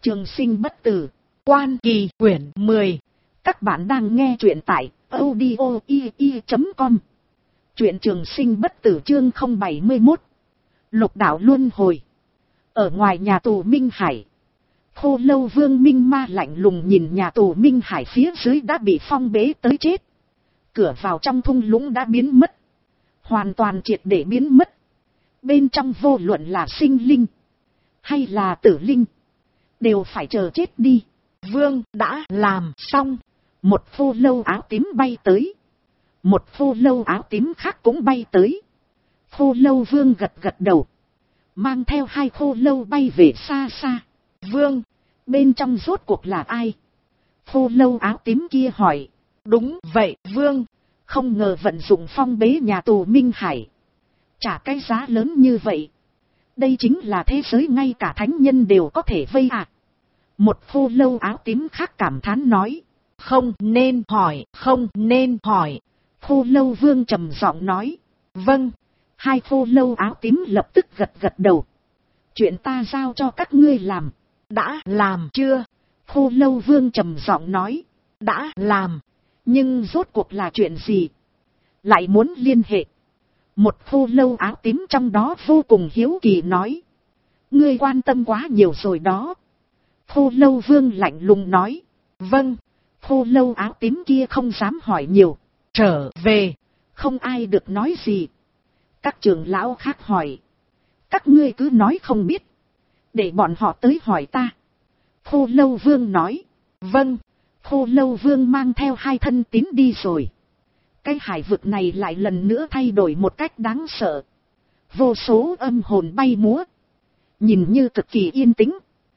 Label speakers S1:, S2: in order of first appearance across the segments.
S1: Trường sinh bất tử, Quan Kỳ quyển 10. Các bạn đang nghe truyện tại audio.com. Truyện Trường sinh bất tử chương 071. Lục đạo luân hồi. Ở ngoài nhà tù Minh Hải, Khô Lâu Vương Minh Ma lạnh lùng nhìn nhà tù Minh Hải phía dưới đã bị phong bế tới chết. Cửa vào trong thung lũng đã biến mất, hoàn toàn triệt để biến mất. Bên trong vô luận là sinh linh hay là tử linh, đều phải chờ chết đi. Vương đã làm xong. Một Khô Lâu áo tím bay tới, một Khô Lâu áo tím khác cũng bay tới. Khô Lâu Vương gật gật đầu, mang theo hai Khô Lâu bay về xa xa. Vương, bên trong rốt cuộc là ai? Khô Lâu áo tím kia hỏi. Đúng vậy Vương, không ngờ vận dụng phong bế nhà tù Minh Hải, trả cái giá lớn như vậy. Đây chính là thế giới ngay cả thánh nhân đều có thể vây à? Một Khô Lâu áo tím khác cảm thán nói. Không nên hỏi, không nên hỏi. Khô Lâu Vương trầm giọng nói. Vâng. Hai Khô Lâu áo tím lập tức gật gật đầu. Chuyện ta giao cho các ngươi làm, đã làm chưa? Khô Lâu Vương trầm giọng nói. Đã làm. Nhưng rốt cuộc là chuyện gì? Lại muốn liên hệ? Một Khô Lâu áo tím trong đó vô cùng hiếu kỳ nói. Ngươi quan tâm quá nhiều rồi đó. Khô Lâu Vương lạnh lùng nói. Vâng. Khô Lâu áo tím kia không dám hỏi nhiều. Trở về, không ai được nói gì. Các trưởng lão khác hỏi. Các ngươi cứ nói không biết, để bọn họ tới hỏi ta. Khô Lâu Vương nói. Vâng. Khô Lâu Vương mang theo hai thân tín đi rồi. Cái hải vực này lại lần nữa thay đổi một cách đáng sợ. Vô số âm hồn bay múa, nhìn như cực kỳ yên tĩnh.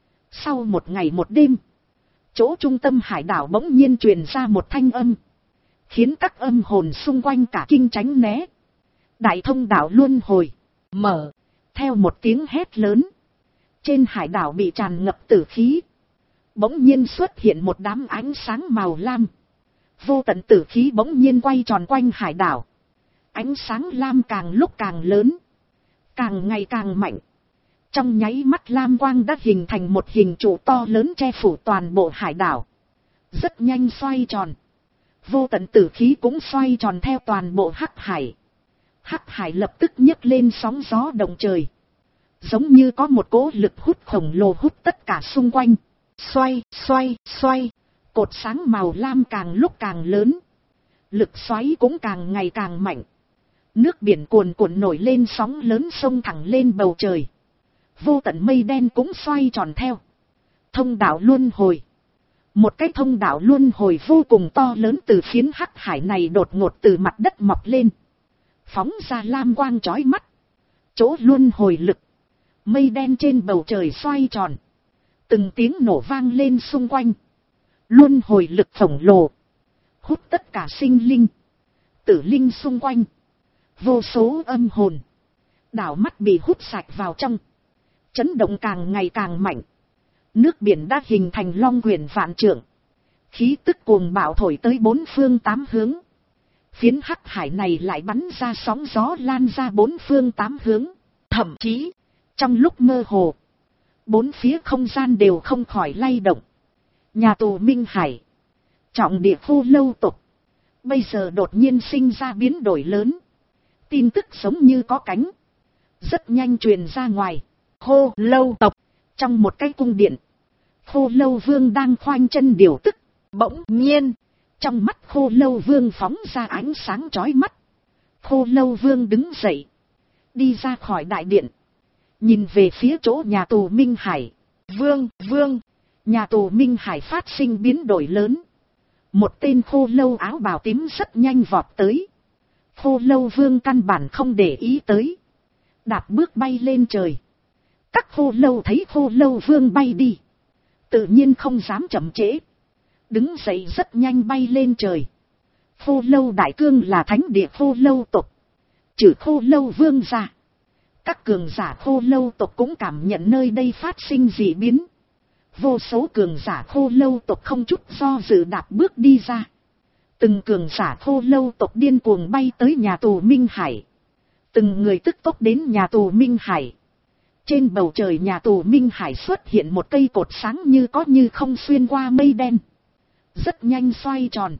S1: Sau một ngày một đêm, chỗ trung tâm hải đảo bỗng nhiên truyền ra một thanh âm, khiến các âm hồn xung quanh cả kinh tránh né. Đại thông đạo luân hồi mở. Theo một tiếng hét lớn, trên hải đảo bị tràn ngập tử khí, bỗng nhiên xuất hiện một đám ánh sáng màu lam. Vô tận tử khí bỗng nhiên quay tròn quanh hải đảo. Ánh sáng lam càng lúc càng lớn, càng ngày càng mạnh. Trong nháy mắt lam quang đã hình thành một hình trụ to lớn che phủ toàn bộ hải đảo. Rất nhanh xoay tròn. Vô tận tử khí cũng xoay tròn theo toàn bộ hắc hải. Hắc hải lập tức nhấc lên sóng gió động trời. Giống như có một cỗ lực hút khổng lồ hút tất cả xung quanh. Xoay, xoay, xoay. Cột sáng màu lam càng lúc càng lớn. Lực xoáy cũng càng ngày càng mạnh. Nước biển cuồn cuộn nổi lên sóng lớn sông thẳng lên bầu trời. Vô tận mây đen cũng xoay tròn theo. Thông đạo luân hồi. Một cái thông đạo luân hồi vô cùng to lớn từ phiến hắc hải này đột ngột từ mặt đất mọc lên, phóng ra lam quang chói mắt. Chỗ luân hồi lực. Mây đen trên bầu trời xoay tròn. Từng tiếng nổ vang lên xung quanh. Luân hồi lực khổng lồ hút tất cả sinh linh, tử linh xung quanh. Vô số âm hồn đảo mắt bị hút sạch vào trong. Chấn động càng ngày càng mạnh. Nước biển đã hình thành long quyển vạn trượng. Khí tức cuồng bạo thổi tới bốn phương tám hướng. Phiến hắc hải này lại bắn ra sóng gió lan ra bốn phương tám hướng. Thậm chí, trong lúc mơ hồ, bốn phía không gian đều không khỏi lay động. Nhà tù Minh Hải, trọng địa Khô Lâu tộc, bây giờ đột nhiên sinh ra biến đổi lớn. Tin tức giống như có cánh, rất nhanh truyền ra ngoài. Khô Lâu tộc, trong một cái cung điện, Khô Lâu Vương đang khoanh chân điều tức. Bỗng nhiên, trong mắt Khô Lâu Vương phóng ra ánh sáng chói mắt. Khô Lâu Vương đứng dậy, đi ra khỏi đại điện, nhìn về phía chỗ nhà tù Minh Hải. Vương, nhà tù Minh Hải phát sinh biến đổi lớn. Một tên Khô Lâu áo bào tím rất nhanh vọt tới. Khô Lâu Vương căn bản không để ý tới, đạp bước bay lên trời. Các Khô Lâu thấy Khô Lâu Vương bay đi, tự nhiên không dám chậm trễ, đứng dậy rất nhanh bay lên trời. Khô Lâu đại cương là thánh địa Khô Lâu tộc, trừ Khô Lâu Vương ra, các cường giả Khô Lâu tộc cũng cảm nhận nơi đây phát sinh dị biến. Vô số cường giả Khô Lâu tộc không chút do dự đạp bước đi ra. Từng cường giả Khô Lâu tộc điên cuồng bay tới nhà tù Minh Hải. Từng người tức tốc đến nhà tù Minh Hải. Trên bầu trời nhà tù Minh Hải xuất hiện một cây cột sáng như có như không xuyên qua mây đen. Rất nhanh xoay tròn.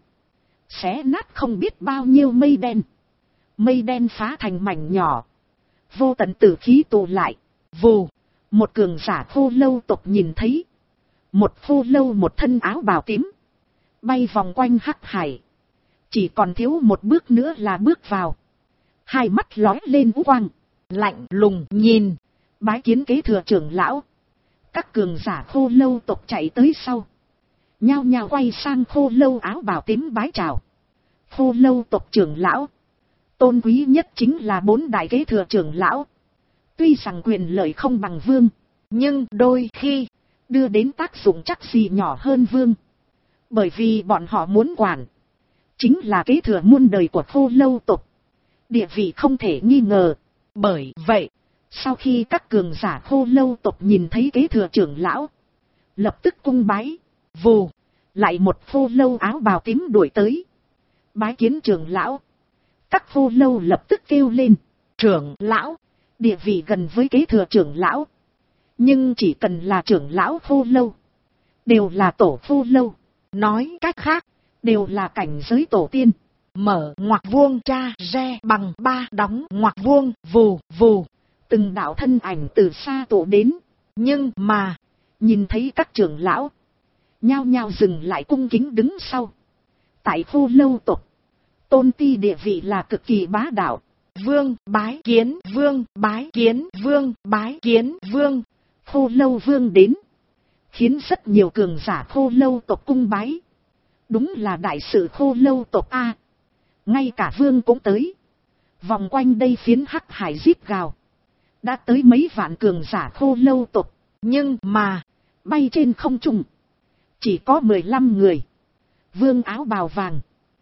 S1: Xé nát không biết bao nhiêu mây đen. Mây đen phá thành mảnh nhỏ. Vô tận tử khí tụ lại. Vù. Một cường giả khô lâu tộc nhìn thấy. Một khô lâu một thân áo bào tím. Bay vòng quanh hắc hải. Chỉ còn thiếu một bước nữa là bước vào. Hai mắt lóe lên u quang. Lạnh lùng nhìn. Bái kiến kế thừa trưởng lão. Các cường giả khô lâu tộc chạy tới sau. Nhao nhao quay sang khô lâu áo bào tím bái chào. Khô lâu tộc trưởng lão. Tôn quý nhất chính là 4 đại kế thừa trưởng lão. Tuy rằng quyền lợi không bằng vương. Nhưng đôi khi đưa đến tác dụng chắc gì nhỏ hơn vương. Bởi vì bọn họ muốn quản. Chính là kế thừa muôn đời của khô lâu tộc. Địa vị không thể nghi ngờ. Bởi vậy, sau khi các cường giả khô lâu tộc nhìn thấy kế thừa trưởng lão, lập tức cung bái. Vù, lại một khô lâu áo bào tím đuổi tới. Bái kiến trưởng lão. Các khô lâu lập tức kêu lên. Trưởng lão, địa vị gần với kế thừa trưởng lão. Nhưng chỉ cần là trưởng lão khô lâu, đều là tổ khô lâu. Nói cách khác, đều là cảnh giới tổ tiên. Mở ngoặc vuông tra re bằng 3 đóng ngoặc vuông vù vù. Từng đạo thân ảnh từ xa tụ đến. Nhưng mà, nhìn thấy các trưởng lão, nhao nhao dừng lại cung kính đứng sau. Tại khô lâu tộc, tôn ti địa vị là cực kỳ bá đạo. Vương bái kiến vương bái kiến vương bái kiến vương. Khô lâu vương đến, khiến rất nhiều cường giả khô lâu tộc cung bái. Đúng là đại sự khô lâu tộc A. Ngay cả vương cũng tới. Vòng quanh đây phiến hắc hải rít gào. Đã tới mấy vạn cường giả khô lâu tộc. Nhưng mà, bay trên không trung, chỉ có 15 người. Vương áo bào vàng,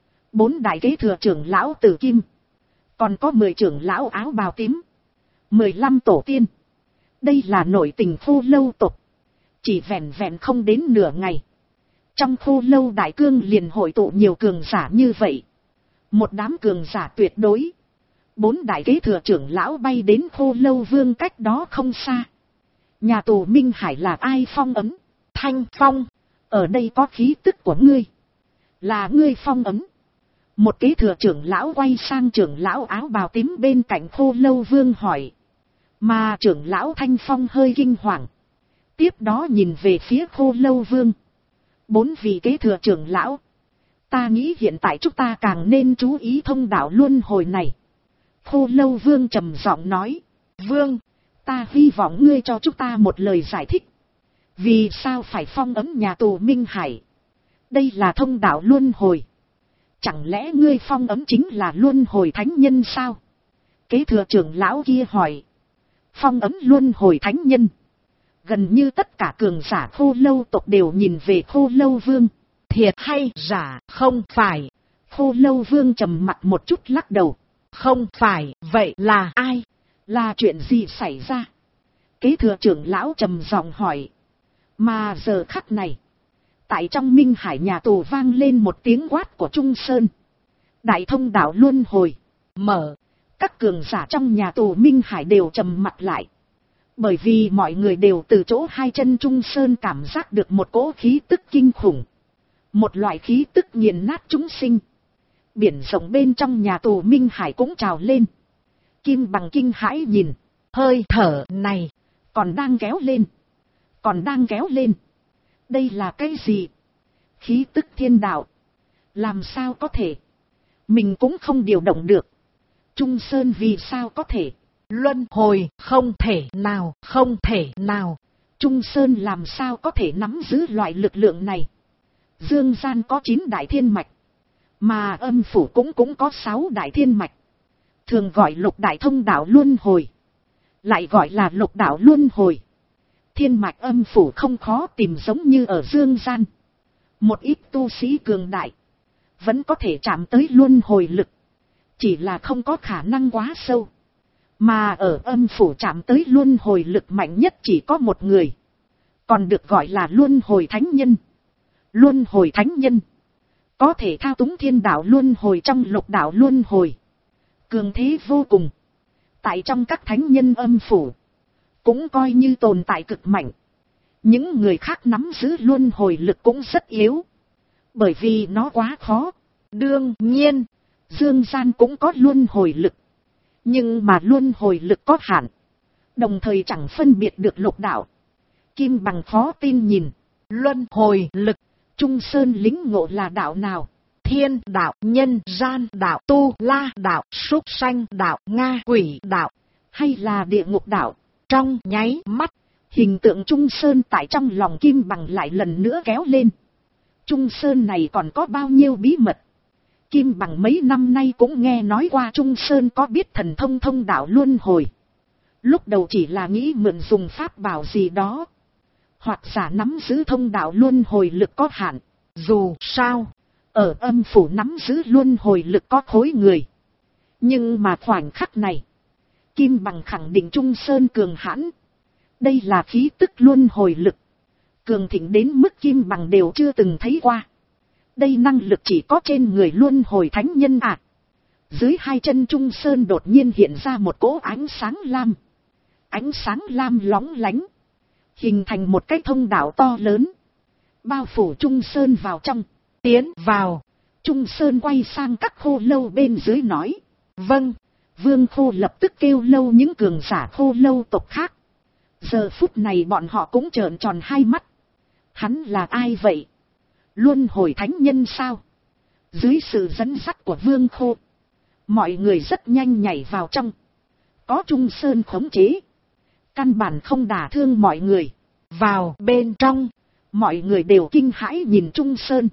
S1: 4 đại kế thừa trưởng lão tử kim, còn có 10 trưởng lão áo bào tím, 15 tổ tiên. Đây là nội tình khô lâu tộc. Chỉ vẹn vẹn không đến nửa ngày, trong khô lâu đại cương liền hội tụ nhiều cường giả như vậy. Một đám cường giả tuyệt đối. 4 đại kế thừa trưởng lão bay đến khô lâu vương cách đó không xa. Nhà tù Minh Hải là ai phong ấn? Thanh Phong, ở đây có khí tức của ngươi. Là ngươi phong ấn. Một kế thừa trưởng lão quay sang trưởng lão áo bào tím bên cạnh khô lâu vương hỏi. Mà trưởng lão Thanh Phong hơi kinh hoàng. Tiếp đó nhìn về phía khô lâu vương. 4 vị kế thừa trưởng lão. Ta nghĩ hiện tại chúng ta càng nên chú ý thông đạo luân hồi này. Khô lâu vương trầm giọng nói. Vương, ta hy vọng ngươi cho chúng ta một lời giải thích. Vì sao phải phong ấn nhà tù Minh Hải? Đây là thông đạo luân hồi. Chẳng lẽ ngươi phong ấn chính là luân hồi thánh nhân sao? Kế thừa trưởng lão kia hỏi. Phong ấn luân hồi thánh nhân. Gần như tất cả cường giả khô lâu tộc đều nhìn về khô lâu vương. Thiệt hay giả không phải? Khô lâu vương trầm mặt một chút lắc đầu. Không phải, vậy là ai? Là chuyện gì xảy ra? Kế thừa trưởng lão trầm giọng hỏi. Mà giờ khắc này, tại trong Minh Hải nhà tù vang lên một tiếng quát của Trung Sơn. Đại thông đạo luân hồi, mở. Các cường giả trong nhà tù Minh Hải đều trầm mặt lại. Bởi vì mọi người đều từ chỗ hai chân Trung Sơn cảm giác được một cỗ khí tức kinh khủng. Một loại khí tức nghiền nát chúng sinh. Biển rộng bên trong nhà tù Minh Hải cũng trào lên. Kim Bằng kinh hãi nhìn. Hơi thở này còn đang kéo lên. Còn đang kéo lên. Đây là cái gì? Khí tức thiên đạo. Làm sao có thể? Mình cũng không điều động được. Trung Sơn vì sao có thể? Luân hồi không thể nào, không thể nào. Trung Sơn làm sao có thể nắm giữ loại lực lượng này? Dương gian có 9 đại thiên mạch. Mà âm phủ cũng có 6 đại thiên mạch. Thường gọi lục đại thông đạo luân hồi. Lại gọi là lục đạo luân hồi. Thiên mạch âm phủ không khó tìm giống như ở dương gian. Một ít tu sĩ cường đại vẫn có thể chạm tới luân hồi lực. Chỉ là không có khả năng quá sâu. Mà ở âm phủ chạm tới luân hồi lực mạnh nhất chỉ có một người. Còn được gọi là luân hồi thánh nhân. Luân hồi thánh nhân có thể thao túng thiên đạo luân hồi trong lục đạo luân hồi. Cường thế vô cùng. Tại trong các thánh nhân âm phủ, cũng coi như tồn tại cực mạnh. Những người khác nắm giữ luân hồi lực cũng rất yếu, bởi vì nó quá khó. Đương nhiên, dương gian cũng có luân hồi lực, nhưng mà luân hồi lực có hạn, đồng thời chẳng phân biệt được lục đạo. Kim Bằng khó tin nhìn, luân hồi lực, Trung Sơn lĩnh ngộ là đạo nào? Thiên đạo, nhân gian đạo, tu la đạo, súc sanh đạo, nga quỷ đạo, hay là địa ngục đạo? Trong nháy mắt, hình tượng Trung Sơn tại trong lòng Kim Bằng lại lần nữa kéo lên. Trung Sơn này còn có bao nhiêu bí mật? Kim Bằng mấy năm nay cũng nghe nói qua Trung Sơn có biết thần thông thông đạo luân hồi. Lúc đầu chỉ là nghĩ mượn dùng pháp bảo gì đó, hoặc giả nắm giữ thông đạo luân hồi lực có hạn. Dù sao, ở âm phủ nắm giữ luân hồi lực có khối người. Nhưng mà khoảnh khắc này, Kim Bằng khẳng định Trung Sơn cường hãn. Đây là khí tức luân hồi lực, cường thịnh đến mức Kim Bằng đều chưa từng thấy qua. Đây năng lực chỉ có trên người luân hồi thánh nhân à. Dưới hai chân Trung Sơn đột nhiên hiện ra một cỗ ánh sáng lam. Ánh sáng lam lóng lánh, hình thành một cái thông đạo to lớn, bao phủ Trung Sơn vào trong. Tiến vào. Trung Sơn quay sang các khô lâu bên dưới nói, vâng. Vương Khô lập tức kêu lâu những cường giả khô lâu tộc khác. Giờ phút này bọn họ cũng trợn tròn hai mắt. Hắn là ai vậy? Luân hồi thánh nhân sao? Dưới sự dẫn dắt của Vương Khô, mọi người rất nhanh nhảy vào trong. Có Trung Sơn khống chế, căn bản không đả thương mọi người. Vào bên trong, mọi người đều kinh hãi nhìn Trung Sơn,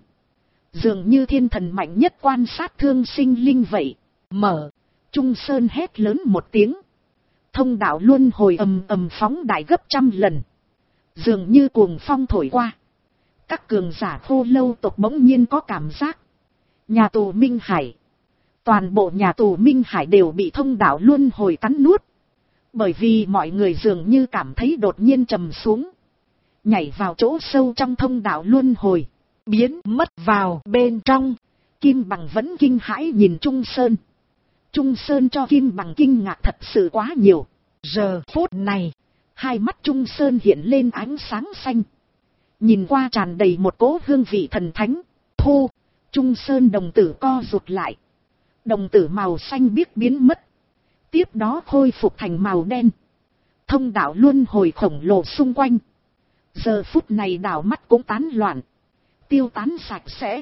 S1: dường như thiên thần mạnh nhất quan sát thương sinh linh vậy. Mở. Trung Sơn hét lớn một tiếng, thông đạo luân hồi ầm ầm phóng đại gấp 100 lần, dường như cuồng phong thổi qua. Các cường giả khô lâu tộc bỗng nhiên có cảm giác, nhà tù Minh Hải, toàn bộ nhà tù Minh Hải đều bị thông đạo luân hồi cắn nuốt. Bởi vì mọi người dường như cảm thấy đột nhiên trầm xuống, nhảy vào chỗ sâu trong thông đạo luân hồi, biến mất vào bên trong. Kim Bằng vẫn kinh hãi nhìn Trung Sơn. Trung Sơn cho Kim Bằng kinh ngạc thật sự quá nhiều. Giờ phút này, hai mắt Trung Sơn hiện lên ánh sáng xanh, nhìn qua tràn đầy một cỗ hương vị thần thánh. Thu. Trung Sơn đồng tử co rụt lại, đồng tử màu xanh biếc biến mất, tiếp đó khôi phục thành màu đen. Thông đạo luân hồi khổng lồ xung quanh, giờ phút này đảo mắt cũng tán loạn, tiêu tán sạch sẽ.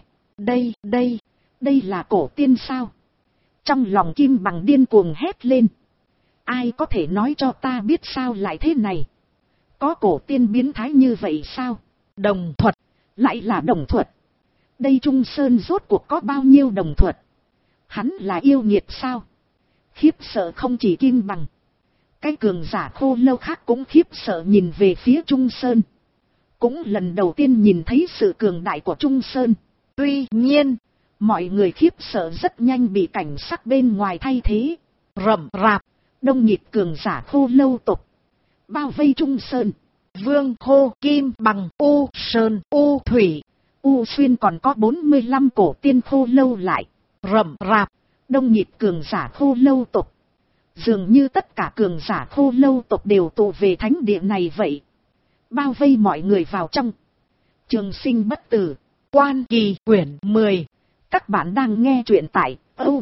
S1: Đây là cổ tiên sao? Trong lòng Kim Bằng điên cuồng hét lên. Ai có thể nói cho ta biết sao lại thế này? Có cổ tiên biến thái như vậy sao? Đồng thuật, lại là đồng thuật. Đây Trung Sơn rốt cuộc có bao nhiêu đồng thuật? Hắn là yêu nghiệt sao? Khiếp sợ không chỉ Kim Bằng, cái cường giả khô lâu khác cũng khiếp sợ nhìn về phía Trung Sơn. Cũng lần đầu tiên nhìn thấy sự cường đại của Trung Sơn. Tuy nhiên, mọi người khiếp sợ rất nhanh bị cảnh sắc bên ngoài thay thế. Rậm rạp, đông nghịt cường giả khô lâu tộc bao vây Trung Sơn. Vương Khô, Kim Bằng, U Sơn, U Thủy, U Xuyên còn có 45 cổ tiên khô lâu lại. Rậm rạp, đông nghịt cường giả khô lâu tộc, dường như tất cả cường giả khô lâu tộc đều tụ về thánh địa này vậy, bao vây mọi người vào trong. Trường Sinh Bất Tử, Quan Kỳ, quyển 10. Các bạn đang nghe truyện tại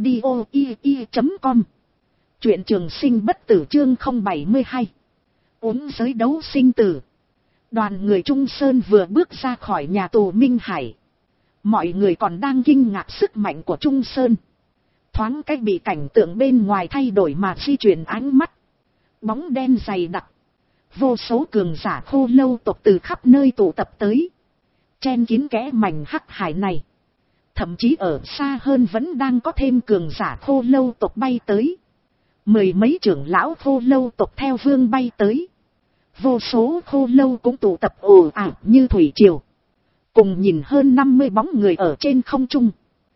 S1: audio.com. Truyện Trường Sinh Bất Tử chương 072. Uống giới đấu sinh tử. Đoàn người Trung Sơn vừa bước ra khỏi nhà tù Minh Hải, mọi người còn đang kinh ngạc sức mạnh của Trung Sơn. Thoáng cách bị cảnh tượng bên ngoài thay đổi mà di chuyển ánh mắt. Bóng đen dày đặc, vô số cường giả khô lâu tộc từ khắp nơi tụ tập tới, chen kín kẽ mảnh hắc hải này. Thậm chí ở xa hơn vẫn đang có thêm cường giả khô lâu tộc bay tới. Mười mấy trưởng lão khô lâu tộc theo vương bay tới. Vô số khô lâu cũng tụ tập ồ ạt như thủy triều. Cùng nhìn hơn 50 bóng người ở trên không trung.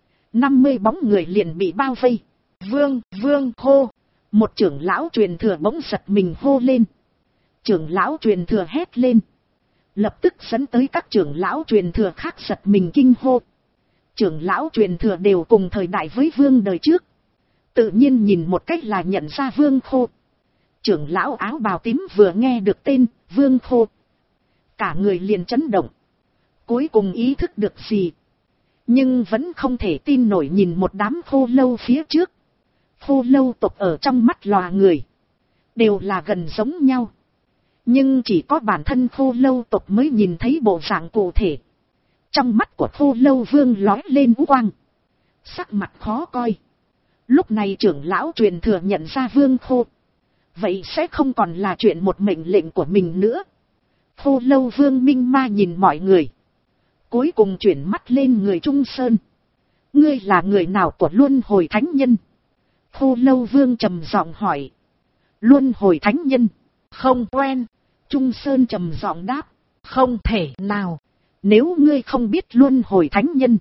S1: 50 bóng người liền bị bao vây. Vương Khô. Một trưởng lão truyền thừa bỗng giật mình hô lên. Trưởng lão truyền thừa hét lên, lập tức dẫn tới các trưởng lão truyền thừa khác giật mình kinh hô. Trưởng lão truyền thừa đều cùng thời đại với vương đời trước, tự nhiên nhìn một cách là nhận ra Vương Khô. Trưởng lão áo bào tím vừa nghe được tên Vương Khô, cả người liền chấn động, cuối cùng ý thức được gì, nhưng vẫn không thể tin nổi nhìn một đám khô lâu phía trước. Khô lâu tộc ở trong mắt loài người đều là gần giống nhau, nhưng chỉ có bản thân khô lâu tộc mới nhìn thấy bộ dạng cụ thể. Trong mắt của khô lâu vương lói lên u quang, sắc mặt khó coi. Lúc này trưởng lão truyền thừa nhận ra Vương Khô, vậy sẽ không còn là chuyện một mệnh lệnh của mình nữa. Khô lâu vương minh ma nhìn mọi người, cuối cùng chuyển mắt lên người Trung Sơn. Ngươi là người nào của Luân Hồi Thánh Nhân? Khô lâu vương trầm giọng hỏi. Luân Hồi Thánh Nhân? Không quen. Trung Sơn trầm giọng đáp. Không thể nào. Nếu ngươi không biết Luân Hồi Thánh Nhân,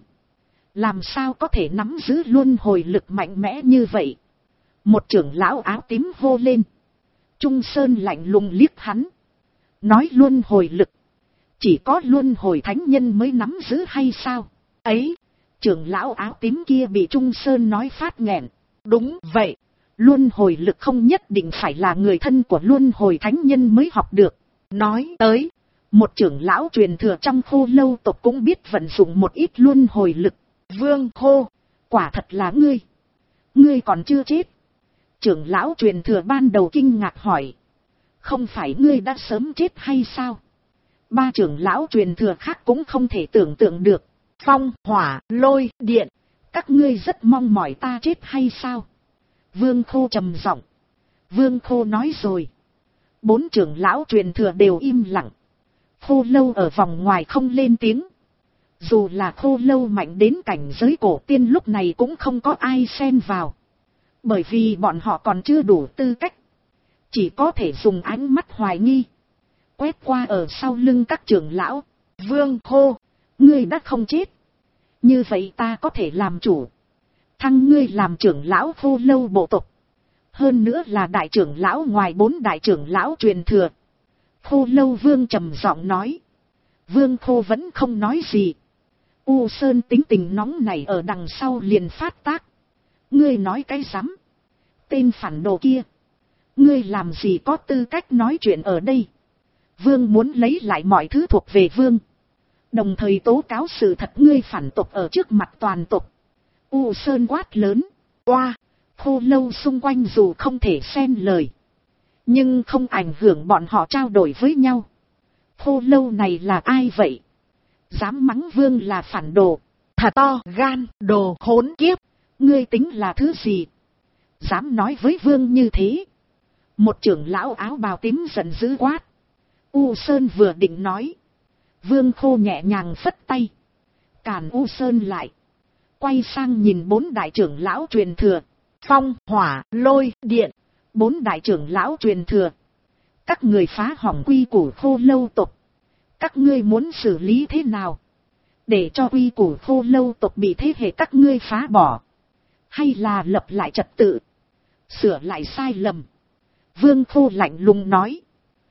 S1: làm sao có thể nắm giữ luân hồi lực mạnh mẽ như vậy? Một trưởng lão áo tím hô lên. Trung Sơn lạnh lùng liếc hắn, nói luân hồi lực chỉ có Luân Hồi Thánh Nhân mới nắm giữ hay sao? Ấy, trưởng lão áo tím kia bị Trung Sơn nói phát nghẹn. Đúng vậy, luân hồi lực không nhất định phải là người thân của Luân Hồi Thánh Nhân mới học được. Nói tới, một trưởng lão truyền thừa trong khô lâu tộc cũng biết vận dụng một ít luân hồi lực. Vương Khô, quả thật là ngươi. Ngươi còn chưa chết. Trưởng lão truyền thừa ban đầu kinh ngạc hỏi. Không phải ngươi đã sớm chết hay sao? Ba trưởng lão truyền thừa khác cũng không thể tưởng tượng được. Phong, hỏa, lôi, điện, các ngươi rất mong mỏi ta chết hay sao? Vương Khô trầm giọng. Vương Khô nói rồi. Bốn trưởng lão truyền thừa đều im lặng. Khô lâu ở vòng ngoài không lên tiếng. Dù là khô lâu mạnh đến cảnh giới cổ tiên lúc này cũng không có ai xen vào. Bởi vì bọn họ còn chưa đủ tư cách. Chỉ có thể dùng ánh mắt hoài nghi quét qua ở sau lưng các trưởng lão. Vương Khô, ngươi đã không chết. Như vậy ta có thể làm chủ. Thăng ngươi làm trưởng lão khô lâu bộ tộc. Hơn nữa là đại trưởng lão ngoài 4 đại trưởng lão truyền thừa. Khô lâu vương trầm giọng nói. Vương Khô vẫn không nói gì. U Sơn tính tình nóng này ở đằng sau liền phát tác. Ngươi nói cái rắm. Tên phản đồ kia. Ngươi làm gì có tư cách nói chuyện ở đây. Vương muốn lấy lại mọi thứ thuộc về Vương. Đồng thời tố cáo sự thật ngươi phản tộc ở trước mặt toàn tộc. U Sơn quát lớn. Oa, khô lâu xung quanh dù không thể xen lời, nhưng không ảnh hưởng bọn họ trao đổi với nhau. Khô lâu này là ai vậy? Dám mắng Vương là phản đồ. Thật to gan, đồ khốn kiếp. Ngươi tính là thứ gì? Dám nói với Vương như thế. Một trưởng lão áo bào tím giận dữ quát. U Sơn vừa định nói. Vương Khô nhẹ nhàng phất tay, cản U Sơn lại. Quay sang nhìn 4 đại trưởng lão truyền thừa. Phong, hỏa, lôi, điện. 4 đại trưởng lão truyền thừa. Các người phá hỏng quy củ khô lâu tộc. Các ngươi muốn xử lý thế nào? Để cho quy củ khô lâu tộc bị thế hệ các ngươi phá bỏ? Hay là lập lại trật tự? Sửa lại sai lầm? Vương Khô lạnh lùng nói.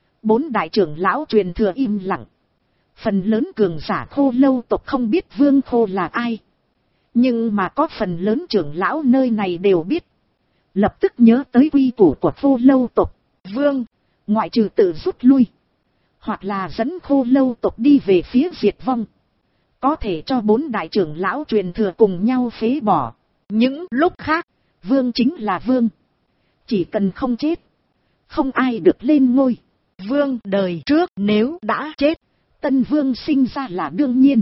S1: 4 đại trưởng lão truyền thừa im lặng. Phần lớn cường giả khô lâu tộc không biết Vương Khô là ai. Nhưng mà có phần lớn trưởng lão nơi này đều biết. Lập tức nhớ tới quy củ của khô lâu tộc. Vương, ngoại trừ tự rút lui, hoặc là dẫn khô lâu tộc đi về phía diệt vong, có thể cho 4 đại trưởng lão truyền thừa cùng nhau phế bỏ. Những lúc khác, Vương chính là Vương. Chỉ cần không chết, không ai được lên ngôi. Vương đời trước nếu đã chết, tân Vương sinh ra là đương nhiên.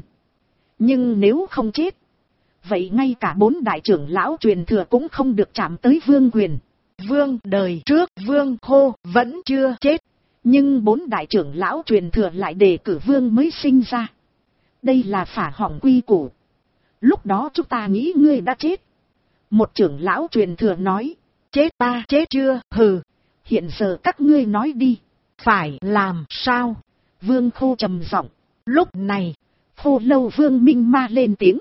S1: Nhưng nếu không chết, vậy ngay cả 4 đại trưởng lão truyền thừa cũng không được chạm tới vương quyền. Vương đời trước Vương Khô vẫn chưa chết, nhưng 4 đại trưởng lão truyền thừa lại đề cử vương mới sinh ra. Đây là phá hỏng quy củ. Lúc đó chúng ta nghĩ ngươi đã chết. Một trưởng lão truyền thừa nói. Chết ta chết chưa? Hừ, hiện giờ các ngươi nói đi. Phải làm sao? Vương Khô trầm giọng. Lúc này, Khô lâu vương minh ma lên tiếng.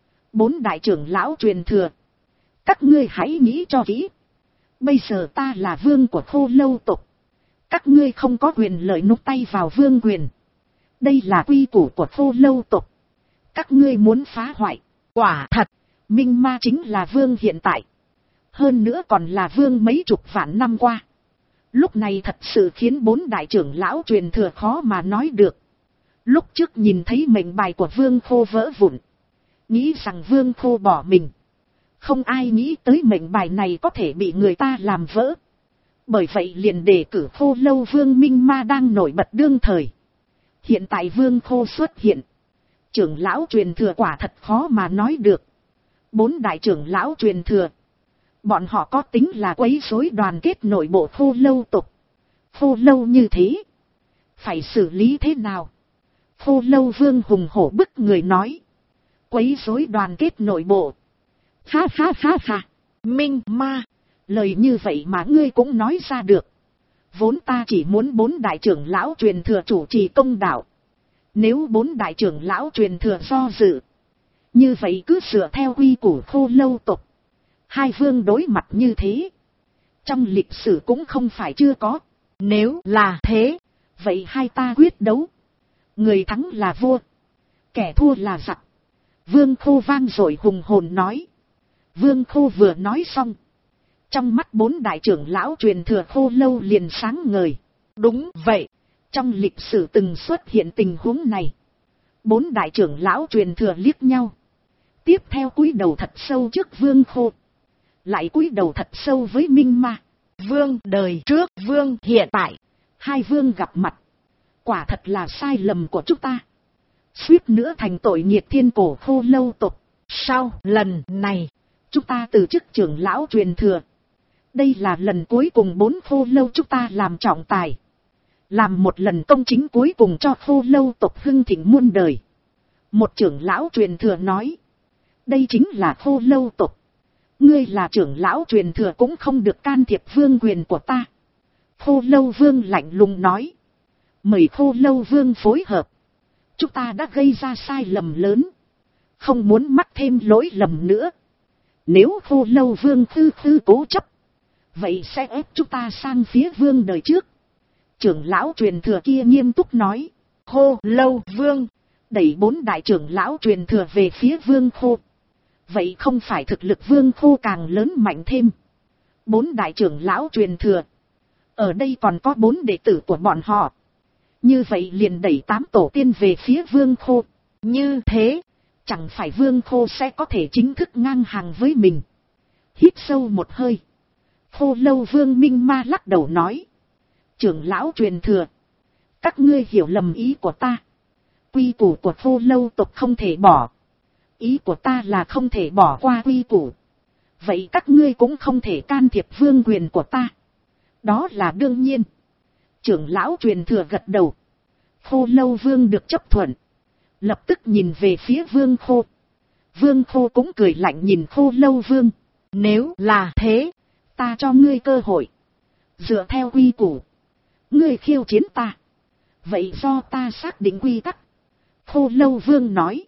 S1: 4 đại trưởng lão truyền thừa, các ngươi hãy nghĩ cho kỹ. Bây giờ ta là vương của khô lâu tộc. Các ngươi không có quyền lợi núp tay vào vương quyền. Đây là quy củ của khô lâu tộc. Các ngươi muốn phá hoại. Quả thật, minh ma chính là vương hiện tại. Hơn nữa còn là vương mấy chục vạn năm qua. Lúc này thật sự khiến 4 đại trưởng lão truyền thừa khó mà nói được. Lúc trước nhìn thấy mệnh bài của Vương Khô vỡ vụn, nghĩ rằng Vương Khô bỏ mình. Không ai nghĩ tới mệnh bài này có thể bị người ta làm vỡ. Bởi vậy liền đề cử Khô Lâu Vương Minh Ma đang nổi bật đương thời. Hiện tại Vương Khô xuất hiện, trưởng lão truyền thừa quả thật khó mà nói được. 4 đại trưởng lão truyền thừa, bọn họ có tính là quấy rối đoàn kết nội bộ Khô Lâu tộc. Khô Lâu như thế, phải xử lý thế nào? Khô Lâu Vương hùng hổ bức người nói. Quấy rối đoàn kết nội bộ. Ha ha ha ha. Minh Ma, lời như vậy mà ngươi cũng nói ra được. Vốn ta chỉ muốn 4 đại trưởng lão truyền thừa chủ trì công đạo. Nếu 4 đại trưởng lão truyền thừa do dự, như vậy cứ sửa theo quy củ Khô Lâu tộc. Hai vương đối mặt như thế, trong lịch sử cũng không phải chưa có. Nếu là thế, vậy hai ta quyết đấu. Người thắng là vua, kẻ thua là giặc. Vương Khô vang dội hùng hồn nói. Vương Khô vừa nói xong, trong mắt 4 đại trưởng lão truyền thừa Khô Lâu liền sáng ngời. Đúng vậy, trong lịch sử từng xuất hiện tình huống này. 4 đại trưởng lão truyền thừa liếc nhau, tiếp theo cúi đầu thật sâu trước Vương Khô, lại cúi đầu thật sâu với Minh Ma. Vương đời trước, vương hiện tại, hai vương gặp mặt, quả thật là sai lầm của chúng ta, suýt nữa thành tội nghiệt thiên cổ Khô Lâu tộc. Sau lần này, chúng ta từ chức trưởng lão truyền thừa. Đây là lần cuối cùng 4 Khô Lâu chúng ta làm trọng tài, làm một lần công chính cuối cùng cho Khô Lâu tộc hưng thịnh muôn đời. Một trưởng lão truyền thừa nói. Đây chính là Khô Lâu tộc. Ngươi là trưởng lão truyền thừa cũng không được can thiệp vương quyền của ta. Khô Lâu Vương lạnh lùng nói. Mời Khô Lâu Vương phối hợp. Chúng ta đã gây ra sai lầm lớn, không muốn mắc thêm lỗi lầm nữa. Nếu Khô Lâu Vương khư cố chấp, vậy sẽ ép chúng ta sang phía vương đời trước. Trưởng lão truyền thừa kia nghiêm túc nói. Khô Lâu Vương đẩy 4 đại trưởng lão truyền thừa về phía Vương Khô. Vậy không phải thực lực Vương Khô càng lớn mạnh thêm? 4 đại trưởng lão truyền thừa, ở đây còn có 4 đệ tử của bọn họ. Như vậy liền đẩy 8 tổ tiên về phía Vương Khô. Như thế, chẳng phải Vương Khô sẽ có thể chính thức ngang hàng với mình. Hít sâu một hơi, Khô Lâu Vương Minh Ma lắc đầu nói. Trưởng lão truyền thừa, các ngươi hiểu lầm ý của ta. Quy củ của Khô Lâu tộc không thể bỏ. Ý của ta là không thể bỏ qua quy củ. Vậy các ngươi cũng không thể can thiệp vương quyền của ta. Đó là đương nhiên. Trưởng lão truyền thừa gật đầu. Khô Lâu Vương được chấp thuận, lập tức nhìn về phía Vương Khô. Vương Khô cũng cười lạnh nhìn Khô Lâu Vương. Nếu là thế, ta cho ngươi cơ hội. Dựa theo quy củ, ngươi khiêu chiến ta. Vậy do ta xác định quy tắc. Khô Lâu Vương nói.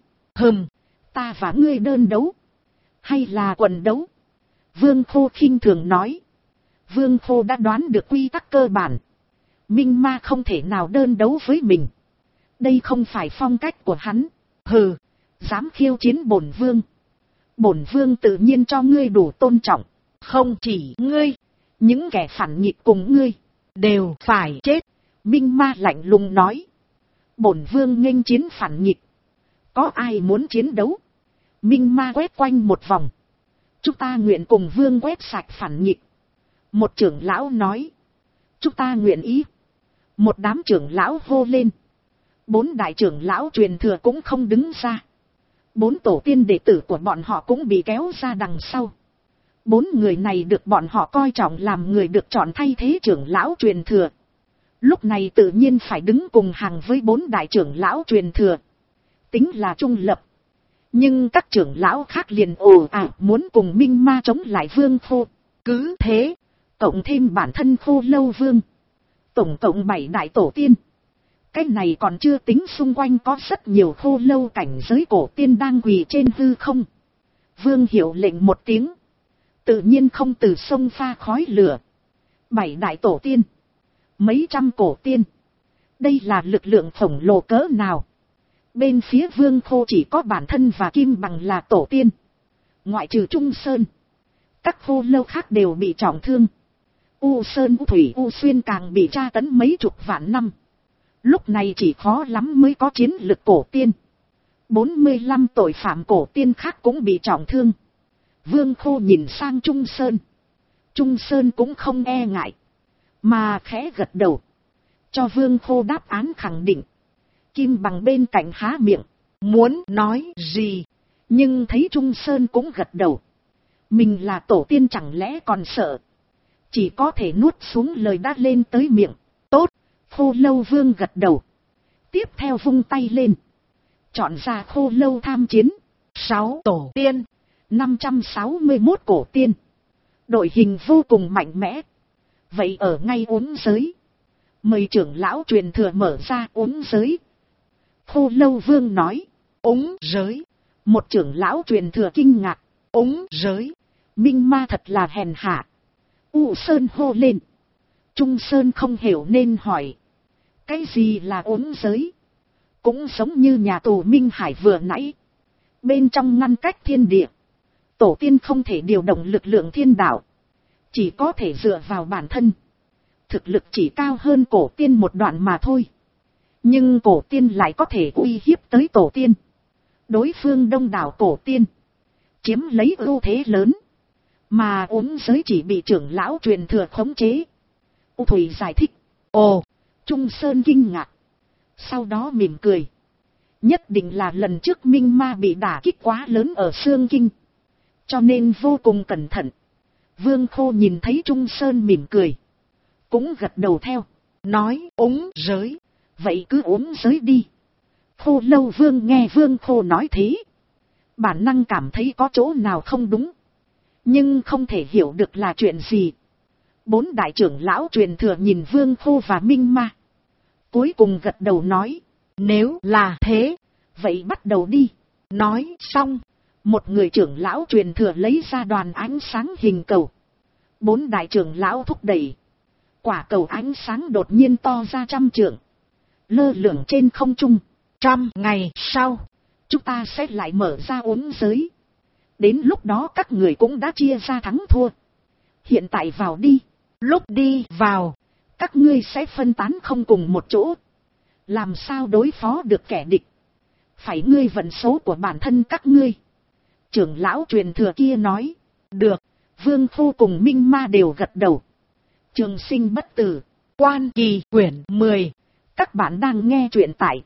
S1: Ta và ngươi đơn đấu, hay là quần đấu? Vương Khô khinh thường nói. Vương Khô đã đoán được quy tắc cơ bản. Minh Ma không thể nào đơn đấu với mình. Đây không phải phong cách của hắn. Hừ, dám khiêu chiến bổn vương. Bổn vương tự nhiên cho ngươi đủ tôn trọng. Không chỉ ngươi, những kẻ phản nghịch cùng ngươi đều phải chết. Minh Ma lạnh lùng nói. Bổn vương nghênh chiến phản nghịch. Có ai muốn chiến đấu? Minh Ma quét quanh một vòng. Chúng ta nguyện cùng vương quét sạch phản nghịch. Một trưởng lão nói. Chúng ta nguyện ý. Một đám trưởng lão hô lên. 4 đại trưởng lão truyền thừa cũng không đứng ra. 4 tổ tiên đệ tử của bọn họ cũng bị kéo ra đằng sau. 4 người này được bọn họ coi trọng làm người được chọn thay thế trưởng lão truyền thừa. Lúc này tự nhiên phải đứng cùng hàng với 4 đại trưởng lão truyền thừa. Tính là trung lập. Nhưng các trưởng lão khác liền ồ ạt muốn cùng Minh Ma chống lại Vương Khô. Cứ thế, cộng thêm bản thân Khô Lâu Vương, tổng cộng 7 đại tổ tiên. Cái này còn chưa tính xung quanh có rất nhiều Khô Lâu cảnh giới cổ tiên đang quỳ trên hư không. Vương hiệu lệnh một tiếng, tự nhiên không từ sông pha khói lửa. 7 đại tổ tiên, mấy trăm cổ tiên, đây là lực lượng khổng lồ cỡ nào? Bên phía Vương Khô chỉ có bản thân và Kim Bằng là tổ tiên. Ngoại trừ Trung Sơn, các Khô Lâu khác đều bị trọng thương. U Sơn U Thủy U Xuyên càng bị tra tấn mấy chục vạn năm. Lúc này chỉ khó lắm mới có chiến lực cổ tiên. 45 tội phạm cổ tiên khác cũng bị trọng thương. Vương Khô nhìn sang Trung Sơn. Trung Sơn cũng không e ngại, mà khẽ gật đầu, cho Vương Khô đáp án khẳng định. Kim Bằng bên cạnh há miệng, muốn nói gì, nhưng thấy Trung Sơn cũng gật đầu. Mình là tổ tiên chẳng lẽ còn sợ. Chỉ có thể nuốt xuống lời đã lên tới miệng. Tốt, Khô Lâu Vương gật đầu. Tiếp theo vung tay lên, chọn ra Khô Lâu tham chiến. 6 tổ tiên, 561 cổ tiên. Đội hình vô cùng mạnh mẽ. Vậy ở ngay uốn giới, mời trưởng lão truyền thừa mở ra uốn giới. Khô Lâu Vương nói. Uốn giới. Một trưởng lão truyền thừa kinh ngạc. Uốn giới. Minh Ma thật là hèn hạ. U Sơn hô lên. Trung Sơn không hiểu nên hỏi. Cái gì là uốn giới? Cũng giống như nhà tù Minh Hải vừa nãy. Bên trong ngăn cách thiên địa. Tổ tiên không thể điều động lực lượng thiên đạo. Chỉ có thể dựa vào bản thân. Thực lực chỉ cao hơn cổ tiên một đoạn mà thôi. Nhưng cổ tiên lại có thể uy hiếp tới tổ tiên. Đối phương đông đảo cổ tiên, chiếm lấy ưu thế lớn. Mà uốn giới chỉ bị trưởng lão truyền thừa khống chế. U Thủy giải thích. Ồ, Trung Sơn kinh ngạc. Sau đó mỉm cười. Nhất định là lần trước Minh Ma bị đả kích quá lớn ở Xương Kinh, cho nên vô cùng cẩn thận. Vương Khô nhìn thấy Trung Sơn mỉm cười, cũng gật đầu theo. Nói uốn giới. Vậy cứ uốn giới đi. Khô Lâu Vương nghe Vương Khô nói thế, bản năng cảm thấy có chỗ nào không đúng, nhưng không thể hiểu được là chuyện gì. 4 đại trưởng lão truyền thừa nhìn Vương Khô và Minh Ma, cuối cùng gật đầu nói. Nếu là thế, vậy bắt đầu đi. Nói xong, một người trưởng lão truyền thừa lấy ra đoàn ánh sáng hình cầu. 4 đại trưởng lão thúc đẩy. Quả cầu ánh sáng đột nhiên to ra 100 trượng, lơ lửng trên không trung. 100 ngày sau, chúng ta sẽ lại mở ra uốn giới. Đến lúc đó các người cũng đã chia ra thắng thua. Hiện tại vào đi. Lúc đi vào, các ngươi sẽ phân tán không cùng một chỗ. Làm sao đối phó được kẻ địch? Phải ngươi vận số của bản thân các ngươi. Trưởng lão truyền thừa kia nói. Được. Vương Khô cùng Minh Ma đều gật đầu. Trường Sinh Bất Tử, Quan Kỳ quyển 10. Các bạn đang nghe truyện tại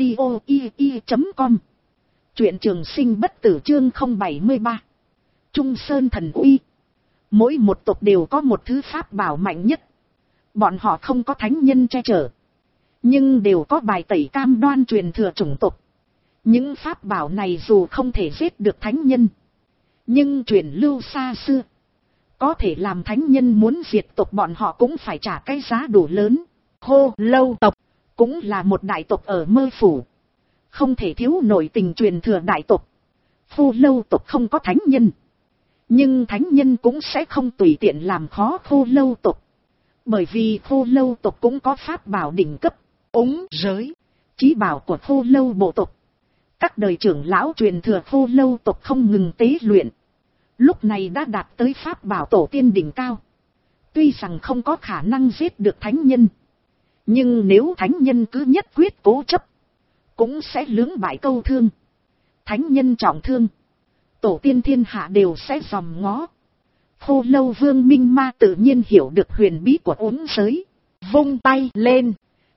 S1: audio.com. Truyện Trường Sinh Bất Tử chương 073. Trung Sơn Thần Uy. Mỗi một tộc đều có một thứ pháp bảo mạnh nhất. Bọn họ không có thánh nhân che chở, nhưng đều có bài tẩy cam đoan truyền thừa chủng tộc. Những pháp bảo này dù không thể giết được thánh nhân, nhưng truyền lưu xa xưa. Có thể làm thánh nhân muốn diệt tộc bọn họ cũng phải trả cái giá đủ lớn. Khô Lâu tộc cũng là một đại tộc ở Mơ Phủ, không thể thiếu nổi tình truyền thừa đại tộc. Khô Lâu tộc không có thánh nhân, nhưng thánh nhân cũng sẽ không tùy tiện làm khó Khô Lâu tộc. Bởi vì Khô Lâu tộc cũng có pháp bảo đỉnh cấp, uốn giới, chí bảo của Khô Lâu bộ tộc. Các đời trưởng lão truyền thừa Khô Lâu tộc không ngừng tế luyện, lúc này đã đạt tới pháp bảo tổ tiên đỉnh cao. Tuy rằng không có khả năng giết được thánh nhân, nhưng nếu thánh nhân cứ nhất quyết cố chấp, cũng sẽ lưỡng bại câu thương. Thánh nhân trọng thương, tổ tiên thiên hạ đều sẽ dòm ngó. Khô Lâu Vương Minh Ma tự nhiên hiểu được huyền bí của uốn giới, vung tay lên,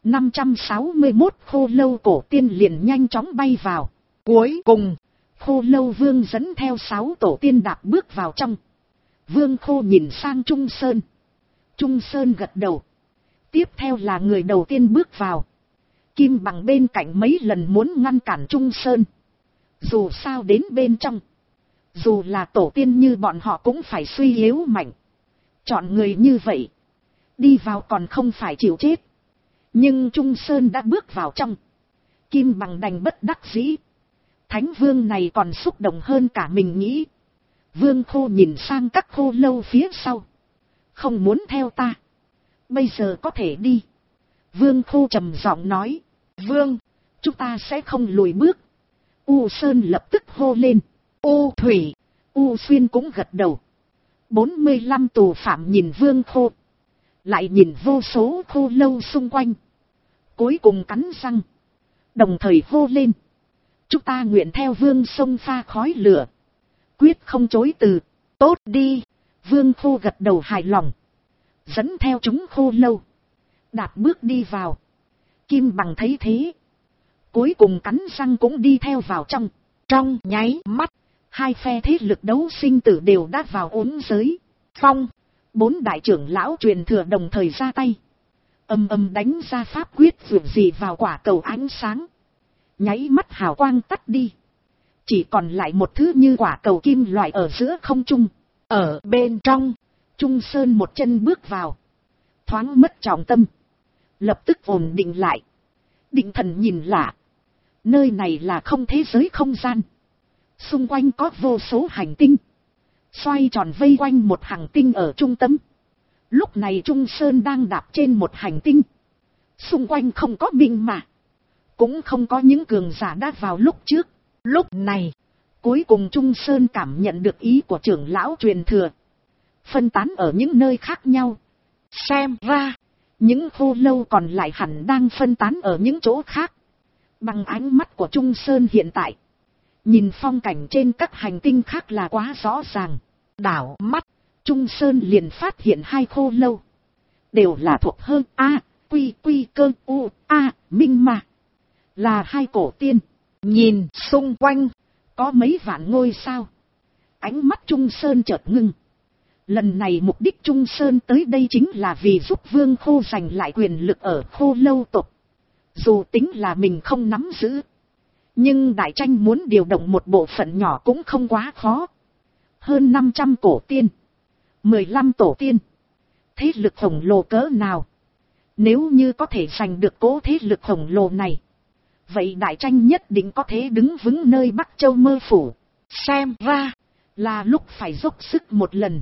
S1: 561 Khô Lâu cổ tiên liền nhanh chóng bay vào. Cuối cùng, Khô Lâu Vương dẫn theo 6 tổ tiên đạp bước vào trong. Vương Khô nhìn sang Trung Sơn. Trung Sơn gật đầu. Tiếp theo là người đầu tiên bước vào. Kim Bằng bên cạnh mấy lần muốn ngăn cản Trung Sơn. Dù sao đến bên trong, dù là tổ tiên như bọn họ cũng phải suy yếu mạnh. Chọn người như vậy, đi vào còn không phải chịu chết. Nhưng Trung Sơn đã bước vào trong. Kim Bằng đành bất đắc dĩ. Thánh Vương này còn xúc động hơn cả mình nghĩ. Vương Khô nhìn sang các Khô Lâu phía sau. Không muốn theo ta, bây giờ có thể đi. Vương Khô trầm giọng nói. Vương, chúng ta sẽ không lùi bước. U Sơn lập tức hô lên. U Thủy, U Xuyên cũng gật đầu. 45 tù phạm nhìn Vương Khô. lại nhìn vô số khô lâu xung quanh, cuối cùng cắn răng, đồng thời hô lên. Chúng ta nguyện theo vương sông pha khói lửa, quyết không chối từ. Tốt đi, vương khô gật đầu hài lòng, dẫn theo chúng khô lâu, đạp bước đi vào. Kim Bằng thấy thế, cuối cùng cắn răng cũng đi theo vào trong. Trong nháy mắt, hai phe thế lực đấu sinh tử đều đã vào ốn giới. Phong, 4 đại trưởng lão truyền thừa đồng thời ra tay, ầm ầm đánh ra pháp quyết vượt gì vào quả cầu ánh sáng. Nháy mắt hào quang tắt đi, chỉ còn lại một thứ như quả cầu kim loại ở giữa không trung. Ở bên trong, Trung Sơn một chân bước vào, thoáng mất trọng tâm, lập tức ổn định lại, định thần nhìn lạ. Nơi này là không thế giới không gian, xung quanh có vô số hành tinh, xoay tròn vây quanh một hành tinh ở trung tâm. Lúc này Trung Sơn đang đạp trên một hành tinh, xung quanh không có binh mà, cũng không có những cường giả đã vào lúc trước. Lúc này, cuối cùng Trung Sơn cảm nhận được ý của trưởng lão truyền thừa, phân tán ở những nơi khác nhau. Xem ra, những khô lâu còn lại hẳn đang phân tán ở những chỗ khác. Bằng ánh mắt của Trung Sơn hiện tại, nhìn phong cảnh trên các hành tinh khác là quá rõ ràng. Đảo mắt, Trung Sơn liền phát hiện 2 khô lâu, đều là thuộc hơn A, Quy Quy Cơ U A Minh Ma, là 2 cổ tiên. Nhìn xung quanh, có mấy vạn ngôi sao. Ánh mắt Trung Sơn chợt ngưng. Lần này mục đích Trung Sơn tới đây chính là vì giúp Vương Khô giành lại quyền lực ở khô lâu tộc. Dù tính là mình không nắm giữ, nhưng đại tranh muốn điều động một bộ phận nhỏ cũng không quá khó. Hơn 500 cổ tiên, 15 tổ tiên, thế lực khổng lồ cỡ nào. Nếu như có thể giành được cố thế lực khổng lồ này, vậy đại tranh nhất định có thể đứng vững nơi Bắc Châu Mơ Phủ. Xem ra, là lúc phải dốc sức một lần.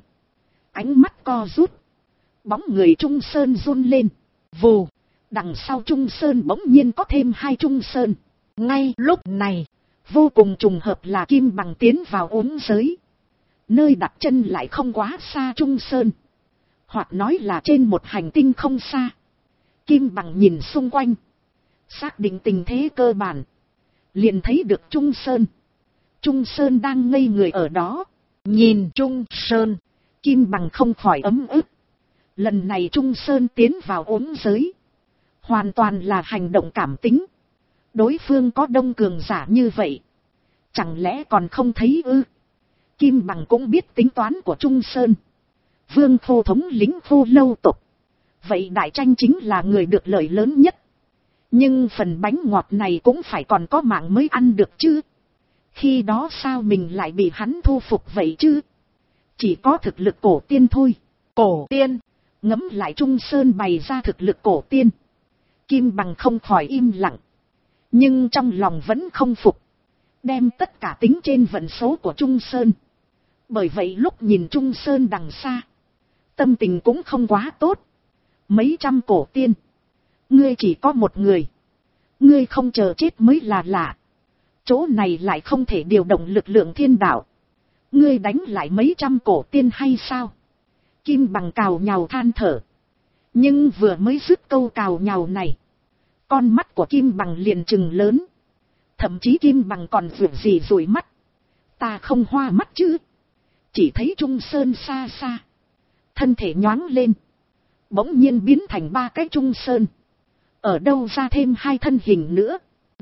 S1: Ánh mắt co rút, bóng người Trung Sơn run lên. Vù, đằng sau Trung Sơn bỗng nhiên có thêm 2 Trung Sơn. Ngay lúc này, vô cùng trùng hợp là Kim Bằng tiến vào ốn giới. Nơi đặt chân lại không quá xa Trung Sơn, hoặc nói là trên một hành tinh không xa. Kim Bằng nhìn xung quanh, xác định tình thế cơ bản, liền thấy được Trung Sơn. Trung Sơn đang ngây người ở đó. Nhìn Trung Sơn, Kim Bằng không khỏi ấm ức. Lần này Trung Sơn tiến vào ốn giới, hoàn toàn là hành động cảm tính. Đối phương có đông cường giả như vậy, chẳng lẽ còn không thấy ư? Kim Bằng cũng biết tính toán của Trung Sơn. Vương Khô thống lĩnh khô lâu tộc, vậy đại tranh chính là người được lợi lớn nhất. Nhưng phần bánh ngọt này cũng phải còn có mạng mới ăn được chứ. Khi đó sao mình lại bị hắn thu phục vậy chứ? Chỉ có thực lực cổ tiên thôi. Cổ tiên, ngẫm lại Trung Sơn bày ra thực lực cổ tiên. Kim Bằng không khỏi im lặng, nhưng trong lòng vẫn không phục, đem tất cả tính trên vận số của Trung Sơn. Bởi vậy lúc nhìn Trung Sơn đằng xa, tâm tình cũng không quá tốt. Mấy trăm cổ tiên, ngươi chỉ có một người, ngươi không chờ chết mới là lạ. Chỗ này lại không thể điều động lực lượng thiên đạo, ngươi đánh lại mấy trăm cổ tiên hay sao? Kim Bằng cào nhào than thở. Nhưng vừa mới dứt câu cào nhào này, con mắt của Kim Bằng liền trừng lớn. Thậm chí Kim Bằng còn vượt gì rủi mắt. Ta không hoa mắt chứ? Chỉ thấy Trung Sơn xa xa, thân thể nhoáng lên, bỗng nhiên biến thành 3 cái Trung Sơn. Ở đâu ra thêm 2 thân hình nữa?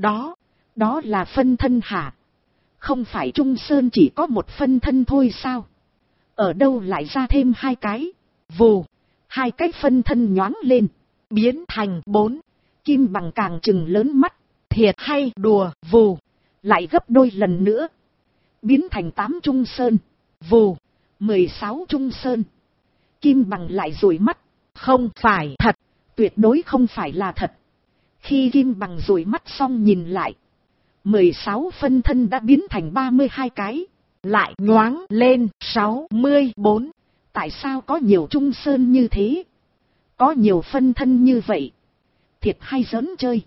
S1: Đó là phân thân hả? Không phải Trung Sơn chỉ có một phân thân thôi sao? Ở đâu lại ra thêm 2 cái? Vù, 2 cái phân thân nhoáng lên, biến thành 4. Kim Bằng càng trừng lớn mắt. Thiệt hay đùa? Vù, lại gấp đôi lần nữa, biến thành 8 Trung Sơn. Vù, 16 Trung Sơn. Kim Bằng lại dụi mắt. Không phải thật, tuyệt đối không phải là thật. Khi Kim Bằng dụi mắt xong nhìn lại, 16 phân thân đã biến thành 32 cái, lại nhoáng lên 64. Tại sao có nhiều Trung Sơn như thế? Có nhiều phân thân như vậy? Thiệt hay giỡn chơi?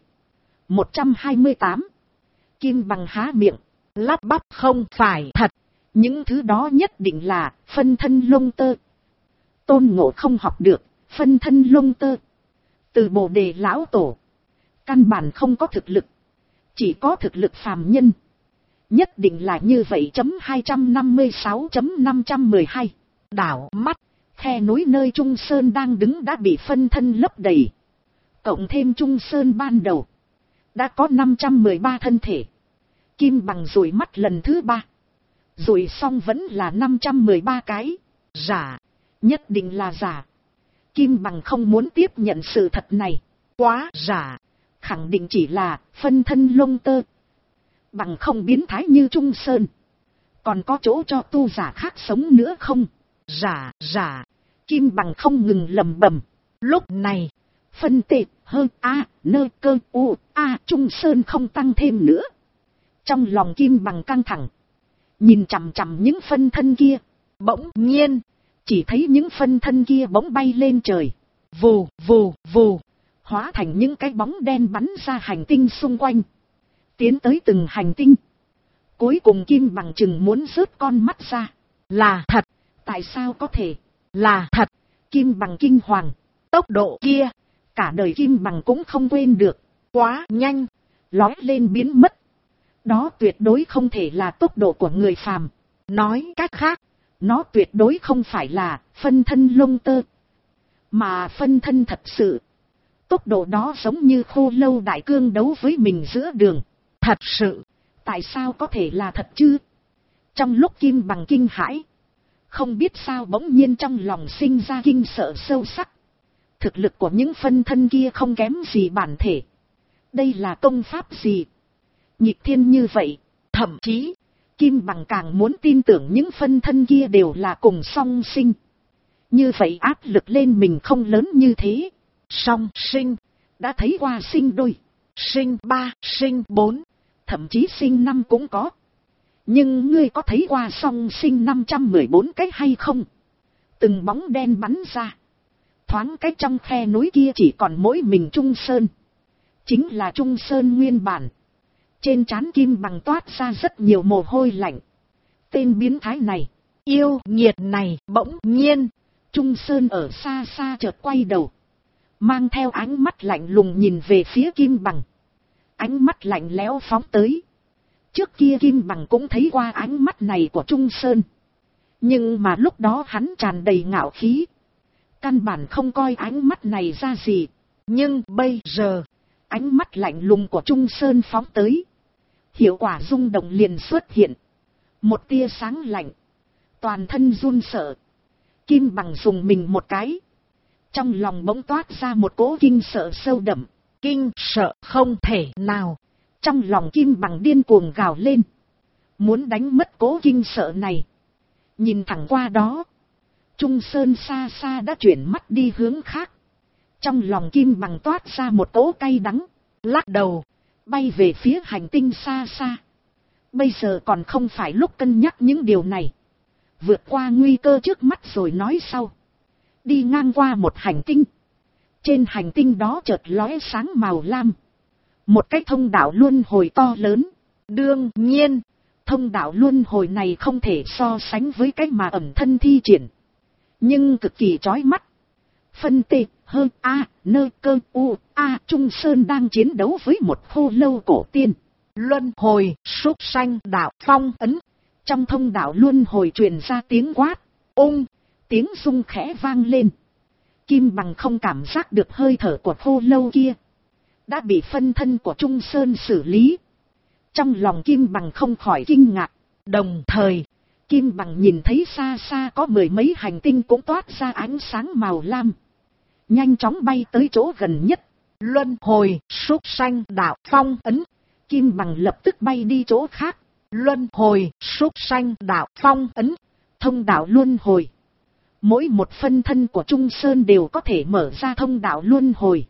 S1: 128. Kim Bằng há miệng, lắp bắp. Không phải thật. Những thứ đó nhất định là phân thân lông tơ. Tôn Ngộ không học được, phân thân lông tơ. Từ Bồ Đề lão tổ. Căn bản không có thực lực. Chỉ có thực lực phàm nhân. Nhất định là như vậy. 256.512 Đảo mắt. Khe núi nơi Trung Sơn đang đứng đã bị phân thân lấp đầy. Cộng thêm Trung Sơn ban đầu. Đã có 513 thân thể. Kim Bằng dụi mắt lần thứ 3. Dụi xong vẫn là 513 cái. Giả. Nhất định là giả. Kim Bằng không muốn tiếp nhận sự thật này. Quá giả. Khẳng định chỉ là phân thân lông tơ. Bằng không biến thái như Trung Sơn. Còn có chỗ cho tu giả khác sống nữa không? Giả, giả. Kim Bằng không ngừng lầm bầm. Lúc này, phân tệ, hơn A, nơ cơ U, A, Trung Sơn không tăng thêm nữa. Trong lòng Kim Bằng căng thẳng. Nhìn chằm chằm những phân thân kia. Bỗng nhiên, chỉ thấy những phân thân kia bỗng bay lên trời. Vù, vù, vù. Hóa thành những cái bóng đen bắn ra hành tinh xung quanh. Tiến tới từng hành tinh. Cuối cùng Kim Bằng chừng muốn rớt con mắt ra. Là thật. Tại sao có thể? Là thật. Kim Bằng kinh hoàng. Tốc độ kia. Cả đời Kim Bằng cũng không quên được. Quá nhanh. Lói lên biến mất. Đó tuyệt đối không thể là tốc độ của người phàm. Nói cách khác. Nó tuyệt đối không phải là phân thân lông tơ. Mà phân thân thật sự. Tốc độ đó giống như Khô Lâu Đại Cương đấu với mình giữa đường. Thật sự. Tại sao có thể là thật chứ? Trong lúc Kim Bằng kinh hãi. Không biết sao bỗng nhiên trong lòng sinh ra kinh sợ sâu sắc. Thực lực của những phân thân kia không kém gì bản thể. Đây là công pháp gì? Nhịp thiên như vậy. Thậm chí, Kim Bằng càng muốn tin tưởng những phân thân kia đều là cùng song sinh. Như vậy áp lực lên mình không lớn như thế. Song sinh, đã thấy qua sinh đôi, sinh 3, sinh 4, thậm chí sinh 5 cũng có. Nhưng ngươi có thấy qua song sinh 514 cái hay không? Từng bóng đen bắn ra. Thoáng cái trong khe núi kia chỉ còn mỗi mình Trung Sơn. Chính là Trung Sơn nguyên bản. Trên trán Kim Bằng toát ra rất nhiều mồ hôi lạnh. Tên biến thái này, yêu nghiệt này, bỗng nhiên. Trung Sơn ở xa xa chợt quay đầu. Mang theo ánh mắt lạnh lùng nhìn về phía Kim Bằng. Ánh mắt lạnh lẽo phóng tới. Trước kia Kim Bằng cũng thấy qua ánh mắt này của Trung Sơn. Nhưng mà lúc đó hắn tràn đầy ngạo khí. Căn bản không coi ánh mắt này ra gì. Nhưng bây giờ, ánh mắt lạnh lùng của Trung Sơn phóng tới. Hiệu quả rung động liền xuất hiện. Một tia sáng lạnh. Toàn thân run sợ. Kim Bằng dùng mình một cái. Trong lòng bỗng toát ra một cỗ kinh sợ sâu đậm. Kinh sợ không thể nào. Trong lòng Kim Bằng điên cuồng gào lên. Muốn đánh mất cỗ kinh sợ này. Nhìn thẳng qua đó. Trung Sơn xa xa đã chuyển mắt đi hướng khác. Trong lòng Kim Bằng toát ra một cỗ cay đắng. Lắc đầu. Bay về phía hành tinh xa xa. Bây giờ còn không phải lúc cân nhắc những điều này. Vượt qua nguy cơ trước mắt rồi nói sau. Đi ngang qua một hành tinh. Trên hành tinh đó chợt lóe sáng màu lam. Một cái thông đạo luân hồi to lớn. Đương nhiên, thông đạo luân hồi này không thể so sánh với cái mà ẩn thân thi triển. Nhưng cực kỳ chói mắt. Phân tê, hơn A, nơ cơ U, A, Trung Sơn đang chiến đấu với một Khô Lâu cổ tiên. Luân hồi, súc sanh đạo phong ấn. Trong thông đạo luân hồi truyền ra tiếng quát. Tiếng rung khẽ vang lên. Kim Bằng không cảm giác được hơi thở của Khô Lâu kia. Đã bị phân thân của Trung Sơn xử lý. Trong lòng Kim Bằng không khỏi kinh ngạc. Đồng thời, Kim Bằng nhìn thấy xa xa có mười mấy hành tinh cũng toát ra ánh sáng màu lam. Nhanh chóng bay tới chỗ gần nhất. Luân hồi, súc sanh đạo phong ấn. Kim Bằng lập tức bay đi chỗ khác. Luân hồi, súc sanh đạo phong ấn. Thông đạo luân hồi. Mỗi một phân thân của Trung Sơn đều có thể mở ra thông đạo luân hồi.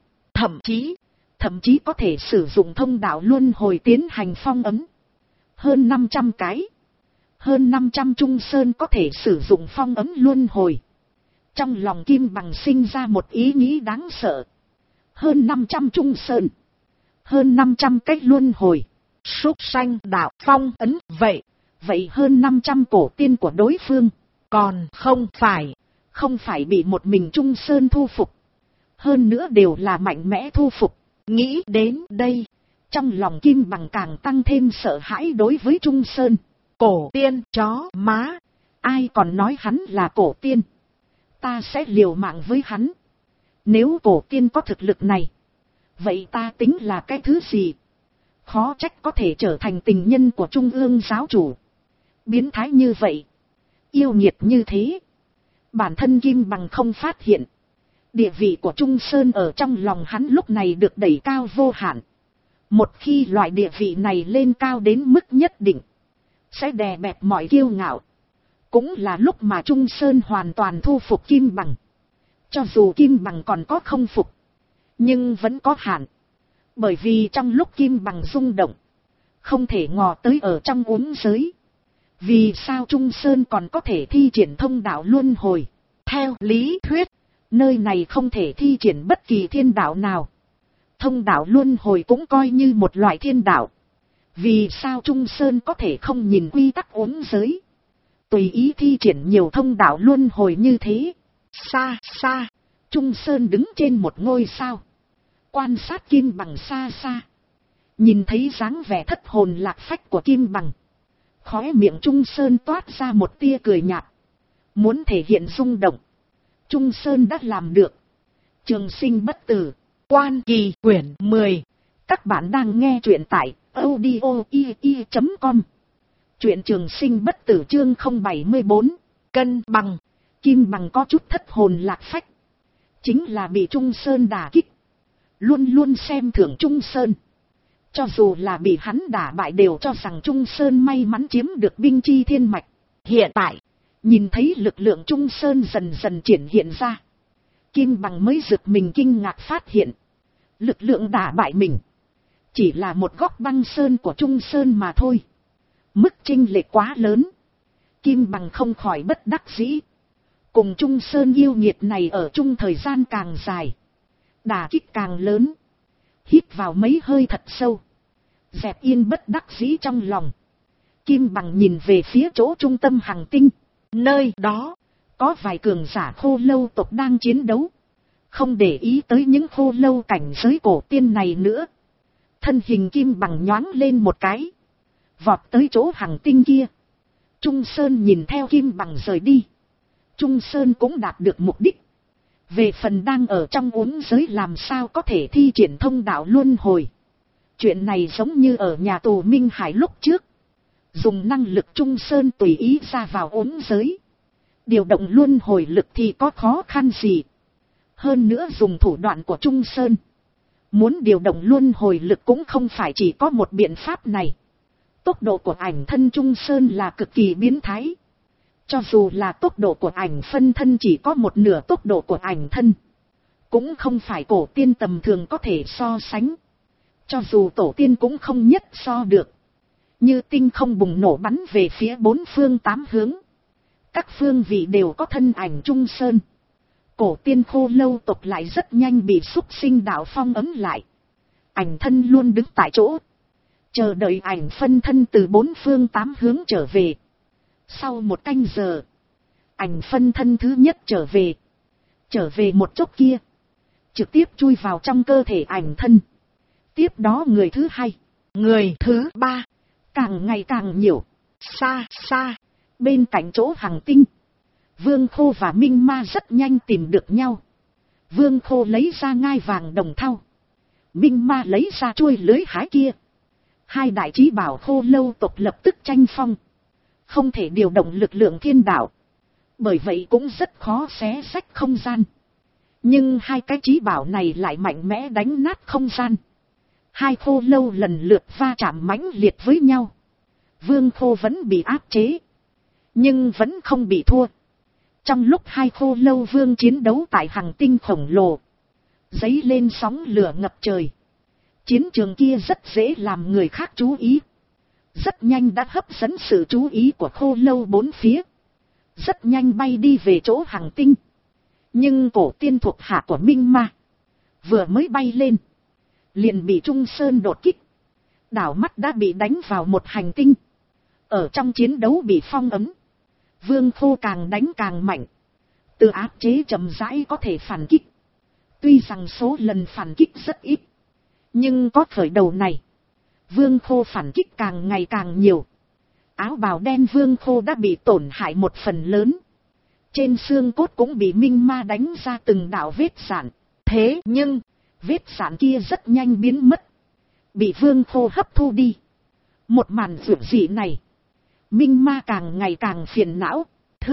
S1: Thậm chí có thể sử dụng thông đạo luân hồi tiến hành phong ấn. Hơn 500 cái. Hơn 500 Trung Sơn có thể sử dụng phong ấn luân hồi. Trong lòng Kim Bằng sinh ra một ý nghĩ đáng sợ. Hơn 500 Trung Sơn. Hơn 500 cách luân hồi. Súc sanh đạo phong ấn. Vậy hơn 500 cổ tiên của đối phương. Còn không phải. Không phải bị một mình Trung Sơn thu phục. Hơn nữa đều là mạnh mẽ thu phục. Nghĩ đến đây, trong lòng Kim Bằng càng tăng thêm sợ hãi đối với Trung Sơn. Cổ tiên chó má, ai còn nói hắn là cổ tiên. Ta sẽ liều mạng với hắn. Nếu cổ tiên có thực lực này, vậy ta tính là cái thứ gì? Khó trách có thể trở thành tình nhân của Trung ương giáo chủ. Biến thái như vậy, yêu nghiệt như thế, bản thân Kim Bằng không phát hiện. Địa vị của Trung Sơn ở trong lòng hắn lúc này được đẩy cao vô hạn. Một khi loại địa vị này lên cao đến mức nhất định, sẽ đè bẹp mọi kiêu ngạo. Cũng là lúc mà Trung Sơn hoàn toàn thu phục Kim Bằng. Cho dù Kim Bằng còn có không phục, nhưng vẫn có hạn. Bởi vì trong lúc Kim Bằng rung động, không thể ngò tới ở trong uống giới. Vì sao Trung Sơn còn có thể thi triển thông đạo luân hồi? Theo lý thuyết, nơi này không thể thi triển bất kỳ thiên đạo nào. Thông đạo luân hồi cũng coi như một loại thiên đạo. Vì sao Trung Sơn có thể không nhìn quy tắc uống giới, tùy ý thi triển nhiều thông đạo luân hồi như thế? Xa xa, Trung Sơn đứng trên một ngôi sao, quan sát Kim Bằng xa xa. Nhìn thấy dáng vẻ thất hồn lạc phách của Kim Bằng, khóe miệng Trung Sơn toát ra một tia cười nhạt. Muốn thể hiện rung động, Trung Sơn đã làm được. Trường sinh bất tử, Quan Kỳ quyển 10. Các bạn đang nghe truyện tại audio.com. Truyện trường sinh bất tử chương 074. Cân bằng. Kim Bằng có chút thất hồn lạc phách. Chính là bị Trung Sơn đả kích. Luôn luôn xem thường Trung Sơn. Cho dù là bị hắn đả bại đều cho rằng Trung Sơn may mắn chiếm được binh chi thiên mạch. Hiện tại, nhìn thấy lực lượng Trung Sơn dần dần triển hiện ra, Kim Bằng mới giật mình kinh ngạc phát hiện. Lực lượng đả bại mình chỉ là một góc băng sơn của Trung Sơn mà thôi. Mức chênh lệch quá lớn. Kim Bằng không khỏi bất đắc dĩ. Cùng Trung Sơn yêu nghiệt này ở chung thời gian càng dài, đả kích càng lớn. Hít vào mấy hơi thật sâu, dẹp yên bất đắc dĩ trong lòng. Kim Bằng nhìn về phía chỗ trung tâm hành tinh. Nơi đó có vài cường giả khô lâu tộc đang chiến đấu. Không để ý tới những khô lâu cảnh giới cổ tiên này nữa. Thân hình Kim Bằng nhoáng lên một cái, vọt tới chỗ hành tinh kia. Trung Sơn nhìn theo Kim Bằng rời đi. Trung Sơn cũng đạt được mục đích. Về phần đang ở trong uống giới làm sao có thể thi triển thông đạo luân hồi. Chuyện này giống như ở nhà tù Minh Hải lúc trước. Dùng năng lực Trung Sơn tùy ý ra vào uống giới. Điều động luân hồi lực thì có khó khăn gì. Hơn nữa dùng thủ đoạn của Trung Sơn, muốn điều động luân hồi lực cũng không phải chỉ có một biện pháp này. Tốc độ của ảnh thân Trung Sơn là cực kỳ biến thái. Cho dù là tốc độ của ảnh phân thân chỉ có một nửa tốc độ của ảnh thân, cũng không phải cổ tiên tầm thường có thể so sánh. Cho dù tổ tiên cũng không nhất so được. Như tinh không bùng nổ bắn về phía bốn phương tám hướng. Các phương vị đều có thân ảnh Trung Sơn. Cổ tiên khô lâu tộc lại rất nhanh bị xúc sinh đạo phong ấm lại. Ảnh thân luôn đứng tại chỗ, chờ đợi ảnh phân thân từ bốn phương tám hướng trở về. Sau một canh giờ, ảnh phân thân thứ nhất trở về. Trở về một chốc kia, trực tiếp chui vào trong cơ thể ảnh thân. Tiếp đó người thứ hai, người thứ ba, càng ngày càng nhiều. Xa xa, bên cạnh chỗ hành tinh, Vương Khô và Minh Ma rất nhanh tìm được nhau. Vương Khô lấy ra ngai vàng đồng thau, Minh Ma lấy ra chuôi lưới hái kia. Hai đại chí bảo khô lâu tộc lập tức tranh phong. Không thể điều động lực lượng thiên đạo, bởi vậy cũng rất khó xé xách không gian. Nhưng hai cái chí bảo này lại mạnh mẽ đánh nát không gian. Hai khô lâu lần lượt va chạm mãnh liệt với nhau. Vương Khô vẫn bị áp chế, nhưng vẫn không bị thua. Trong lúc hai khô lâu vương chiến đấu tại hành tinh khổng lồ, dấy lên sóng lửa ngập trời. Chiến trường kia rất dễ làm người khác chú ý. Rất nhanh đã hấp dẫn sự chú ý của khô lâu bốn phía. Rất nhanh bay đi về chỗ hành tinh. Nhưng cổ tiên thuộc hạ của Minh Ma vừa mới bay lên, liền bị Trung Sơn đột kích. Đảo mắt đã bị đánh vào một hành tinh. Ở trong chiến đấu bị phong ấn. Vương Khô càng đánh càng mạnh. Từ áp chế chậm rãi có thể phản kích. Tuy rằng số lần phản kích rất ít. Nhưng có khởi đầu này. Vương Khô phản kích càng ngày càng nhiều. Áo bào đen Vương Khô đã bị tổn hại một phần lớn. Trên xương cốt cũng bị minh ma đánh ra từng đạo vết sạn. Thế nhưng, vết sạn kia rất nhanh biến mất. Bị Vương Khô hấp thu đi. Một màn dữ dị này. Minh ma càng ngày càng phiền não.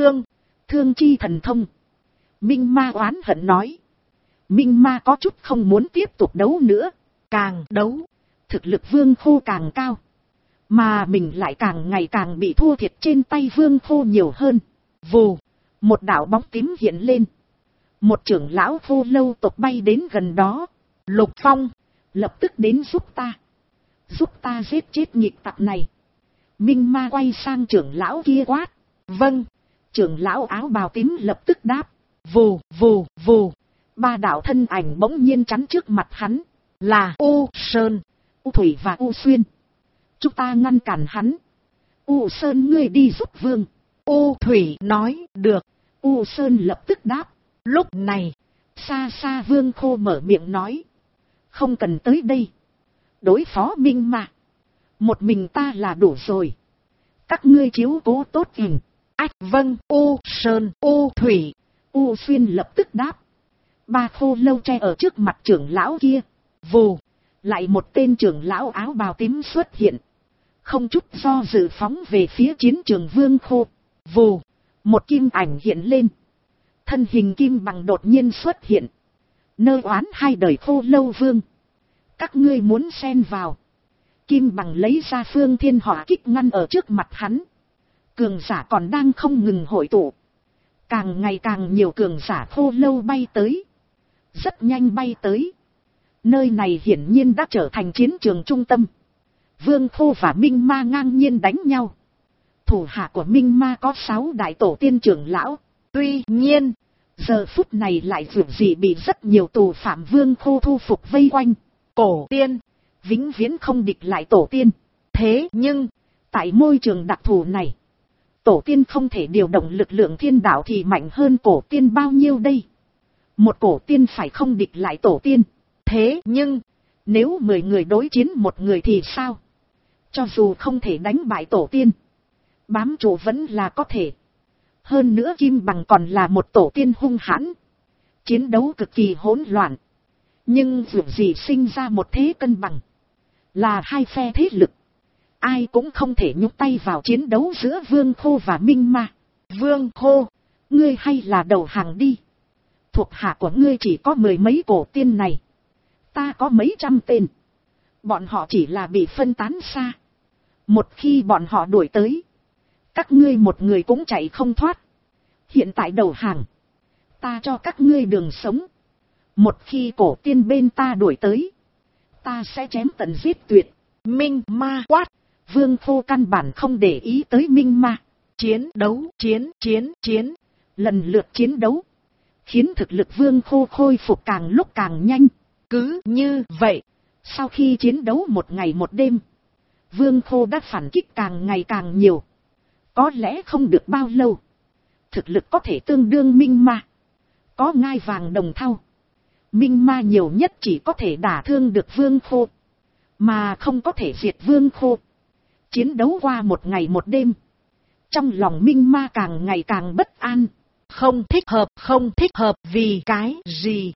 S1: Thương chi thần thông. Minh ma oán hận nói. Minh ma có chút không muốn tiếp tục đấu nữa. Càng đấu, thực lực Vương Khô càng cao. Mà mình lại càng ngày càng bị thua thiệt trên tay Vương Khô nhiều hơn. Vù, một đạo bóng tím hiện lên. Một trưởng lão Khô Lâu tộc bay đến gần đó. Lục Phong, lập tức đến giúp ta. Giúp ta giết chết nghịch tặc này. Minh ma quay sang trưởng lão kia quát. Vâng, trưởng lão áo bào tím lập tức đáp. Vù, vù, vù. Ba đạo thân ảnh bỗng nhiên chắn trước mặt hắn. Là U Sơn, U Thủy và U Xuyên. Chúng ta ngăn cản hắn. U Sơn ngươi đi giúp vương. U Thủy nói được. U Sơn lập tức đáp. Lúc này, xa xa Vương Khô mở miệng nói. Không cần tới đây. Đối phó minh ma. Một mình ta là đủ rồi. Các ngươi chiếu cố tốt hình. Ách vâng. U Sơn, U Thủy, U Xuyên lập tức đáp. Ba Khô Lâu tre ở trước mặt trưởng lão kia. Vù, lại một tên trưởng lão áo bào tím xuất hiện. Không chút do dự phóng về phía chiến trường Vương Khô. Vù, một kim ảnh hiện lên. Thân hình kim bằng đột nhiên xuất hiện. Nơ oán hai đời Khô Lâu vương. Các ngươi muốn xen vào. Kim bằng lấy ra phương thiên hỏa kích ngăn ở trước mặt hắn. Cường giả còn đang không ngừng hội tụ. Càng ngày càng nhiều cường giả Khô Lâu bay tới. Rất nhanh bay tới. Nơi này hiển nhiên đã trở thành chiến trường trung tâm. Vương Khô và Minh Ma ngang nhiên đánh nhau. Thủ hạ của Minh Ma có 6 đại tổ tiên trưởng lão. Tuy nhiên, giờ phút này lại dường gì bị rất nhiều tù phạm Vương Khô thu phục vây quanh. Cổ tiên, vĩnh viễn không địch lại tổ tiên. Thế nhưng, tại môi trường đặc thù này, tổ tiên không thể điều động lực lượng thiên đạo thì mạnh hơn cổ tiên bao nhiêu đây. Một cổ tiên phải không địch lại tổ tiên. Thế nhưng, nếu 10 người đối chiến một người thì sao? Cho dù không thể đánh bại tổ tiên, bám trụ vẫn là có thể. Hơn nữa Kim Bằng còn là một tổ tiên hung hãn. Chiến đấu cực kỳ hỗn loạn. Nhưng dù gì sinh ra một thế cân bằng. Là hai phe thế lực. Ai cũng không thể nhúc tay vào chiến đấu giữa Vương Khô và Minh Ma. Vương Khô, ngươi hay là đầu hàng đi. Thuộc hạ của ngươi chỉ có 10 mấy cổ tiên này. Ta có mấy trăm tên. Bọn họ chỉ là bị phân tán xa. Một khi bọn họ đuổi tới, các ngươi một người cũng chạy không thoát. Hiện tại đầu hàng, ta cho các ngươi đường sống. Một khi cổ tiên bên ta đuổi tới, ta sẽ chém tận giết tuyệt. Minh Ma quát. Vương Khô căn bản không để ý tới Minh Ma. Chiến đấu, chiến. Lần lượt chiến đấu, khiến thực lực Vương Khô khôi phục càng lúc càng nhanh. Cứ như vậy, sau khi chiến đấu một ngày một đêm, Vương Khô đã phản kích càng ngày càng nhiều. Có lẽ không được bao lâu, thực lực có thể tương đương Minh Ma. Có ngai vàng đồng thau, Minh Ma nhiều nhất chỉ có thể đả thương được Vương Khô, mà không có thể diệt Vương Khô. Chiến đấu qua một ngày một đêm, trong lòng Minh Ma càng ngày càng bất an. Không thích hợp, vì cái gì?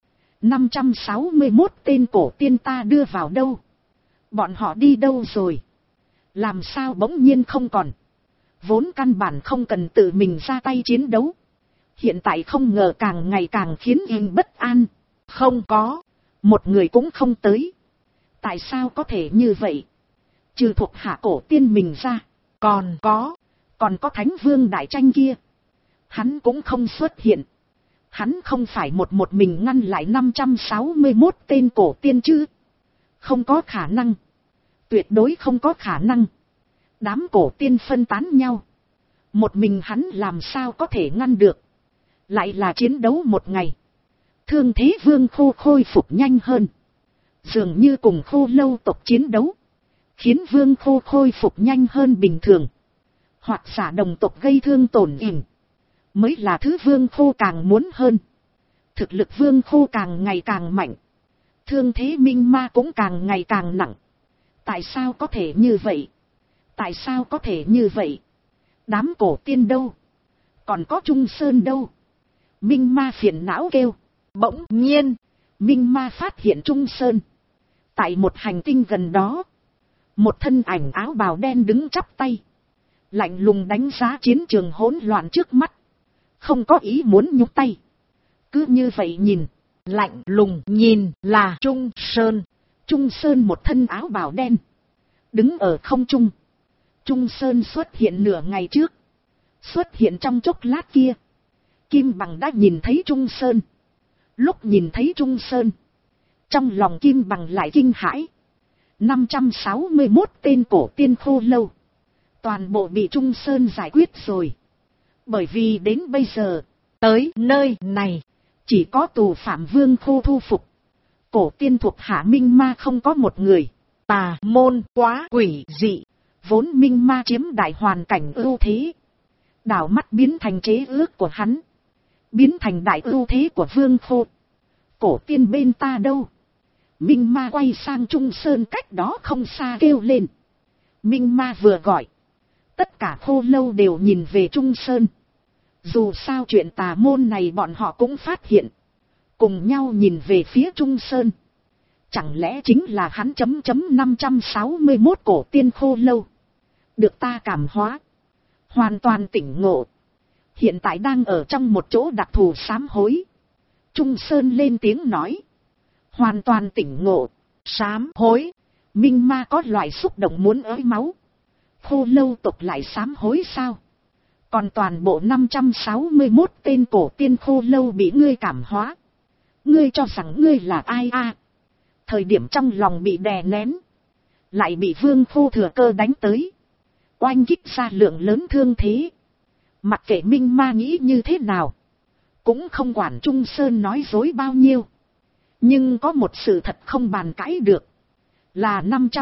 S1: 561 tên cổ tiên ta đưa vào đâu? Bọn họ đi đâu rồi? Làm sao bỗng nhiên không còn? Vốn căn bản không cần tự mình ra tay chiến đấu. Hiện tại không ngờ càng ngày càng khiến em bất an. Không có, một người cũng không tới. Tại sao có thể như vậy? Trừ thuộc hạ cổ tiên mình ra, còn có Thánh Vương Đại Tranh kia. Hắn cũng không xuất hiện. Hắn không phải một mình ngăn lại 561 tên cổ tiên chứ? Không có khả năng. Tuyệt đối không có khả năng. Đám cổ tiên phân tán nhau. Một mình hắn làm sao có thể ngăn được? Lại là chiến đấu một ngày. Thương thế Vương Khô khôi phục nhanh hơn. Dường như cùng Khô Lâu tộc chiến đấu, khiến Vương Khô khôi phục nhanh hơn bình thường. Hoặc giả đồng tộc gây thương tổn ỉm. mới là thứ Vương Khô càng muốn hơn. Thực lực Vương Khô càng ngày càng mạnh, thương thế Minh Ma cũng càng ngày càng nặng. Tại sao có thể như vậy? Tại sao có thể như vậy? Đám cổ tiên đâu? Còn có Trung Sơn đâu? Minh Ma phiền não kêu. Bỗng nhiên, Minh Ma phát hiện Trung Sơn. Tại một hành tinh gần đó, một thân ảnh áo bào đen đứng chắp tay, lạnh lùng đánh giá chiến trường hỗn loạn trước mắt, không có ý muốn nhúc tay. Cứ như vậy nhìn, lạnh lùng nhìn là Trung Sơn. Trung Sơn một thân áo bào đen, đứng ở không trung. Trung Sơn xuất hiện nửa ngày trước, xuất hiện trong chốc lát kia, Kim Bằng đã nhìn thấy Trung Sơn. Lúc nhìn thấy Trung Sơn, trong lòng Kim Bằng lại kinh hãi. 561 tên cổ tiên khô lâu, toàn bộ bị Trung Sơn giải quyết rồi. Bởi vì đến bây giờ, tới nơi này, chỉ có tù phạm Vương Khô thu phục. Cổ tiên thuộc hạ Minh Ma không có một người. Tà môn quá quỷ dị, vốn Minh Ma chiếm đại hoàn cảnh ưu thế, đảo mắt biến thành chế ước của hắn, biến thành đại ưu thế của Vương Khô. Cổ tiên bên ta đâu? Minh Ma quay sang Trung Sơn cách đó không xa kêu lên. Minh Ma vừa gọi, tất cả khô lâu đều nhìn về Trung Sơn. Dù sao chuyện tà môn này bọn họ cũng phát hiện, cùng nhau nhìn về phía Trung Sơn. Chẳng lẽ chính là hắn chấm 561 cổ tiên khô lâu, được ta cảm hóa, hoàn toàn tỉnh ngộ, hiện tại đang ở trong một chỗ đặc thù sám hối. Trung Sơn lên tiếng nói, hoàn toàn tỉnh ngộ, sám hối. Minh Ma có loại xúc động muốn ới máu. Khô lâu tộc lại sám hối sao? Còn toàn bộ 561 tên cổ tiên khô lâu bị ngươi cảm hóa, ngươi cho rằng ngươi là ai a? Thời điểm trong lòng bị đè nén, lại bị Vương Khô thừa cơ đánh tới, oanh kích ra lượng lớn thương thế. Mặc kệ Minh Ma nghĩ như thế nào, cũng không quản Trung Sơn nói dối bao nhiêu. Nhưng có một sự thật không bàn cãi được, là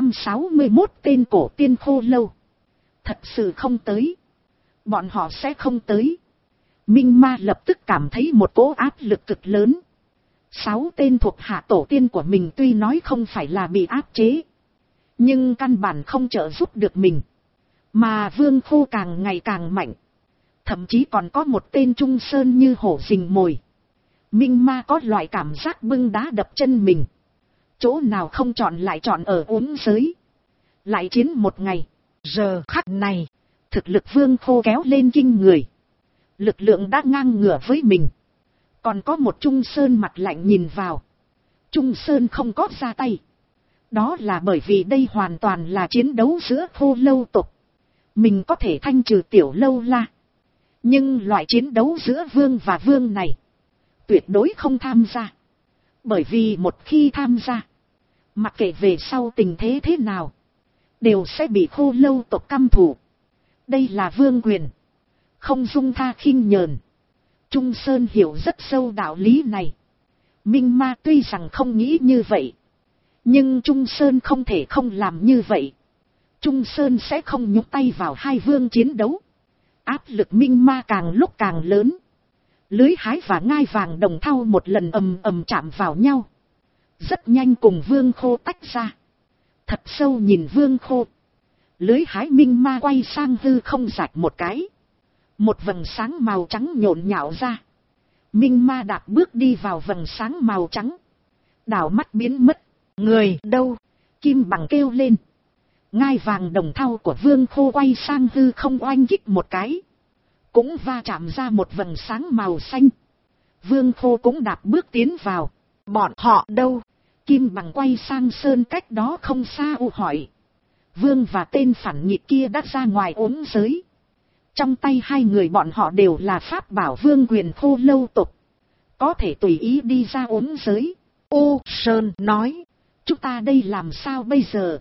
S1: 561 tên cổ tiên khô lâu thật sự không tới. Bọn họ sẽ không tới. Minh Ma lập tức cảm thấy một cỗ áp lực cực lớn. 6 tên thuộc hạ tổ tiên của mình tuy nói không phải là bị áp chế, nhưng căn bản không trợ giúp được mình. Mà Vương Khô càng ngày càng mạnh, thậm chí còn có một tên Trung Sơn như hổ rình mồi. Minh Ma có loại cảm giác bưng đá đập chân mình. Chỗ nào không chọn lại chọn ở uống giới. Lại chiến một ngày. Giờ khắc này, thực lực Vương Khô kéo lên kinh người. Lực lượng đã ngang ngửa với mình. Còn có một Trung Sơn mặt lạnh nhìn vào. Trung Sơn không có ra tay. Đó là bởi vì đây hoàn toàn là chiến đấu giữa khô lâu tộc. Mình có thể thanh trừ tiểu lâu la. Nhưng loại chiến đấu giữa vương và vương này, tuyệt đối không tham gia. Bởi vì một khi tham gia, mặc kệ về sau tình thế thế nào, đều sẽ bị khô lâu tộc căm thù. Đây là vương quyền, không dung tha khinh nhờn. Trung Sơn hiểu rất sâu đạo lý này. Minh Ma tuy rằng không nghĩ như vậy, nhưng Trung Sơn không thể không làm như vậy. Trung Sơn sẽ không nhúc tay vào hai vương chiến đấu. Áp lực Minh Ma càng lúc càng lớn. Lưới hái và ngai vàng đồng thau một lần ầm ầm chạm vào nhau. Rất nhanh cùng Vương Khô tách ra. Thật sâu nhìn Vương Khô. Lưới hái Minh Ma quay sang hư không rạch một cái. Một vầng sáng màu trắng nhộn nhạo ra. Minh Ma đạp bước đi vào vầng sáng màu trắng. Đảo mắt biến mất. Người đâu? Kim Bằng kêu lên. Ngai vàng đồng thau của Vương Khô quay sang hư không oanh kích một cái. Cũng va chạm ra một vầng sáng màu xanh. Vương Khô cũng đạp bước tiến vào. Bọn họ đâu? Kim Bằng quay sang sơn cách đó không xa u hỏi. Vương và tên phản nghịch kia đã ra ngoài ốm giới. Trong tay hai người bọn họ đều là pháp bảo vương quyền khô lâu tộc. Có thể tùy ý đi ra ốm giới. Ô Sơn nói. Chúng ta đây làm sao bây giờ?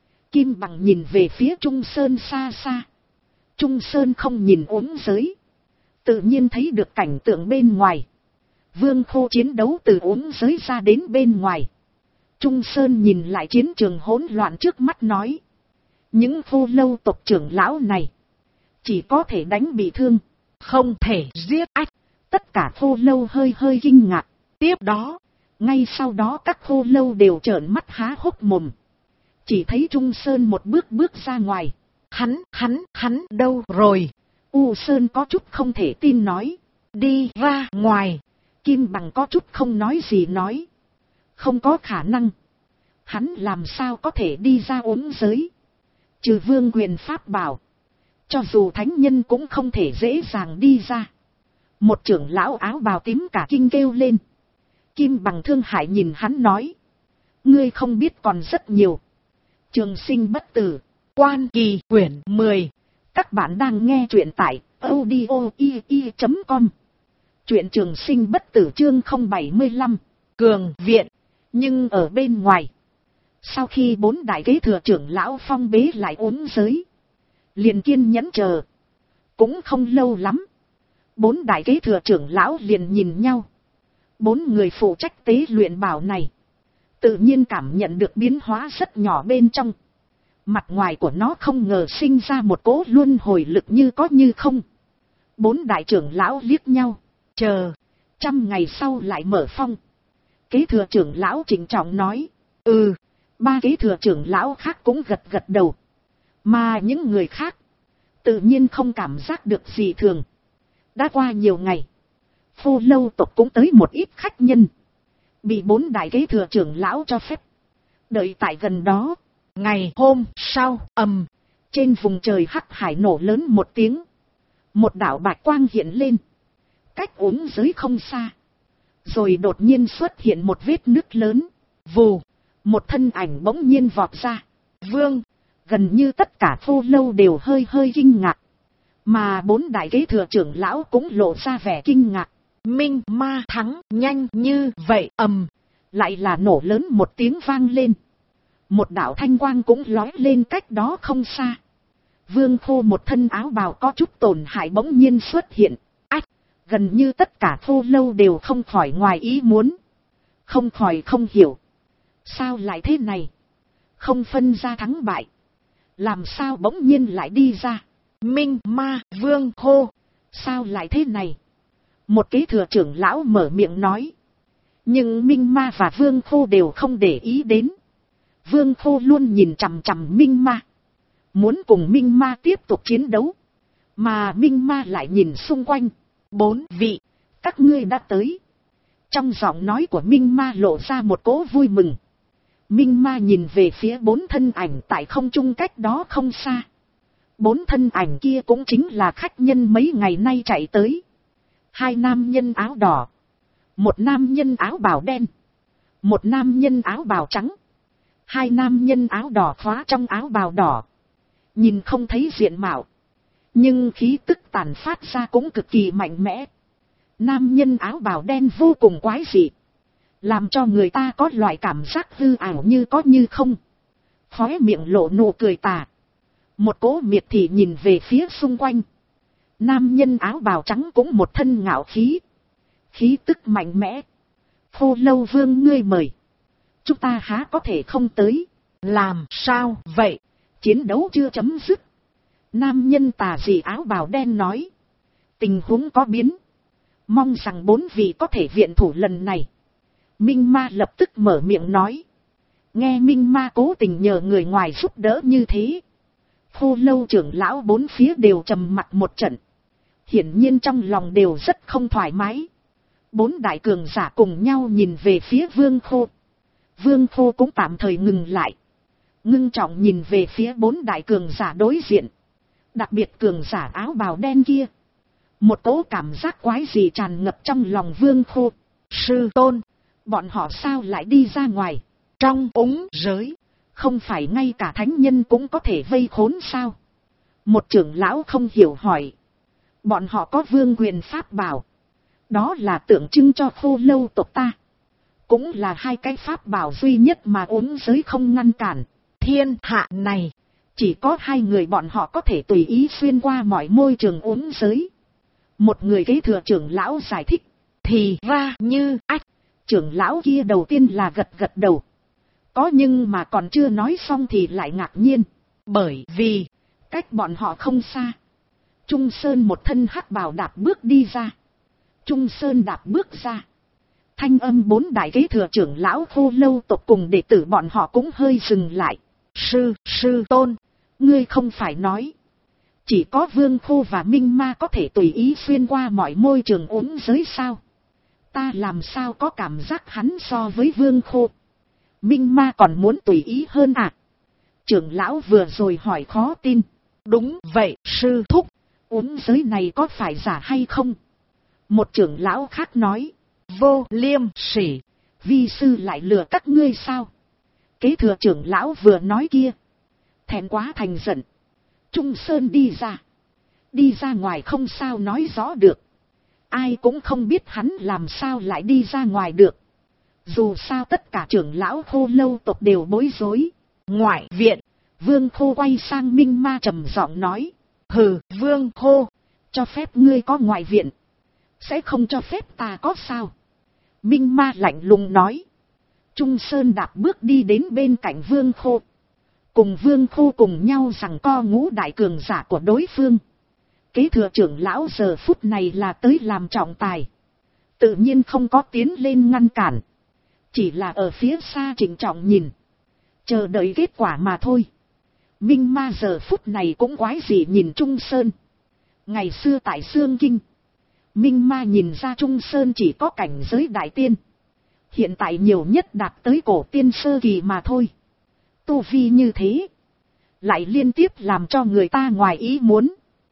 S1: Kim Bằng nhìn về phía Trung Sơn xa xa. Trung Sơn không nhìn ốm giới, tự nhiên thấy được cảnh tượng bên ngoài. Vương Khô chiến đấu từ ốm giới ra đến bên ngoài. Trung Sơn nhìn lại chiến trường hỗn loạn trước mắt nói. Những khô lâu tộc trưởng lão này, chỉ có thể đánh bị thương, không thể giết ách. Tất cả khô lâu hơi hơi kinh ngạc. Tiếp đó, ngay sau đó các khô lâu đều trợn mắt há hốc mồm. Chỉ thấy Trung Sơn một bước bước ra ngoài. Hắn đâu rồi? U Sơn có chút không thể tin nói. Đi ra ngoài. Kim Bằng có chút không nói gì nói. Không có khả năng. Hắn làm sao có thể đi ra uống giới? Trừ vương quyền pháp bảo. Cho dù thánh nhân cũng không thể dễ dàng đi ra. Một trưởng lão áo bào tím cả kinh kêu lên. Kim Bằng thương hại nhìn hắn nói. Ngươi không biết còn rất nhiều. Trường sinh bất tử. Quan Kỳ quyển 10. Các bạn đang nghe truyện tại audio.com. Truyện trường sinh bất tử chương 075. Cường viện. Nhưng ở bên ngoài. Sau khi 4 đại kế thừa trưởng lão phong bế lại uống giới. Liền kiên nhẫn chờ. Cũng không lâu lắm. 4 đại kế thừa trưởng lão liền nhìn nhau. 4 người phụ trách tế luyện bảo này. Tự nhiên cảm nhận được biến hóa rất nhỏ bên trong. Mặt ngoài của nó không ngờ sinh ra một cỗ luân hồi lực như có như không. 4 đại trưởng lão liếc nhau. Chờ. 100 ngày sau lại mở phong. Kế thừa trưởng lão trịnh trọng nói. 3 kế thừa trưởng lão khác cũng gật gật đầu. Mà những người khác. Tự nhiên không cảm giác được gì thường. Đã qua nhiều ngày. Phô lâu tộc cũng tới một ít khách nhân. Bị 4 đại kế thừa trưởng lão cho phép. Đợi tại gần đó. Ngày hôm sau trên vùng trời hắc hải nổ lớn một tiếng. Một đạo bạch quang hiện lên. Cách uống giới không xa. Rồi đột nhiên xuất hiện một vết nứt lớn. Vù. Một thân ảnh bỗng nhiên vọt ra. Vương. Gần như tất cả phô lâu đều hơi hơi kinh ngạc. Mà 4 đại kế thừa trưởng lão cũng lộ ra vẻ kinh ngạc. Minh ma thắng nhanh như vậy. Lại là nổ lớn một tiếng vang lên. Một đạo thanh quang cũng lói lên cách đó không xa. Vương Khô một thân áo bào có chút tổn hại bỗng nhiên xuất hiện. Gần như tất cả phô lâu đều không khỏi ngoài ý muốn. Không khỏi không hiểu. Sao lại thế này? Không phân ra thắng bại. Làm sao bỗng nhiên lại đi ra? Minh ma Vương Khô. Sao lại thế này? Một kế thừa trưởng lão mở miệng nói. Nhưng Minh ma và Vương Khô đều không để ý đến. Vương Khô luôn nhìn chằm chằm Minh ma. Muốn cùng Minh ma tiếp tục chiến đấu. Mà Minh ma lại nhìn xung quanh. 4 vị. Các ngươi đã tới. Trong giọng nói của Minh ma lộ ra một cỗ vui mừng. Minh ma nhìn về phía 4 thân ảnh tại không trung cách đó không xa. 4 thân ảnh kia cũng chính là khách nhân mấy ngày nay chạy tới. 2 nam nhân áo đỏ. 1 nam nhân áo bào đen. 1 nam nhân áo bào trắng. 2 nam nhân áo đỏ khóa trong áo bào đỏ. Nhìn không thấy diện mạo. Nhưng khí tức tàn phát ra cũng cực kỳ mạnh mẽ. Nam nhân áo bào đen vô cùng quái dị. Làm cho người ta có loại cảm giác hư ảo như có như không. Khóe miệng lộ nụ cười tà. Một cỗ miệt thị nhìn về phía xung quanh. Nam nhân áo bào trắng cũng một thân ngạo khí. Khí tức mạnh mẽ. Khô lâu vương ngươi mời. Chúng ta há có thể không tới. Làm sao vậy? Chiến đấu chưa chấm dứt. Nam nhân tà dị áo bào đen nói. Tình huống có biến. Mong rằng 4 vị có thể viện thủ lần này. Minh ma lập tức mở miệng nói. Nghe Minh ma cố tình nhờ người ngoài giúp đỡ như thế. Khô lâu trưởng lão 4 phía đều trầm mặt một trận. Hiển nhiên trong lòng đều rất không thoải mái. 4 đại cường giả cùng nhau nhìn về phía Vương Khô. Vương Khô cũng tạm thời ngừng lại. Ngưng trọng nhìn về phía 4 đại cường giả đối diện. Đặc biệt cường giả áo bào đen kia. Một cỗ cảm giác quái gì tràn ngập trong lòng Vương Khô. Sư tôn, bọn họ sao lại đi ra ngoài? Trong úng giới, không phải ngay cả thánh nhân cũng có thể vây khốn sao? Một trưởng lão không hiểu hỏi. Bọn họ có vương quyền pháp bảo. Đó là tượng trưng cho Khô lâu tộc ta. Cũng là 2 cái pháp bảo duy nhất mà úng giới không ngăn cản. Thiên hạ này, chỉ có 2 người bọn họ có thể tùy ý xuyên qua mọi môi trường úng giới. Một người kế thừa trưởng lão giải thích. Thì ra như trưởng lão kia đầu tiên là gật gật đầu. Có nhưng mà còn chưa nói xong thì lại ngạc nhiên. Bởi vì cách bọn họ không xa. Trung Sơn một thân hắc bào đạp bước đi ra. Trung Sơn đạp bước ra. Thanh âm 4 đại kế thừa trưởng lão Khô Lâu tộc cùng đệ tử bọn họ cũng hơi dừng lại. Sư tôn, ngươi không phải nói. Chỉ có Vương Khô và Minh Ma có thể tùy ý xuyên qua mọi môi trường uốn giới sao? Ta làm sao có cảm giác hắn so với Vương Khô, Minh Ma còn muốn tùy ý hơn à? Trưởng lão vừa rồi hỏi khó tin. Đúng vậy, sư thúc, uốn giới này có phải giả hay không? Một trưởng lão khác nói. Vô liêm sỉ, vi sư lại lừa các ngươi sao? Kế thừa trưởng lão vừa nói kia, thẹn quá thành giận. Trung Sơn đi ra. Đi ra ngoài không sao nói rõ được. Ai cũng không biết hắn làm sao lại đi ra ngoài được. Dù sao tất cả trưởng lão Khô Lâu tộc đều bối rối. Ngoại viện, Vương Khô quay sang Minh Ma trầm giọng nói. Hừ, Vương Khô, cho phép ngươi có ngoại viện, sẽ không cho phép ta có sao? Minh Ma lạnh lùng nói. Trung Sơn đạp bước đi đến bên cạnh Vương Khô. Cùng Vương Khô cùng nhau giằng co ngũ đại cường giả của đối phương. Kế thừa trưởng lão giờ phút này là tới làm trọng tài. Tự nhiên không có tiến lên ngăn cản. Chỉ là ở phía xa trịnh trọng nhìn. Chờ đợi kết quả mà thôi. Minh Ma giờ phút này cũng quái dị nhìn Trung Sơn. Ngày xưa tại Sương Kinh, Minh Ma nhìn ra Trung Sơn chỉ có cảnh giới đại tiên. Hiện tại nhiều nhất đạt tới cổ tiên sơ kỳ mà thôi. Tu vi như thế, lại liên tiếp làm cho người ta ngoài ý muốn.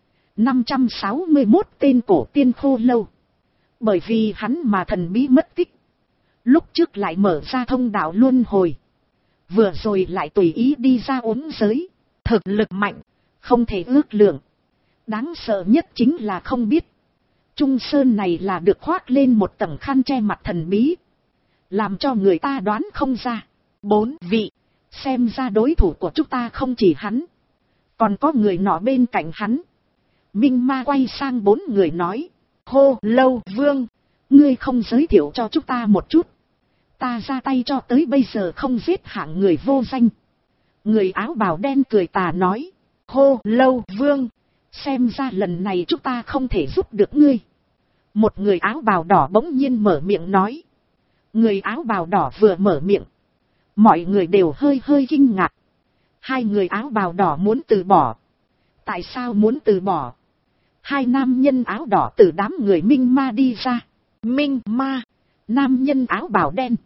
S1: 561 tên cổ tiên Khô Lâu. Bởi vì hắn mà thần bí mất tích. Lúc trước lại mở ra thông đạo luân hồi. Vừa rồi lại tùy ý đi ra uốn giới. Thực lực mạnh, không thể ước lượng. Đáng sợ nhất chính là không biết Trung Sơn này là được khoác lên một tầng khăn che mặt thần bí, làm cho người ta đoán không ra. 4 vị, xem ra đối thủ của chúng ta không chỉ hắn, còn có người nọ bên cạnh hắn. Minh Ma quay sang 4 người nói. Khô Lâu Vương, ngươi không giới thiệu cho chúng ta một chút? Ta ra tay cho tới bây giờ không giết hạng người vô danh. Người áo bào đen cười tà nói. Khô Lâu Vương, xem ra lần này chúng ta không thể giúp được ngươi. Một người áo bào đỏ bỗng nhiên mở miệng nói. Người áo bào đỏ vừa mở miệng, mọi người đều hơi kinh ngạc. Hai người áo bào đỏ muốn từ bỏ. Tại sao muốn từ bỏ? Hai nam nhân áo đỏ từ đám người Minh Ma đi ra. Minh Ma, nam nhân áo bào đen,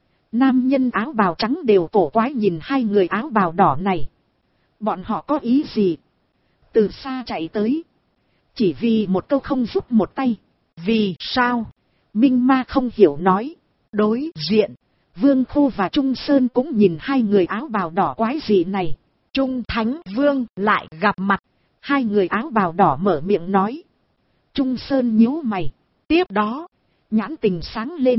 S1: nam nhân áo bào trắng đều cổ quái nhìn hai người áo bào đỏ này. Bọn họ có ý gì? Từ xa chạy tới, chỉ vì một câu không giúp một tay. Vì sao? Minh Ma không hiểu nói. Đối diện, Vương Khô và Trung Sơn cũng nhìn hai người áo bào đỏ quái dị này. Trung Thánh Vương lại gặp mặt. Hai người áo bào đỏ mở miệng nói. Trung Sơn nhíu mày. Tiếp đó, nhãn tình sáng lên.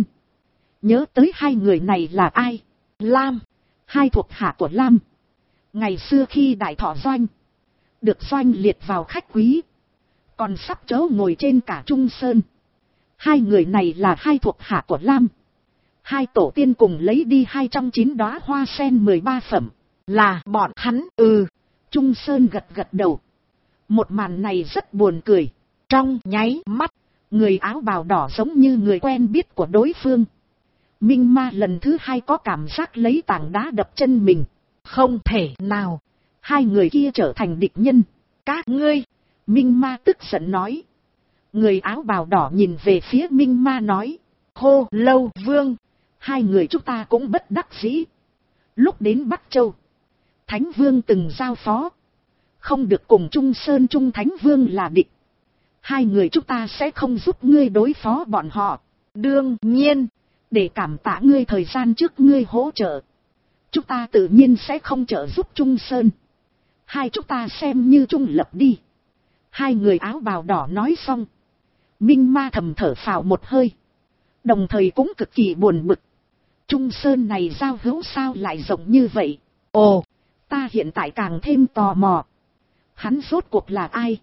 S1: Nhớ tới hai người này là ai? Lam, hai thuộc hạ của Lam. Ngày xưa khi Đại Thọ Doanh được Doanh liệt vào khách quý, còn sắp chớ ngồi trên cả Trung Sơn. Hai người này là hai thuộc hạ của Lam. Hai tổ tiên cùng lấy đi 2 trong 9 đóa hoa sen 13 phẩm. Là bọn hắn. Trung Sơn gật đầu. Một màn này rất buồn cười. Trong nháy mắt, người áo bào đỏ giống như người quen biết của đối phương. Minh Ma lần thứ hai có cảm giác lấy tảng đá đập chân mình. Không thể nào, hai người kia trở thành địch nhân. Các ngươi, Minh Ma tức giận nói. Người áo bào đỏ nhìn về phía Minh Ma nói. Khô Lâu Vương, hai người chúng ta cũng bất đắc dĩ. Lúc đến Bắc Châu, Thánh Vương từng giao phó, không được cùng Trung Sơn Trung Thánh Vương là địch. Hai người chúng ta sẽ không giúp ngươi đối phó bọn họ. Đương nhiên, để cảm tạ ngươi thời gian trước ngươi hỗ trợ, chúng ta tự nhiên sẽ không trợ giúp Trung Sơn. Hai chúng ta xem như trung lập đi. Hai người áo bào đỏ nói xong, Minh Ma thầm thở phào một hơi, đồng thời cũng cực kỳ buồn bực. Trung Sơn này giao hữu sao lại rộng như vậy? Ồ, ta hiện tại càng thêm tò mò. Hắn rốt cuộc là ai?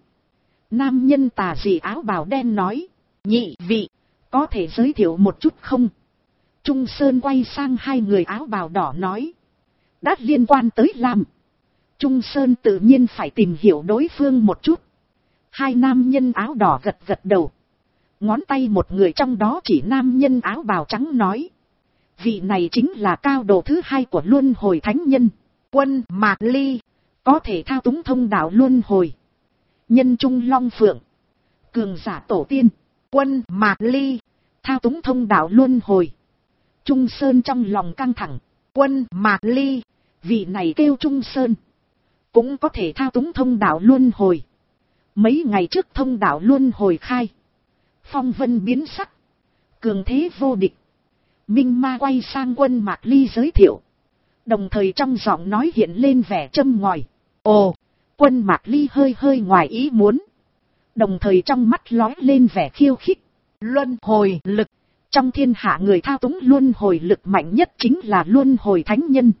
S1: Nam nhân tà dị áo bào đen nói. Nhị vị, có thể giới thiệu một chút không? Trung Sơn quay sang hai người áo bào đỏ nói. Đã liên quan tới Lam, Trung Sơn tự nhiên phải tìm hiểu đối phương một chút. Hai nam nhân áo đỏ gật gật đầu. Ngón tay một người trong đó chỉ nam nhân áo bào trắng nói. Vị này chính là cao độ thứ hai của luân hồi thánh nhân. Quân Mạc Ly. Có thể thao túng thông đạo luân hồi. Nhân trung long phượng. Cường giả tổ tiên. Quân Mạc Ly. Thao túng thông đạo luân hồi. Trung Sơn trong lòng căng thẳng. Quân Mạc Ly. Vị này kêu Trung Sơn. Cũng có thể thao túng thông đạo luân hồi. Mấy ngày trước thông đạo luân hồi khai. Phong vân biến sắc. Cường thế vô địch. Minh Ma quay sang Quân Mạc Ly giới thiệu. Đồng thời trong giọng nói hiện lên vẻ châm ngòi. Ồ, Quân Mạc Ly hơi ngoài ý muốn. Đồng thời trong mắt lóe lên vẻ khiêu khích. Luân hồi lực. Trong thiên hạ người thao túng luân hồi lực mạnh nhất chính là luân hồi thánh nhân.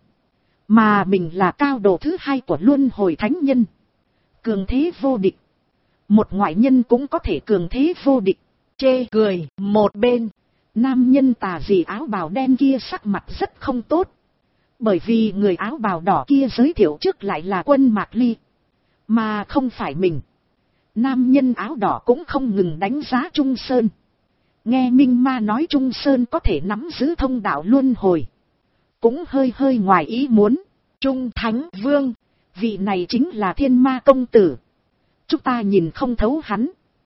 S1: Mà mình là cao độ thứ hai của luân hồi thánh nhân. Cường thế vô địch. Một ngoại nhân cũng có thể cường thế vô địch. Chê cười một bên. Nam nhân tà dị áo bào đen kia sắc mặt rất không tốt. Bởi vì người áo bào đỏ kia giới thiệu trước lại là Quân Mạc Ly. Mà không phải mình. Nam nhân áo đỏ cũng không ngừng đánh giá Trung Sơn. Nghe Minh Ma nói Trung Sơn có thể nắm giữ thông đạo luân hồi. Cũng hơi ngoài ý muốn. Trung Thánh Vương. Vị này chính là Thiên Ma Công Tử. Chúng ta nhìn không thấu hắn.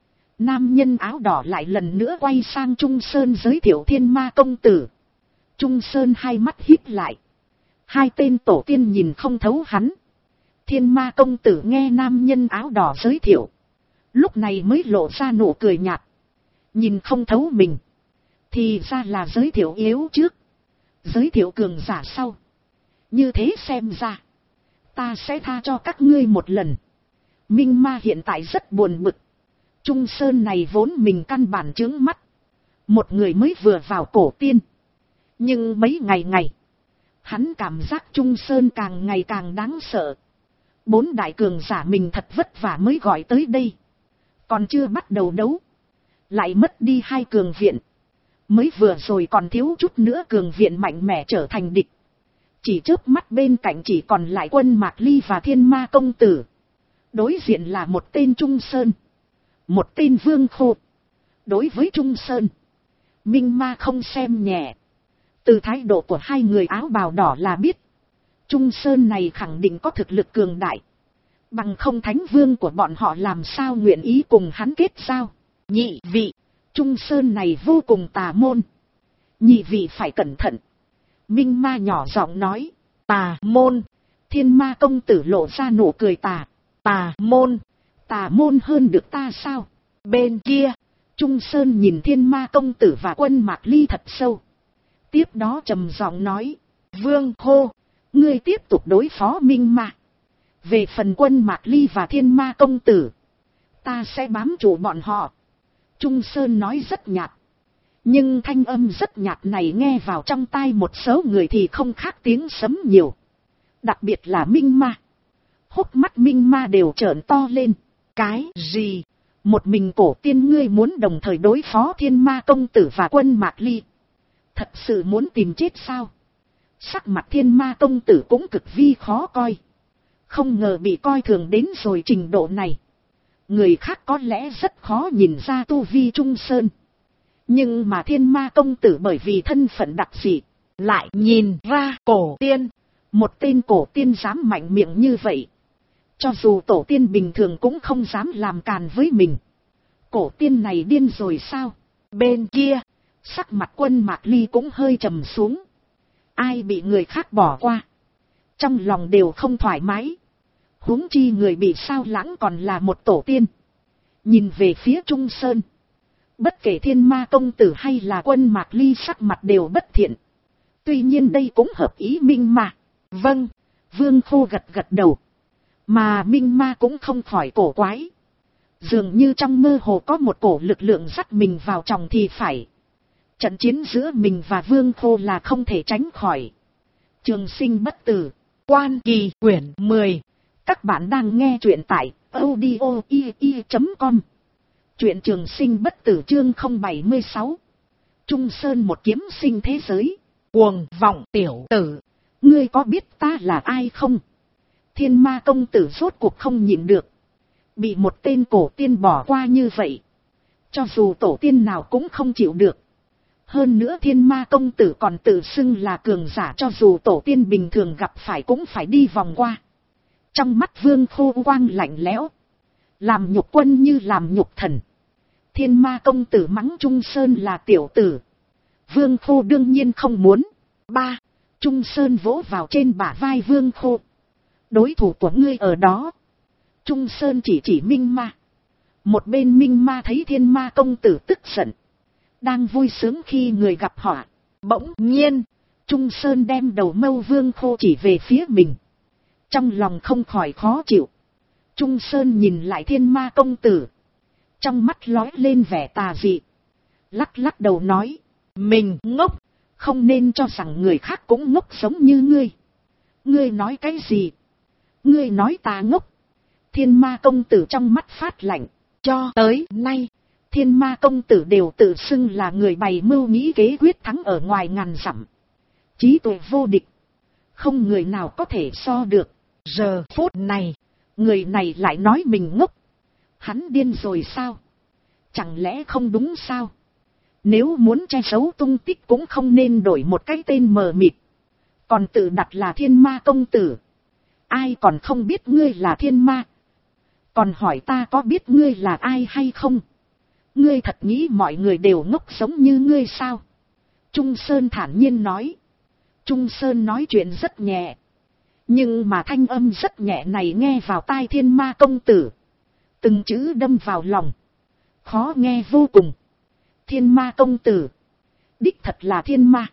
S1: Nam nhân áo đỏ lại lần nữa quay sang Trung Sơn giới thiệu Thiên Ma Công Tử. Trung Sơn hai mắt híp lại. Hai tên tổ tiên nhìn không thấu hắn. Thiên Ma Công Tử nghe nam nhân áo đỏ giới thiệu. Lúc này mới lộ ra nụ cười nhạt. Nhìn không thấu mình. Thì ra là giới thiệu yếu trước. Giới thiệu cường giả sau. Như thế xem ra. Ta sẽ tha cho các ngươi một lần. Minh Ma hiện tại rất buồn bực. Trung Sơn này vốn mình căn bản chướng mắt. Một người mới vừa vào cổ tiên. Nhưng mấy ngày. Hắn cảm giác Trung Sơn càng ngày càng đáng sợ. 4 đại cường giả mình thật vất vả mới gọi tới đây. Còn chưa bắt đầu đấu. Lại mất đi 2 cường viện. Mới vừa rồi còn thiếu chút nữa cường viện mạnh mẽ trở thành địch. Chỉ chớp mắt bên cạnh chỉ còn lại Quân Mạc Ly và Thiên Ma Công Tử. Đối diện là một tên Trung Sơn. Một tên Vương Khô. Đối với Trung Sơn, Minh Ma không xem nhẹ. Từ thái độ của hai người áo bào đỏ là biết. Trung Sơn này khẳng định có thực lực cường đại. Bằng không Thánh Vương của bọn họ làm sao nguyện ý cùng hắn kết giao. Nhị vị, Trung Sơn này vô cùng tà môn. Nhị vị phải cẩn thận. Minh Ma nhỏ giọng nói. Tà môn. Thiên Ma Công Tử lộ ra nụ cười tà. Tà môn. Tà môn hơn được ta sao? Bên kia, Trung Sơn nhìn Thiên Ma Công Tử và Quân Mạc Ly thật sâu. Tiếp đó trầm giọng nói. Vương Khô, ngươi tiếp tục đối phó Minh Ma. Về phần Quân Mạc Ly và Thiên Ma Công Tử, ta sẽ bám trụ bọn họ. Trung Sơn nói rất nhạt. Nhưng thanh âm rất nhạt này nghe vào trong tai một số người thì không khác tiếng sấm nhiều. Đặc biệt là Minh Ma. Hốc mắt Minh Ma đều trợn to lên. Cái gì? Một mình cổ tiên ngươi muốn đồng thời đối phó Thiên Ma Công Tử và Quân Mạc Ly? Thật sự muốn tìm chết sao? Sắc mặt Thiên Ma Công Tử cũng cực vi khó coi. Không ngờ bị coi thường đến rồi trình độ này. Người khác có lẽ rất khó nhìn ra tu vi Trung Sơn. Nhưng mà Thiên Ma Công Tử bởi vì thân phận đặc dị, lại nhìn ra cổ tiên. Một tên cổ tiên dám mạnh miệng như vậy. Cho dù tổ tiên bình thường cũng không dám làm càn với mình. Cổ tiên này điên rồi sao? Bên kia, sắc mặt Quân Mạc Ly cũng hơi trầm xuống. Ai bị người khác bỏ qua, trong lòng đều không thoải mái. Huống chi người bị sao lãng còn là một tổ tiên. Nhìn về phía Trung Sơn, bất kể Thiên Ma Công Tử hay là Quân Mạc Ly sắc mặt đều bất thiện. Tuy nhiên đây cũng hợp ý Minh Ma. Vâng, Vương Khô gật gật đầu. Mà Minh Ma cũng không khỏi cổ quái. Dường như trong mơ hồ có một cổ lực lượng dắt mình vào trong thì phải. Trận chiến giữa mình và Vương Khô là không thể tránh khỏi. Trường Sinh Bất Tử, Quan Kỳ quyển 10. Các bạn đang nghe truyện tại audio.com. Truyện Trường Sinh Bất Tử chương 076. Trung Sơn một kiếm sinh thế giới. Cuồng vọng tiểu tử, ngươi có biết ta là ai không? Thiên Ma Công Tử rốt cuộc không nhịn được. Bị một tên cổ tiên bỏ qua như vậy, cho dù tổ tiên nào cũng không chịu được. Hơn nữa Thiên Ma công tử còn tự xưng là cường giả, cho dù tổ tiên bình thường gặp phải cũng phải đi vòng qua. Trong mắt Vương Khô quang lạnh lẽo. Làm nhục quân như làm nhục thần. Thiên Ma công tử mắng Trung Sơn là tiểu tử. Vương Khô đương nhiên không muốn. Trung Sơn vỗ vào trên bả vai Vương Khô. Đối thủ của ngươi ở đó. Trung Sơn chỉ Minh Ma. Một bên Minh Ma thấy Thiên Ma công tử tức giận, đang vui sướng khi người gặp họa. Bỗng nhiên, Trung Sơn đem đầu mâu Vương Khô chỉ về phía mình. Trong lòng không khỏi khó chịu. Trung Sơn nhìn lại Thiên Ma công tử. Trong mắt lóe lên vẻ tà dị. Lắc lắc đầu nói. Mình ngốc. Không nên cho rằng người khác cũng ngốc giống như ngươi. Ngươi nói cái gì? Ngươi nói ta ngốc. Thiên Ma công tử trong mắt phát lạnh. Cho tới nay, Thiên Ma công tử đều tự xưng là người bày mưu nghĩ kế quyết thắng ở ngoài ngàn dặm. Trí tuệ vô địch. Không người nào có thể so được. Giờ phút này, người này lại nói mình ngốc. Hắn điên rồi sao? Chẳng lẽ không đúng sao? Nếu muốn che giấu tung tích cũng không nên đổi một cái tên mờ mịt. Còn tự đặt là Thiên Ma công tử. Ai còn không biết ngươi là Thiên Ma? Còn hỏi ta có biết ngươi là ai hay không? Ngươi thật nghĩ mọi người đều ngốc giống như ngươi sao? Trung Sơn thản nhiên nói. Trung Sơn nói chuyện rất nhẹ. Nhưng mà thanh âm rất nhẹ này nghe vào tai Thiên Ma công tử. Từng chữ đâm vào lòng. Khó nghe vô cùng. Thiên Ma công tử. Đích thật là Thiên Ma.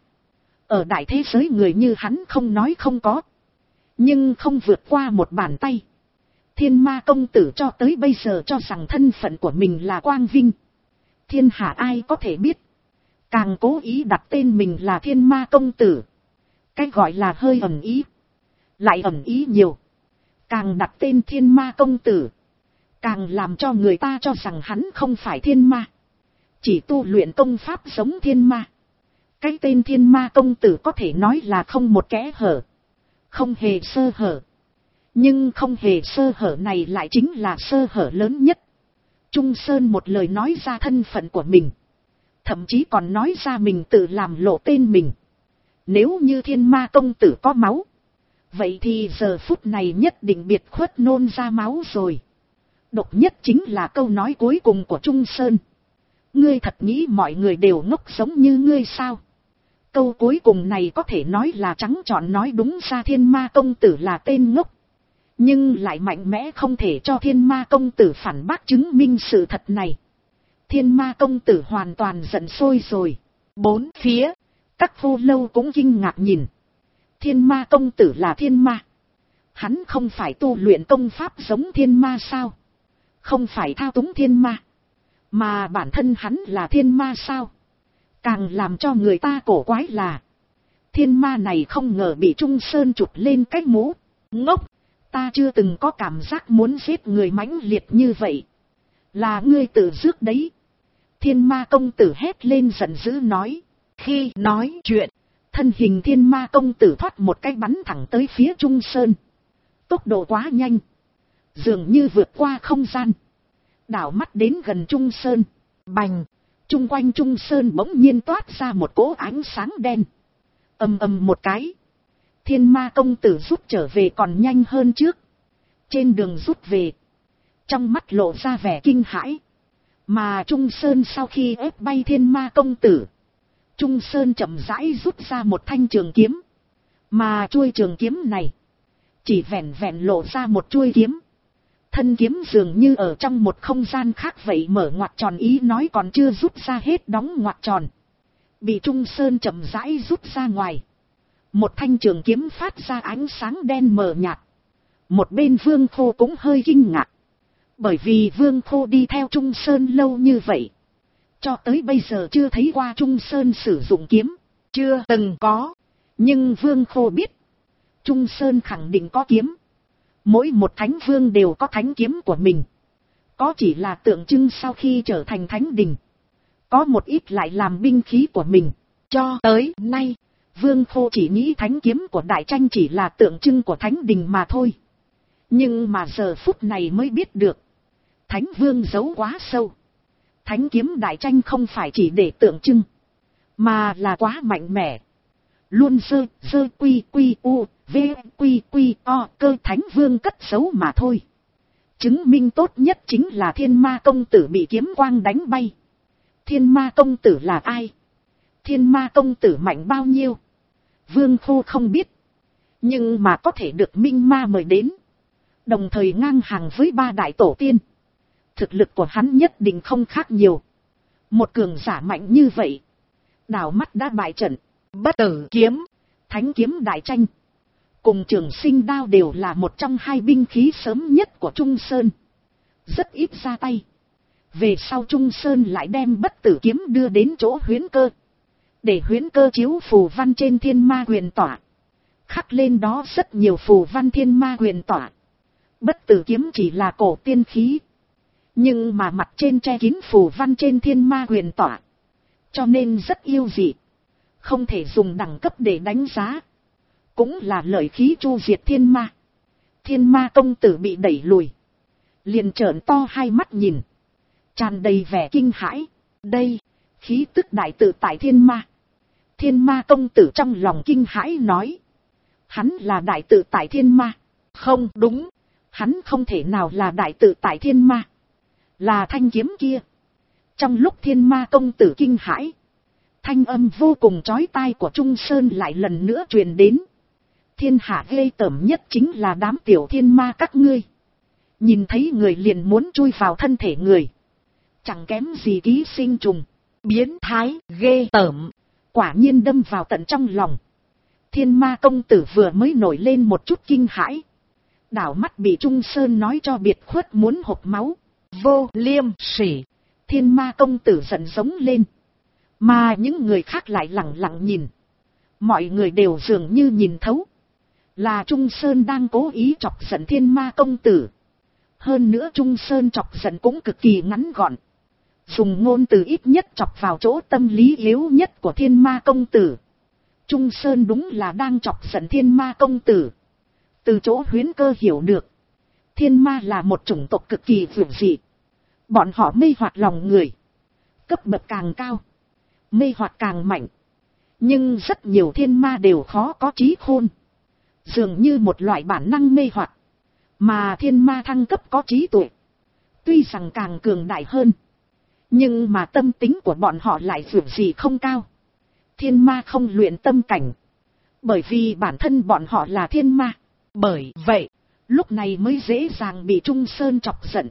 S1: Ở đại thế giới người như hắn không nói không có. Nhưng không vượt qua một bàn tay. Thiên Ma công tử cho tới bây giờ cho rằng thân phận của mình là quang vinh. Thiên hạ ai có thể biết. Càng cố ý đặt tên mình là Thiên Ma công tử. Cái gọi là hơi ẩn ý. Lại ẩn ý nhiều. Càng đặt tên Thiên Ma công tử. Càng làm cho người ta cho rằng hắn không phải Thiên Ma. Chỉ tu luyện công pháp giống Thiên Ma. Cái tên Thiên Ma công tử có thể nói là không một kẽ hở. Không hề sơ hở. Nhưng không hề sơ hở này lại chính là sơ hở lớn nhất. Trung Sơn một lời nói ra thân phận của mình. Thậm chí còn nói ra mình tự làm lộ tên mình. Nếu như Thiên Ma công tử có máu. Vậy thì giờ phút này nhất định biệt khuất nôn ra máu rồi. Độc nhất chính là câu nói cuối cùng của Trung Sơn. Ngươi thật nghĩ mọi người đều ngốc giống như ngươi sao? Câu cuối cùng này có thể nói là trắng trọn nói đúng ra Thiên Ma công tử là tên ngốc. Nhưng lại mạnh mẽ không thể cho Thiên Ma công tử phản bác chứng minh sự thật này. Thiên Ma công tử hoàn toàn giận sôi rồi. Bốn phía, các vô lâu cũng kinh ngạc nhìn. Thiên Ma công tử là Thiên Ma. Hắn không phải tu luyện công pháp giống Thiên Ma sao? Không phải thao túng Thiên Ma. Mà bản thân hắn là Thiên Ma sao? Càng làm cho người ta cổ quái là Thiên Ma này không ngờ bị Trung Sơn chụp lên cái mũ. Ngốc! Ta chưa từng có cảm giác muốn giết người mãnh liệt như vậy. Là ngươi tự rước đấy. Thiên Ma công tử hét lên giận dữ nói. Khi nói chuyện, thân hình Thiên Ma công tử thoát một cái bắn thẳng tới phía Trung Sơn. Tốc độ quá nhanh. Dường như vượt qua không gian. Đảo mắt đến gần Trung Sơn. Bành! Trung quanh Trung Sơn bỗng nhiên toát ra một cỗ ánh sáng đen. Ầm ầm một cái. Thiên Ma công tử rút trở về còn nhanh hơn trước. Trên đường rút về. Trong mắt lộ ra vẻ kinh hãi. Mà Trung Sơn sau khi ép bay Thiên Ma công tử. Trung Sơn chậm rãi rút ra một thanh trường kiếm. Mà chuôi trường kiếm này. Chỉ vẹn vẹn lộ ra một chuôi kiếm. Thân kiếm dường như ở trong một không gian khác vậy mở ngoặt tròn ý nói còn chưa rút ra hết đóng ngoặt tròn. Bị Trung Sơn chậm rãi rút ra ngoài. Một thanh trường kiếm phát ra ánh sáng đen mờ nhạt. Một bên Vương Khô cũng hơi kinh ngạc. Bởi vì Vương Khô đi theo Trung Sơn lâu như vậy. Cho tới bây giờ chưa thấy qua Trung Sơn sử dụng kiếm. Chưa từng có. Nhưng Vương Khô biết. Trung Sơn khẳng định có kiếm. Mỗi một thánh vương đều có thánh kiếm của mình. Có chỉ là tượng trưng sau khi trở thành thánh đình. Có một ít lại làm binh khí của mình. Cho tới nay, Vương Khô chỉ nghĩ thánh kiếm của Đại Tranh chỉ là tượng trưng của thánh đình mà thôi. Nhưng mà giờ phút này mới biết được. Thánh Vương giấu quá sâu. Thánh kiếm đại tranh không phải chỉ để tượng trưng, mà là quá mạnh mẽ. Luôn dơ quy quy u, v quy quy o cơ Thánh Vương cất giấu mà thôi. Chứng minh tốt nhất chính là Thiên Ma Công Tử bị kiếm quang đánh bay. Thiên Ma Công Tử là ai? Thiên Ma Công Tử mạnh bao nhiêu? Vương Khô không biết. Nhưng mà có thể được Minh Ma mời đến. Đồng thời ngang hàng với 3 đại tổ tiên. Thực lực của hắn nhất định không khác nhiều. Một cường giả mạnh như vậy. Đảo mắt đã bại trận. Bất tử kiếm, thánh kiếm đại tranh, cùng Trường Sinh đao đều là một trong 2 binh khí sớm nhất của Trung Sơn. Rất ít ra tay. Về sau Trung Sơn lại đem bất tử kiếm đưa đến chỗ Huyễn Cơ. Để Huyễn Cơ chiếu phù văn trên Thiên Ma Quyền Tỏa. Khắc lên đó rất nhiều phù văn Thiên Ma Quyền Tỏa. Bất tử kiếm chỉ là cổ tiên khí. Nhưng mà mặt trên che kín phù văn trên Thiên Ma Quyền Tỏa. Cho nên rất yêu dị. Không thể dùng đẳng cấp để đánh giá. Cũng là lợi khí chu diệt thiên ma. Thiên Ma Công Tử bị đẩy lùi. Liền trợn to 2 mắt nhìn. Tràn đầy vẻ kinh hãi. Đây, khí tức đại tự tại thiên ma. Thiên Ma Công Tử trong lòng kinh hãi nói. Hắn là đại tự tại thiên ma. Không đúng. Hắn không thể nào là đại tự tại thiên ma. Là thanh kiếm kia. Trong lúc Thiên Ma Công Tử kinh hãi, thanh âm vô cùng chói tai của Trung Sơn lại lần nữa truyền đến. Thiên hạ ghê tởm nhất chính là đám tiểu thiên ma các ngươi. Nhìn thấy người liền muốn chui vào thân thể người. Chẳng kém gì ký sinh trùng. Biến thái, ghê tởm. Quả nhiên đâm vào tận trong lòng. Thiên Ma Công Tử vừa mới nổi lên một chút kinh hãi. Đảo mắt bị Trung Sơn nói cho biệt khuất muốn hộc máu. Vô liêm sỉ. Thiên Ma Công Tử giận giống lên. Mà những người khác lại lặng lặng nhìn. Mọi người đều dường như nhìn thấu. Là Trung Sơn đang cố ý chọc giận Thiên Ma Công Tử. Hơn nữa Trung Sơn chọc giận cũng cực kỳ ngắn gọn. Dùng ngôn từ ít nhất chọc vào chỗ tâm lý yếu nhất của Thiên Ma Công Tử. Trung Sơn đúng là đang chọc giận Thiên Ma Công Tử. Từ chỗ Huyễn Cơ hiểu được. Thiên ma là một chủng tộc cực kỳ vượt dị. Bọn họ mê hoặc lòng người. Cấp bậc càng cao, mê hoặc càng mạnh. Nhưng rất nhiều thiên ma đều khó có trí khôn. Dường như một loại bản năng mê hoặc. Mà thiên ma thăng cấp có trí tuệ. Tuy rằng càng cường đại hơn. Nhưng mà tâm tính của bọn họ lại vượt dị không cao. Thiên ma không luyện tâm cảnh. Bởi vì bản thân bọn họ là thiên ma. Bởi vậy, lúc này mới dễ dàng bị Trung Sơn chọc giận.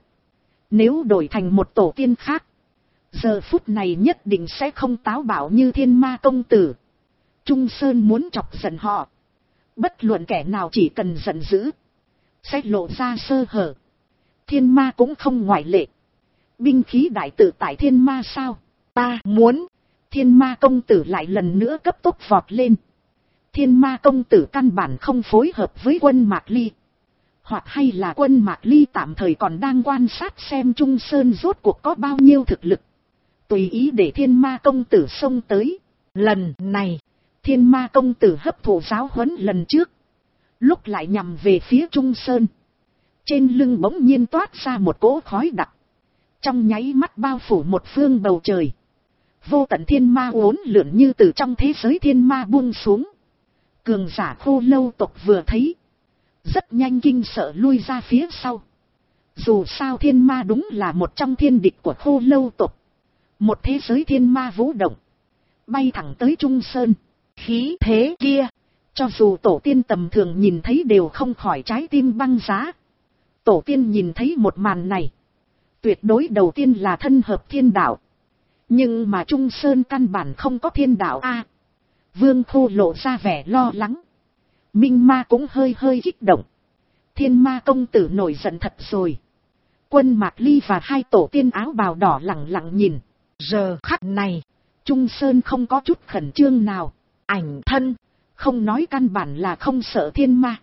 S1: Nếu đổi thành một tổ tiên khác, giờ phút này nhất định sẽ không táo bạo như Thiên Ma Công Tử. Trung Sơn muốn chọc giận họ. Bất luận kẻ nào chỉ cần giận dữ, sẽ lộ ra sơ hở. Thiên ma cũng không ngoại lệ. Binh khí đại tự tại thiên ma sao? Ta muốn. Thiên Ma Công Tử lại lần nữa cấp tốc vọt lên. Thiên Ma Công Tử căn bản không phối hợp với quân Mạc Ly. Hoặc hay là quân Mạc Ly tạm thời còn đang quan sát xem Trung Sơn rốt cuộc có bao nhiêu thực lực. Tùy ý để Thiên Ma Công Tử xông tới. Lần này, Thiên Ma Công Tử hấp thụ giáo huấn lần trước. Lúc lại nhằm về phía Trung Sơn. Trên lưng bỗng nhiên toát ra một cỗ khói đặc. Trong nháy mắt bao phủ một phương bầu trời. Vô tận thiên ma uốn lượn như từ trong thế giới thiên ma buông xuống. Cường giả Khô Lâu tộc vừa thấy, rất nhanh kinh sợ lui ra phía sau. Dù sao thiên ma đúng là một trong thiên địch của Khô Lâu tộc. Một thế giới thiên ma vũ động, bay thẳng tới Trung Sơn. Khí thế kia, cho dù tổ tiên tầm thường nhìn thấy đều không khỏi trái tim băng giá. Tổ tiên nhìn thấy một màn này, tuyệt đối đầu tiên là thân hợp thiên đạo. Nhưng mà Trung Sơn căn bản không có thiên đạo a. Vương Khô lộ ra vẻ lo lắng. Minh Ma cũng hơi kích động. Thiên Ma Công Tử nổi giận thật rồi. Quân Mạc Ly và 2 tổ tiên áo bào đỏ lặng lặng nhìn. Giờ khắc này, Trung Sơn không có chút khẩn trương nào. Ảnh thân, không nói căn bản là không sợ thiên ma.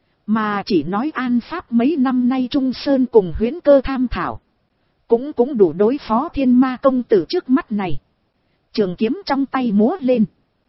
S1: Mà chỉ nói an pháp mấy năm nay Trung Sơn cùng Huyễn Cơ tham thảo. Cũng đủ đối phó Thiên Ma Công Tử trước mắt này. Trường kiếm trong tay múa lên.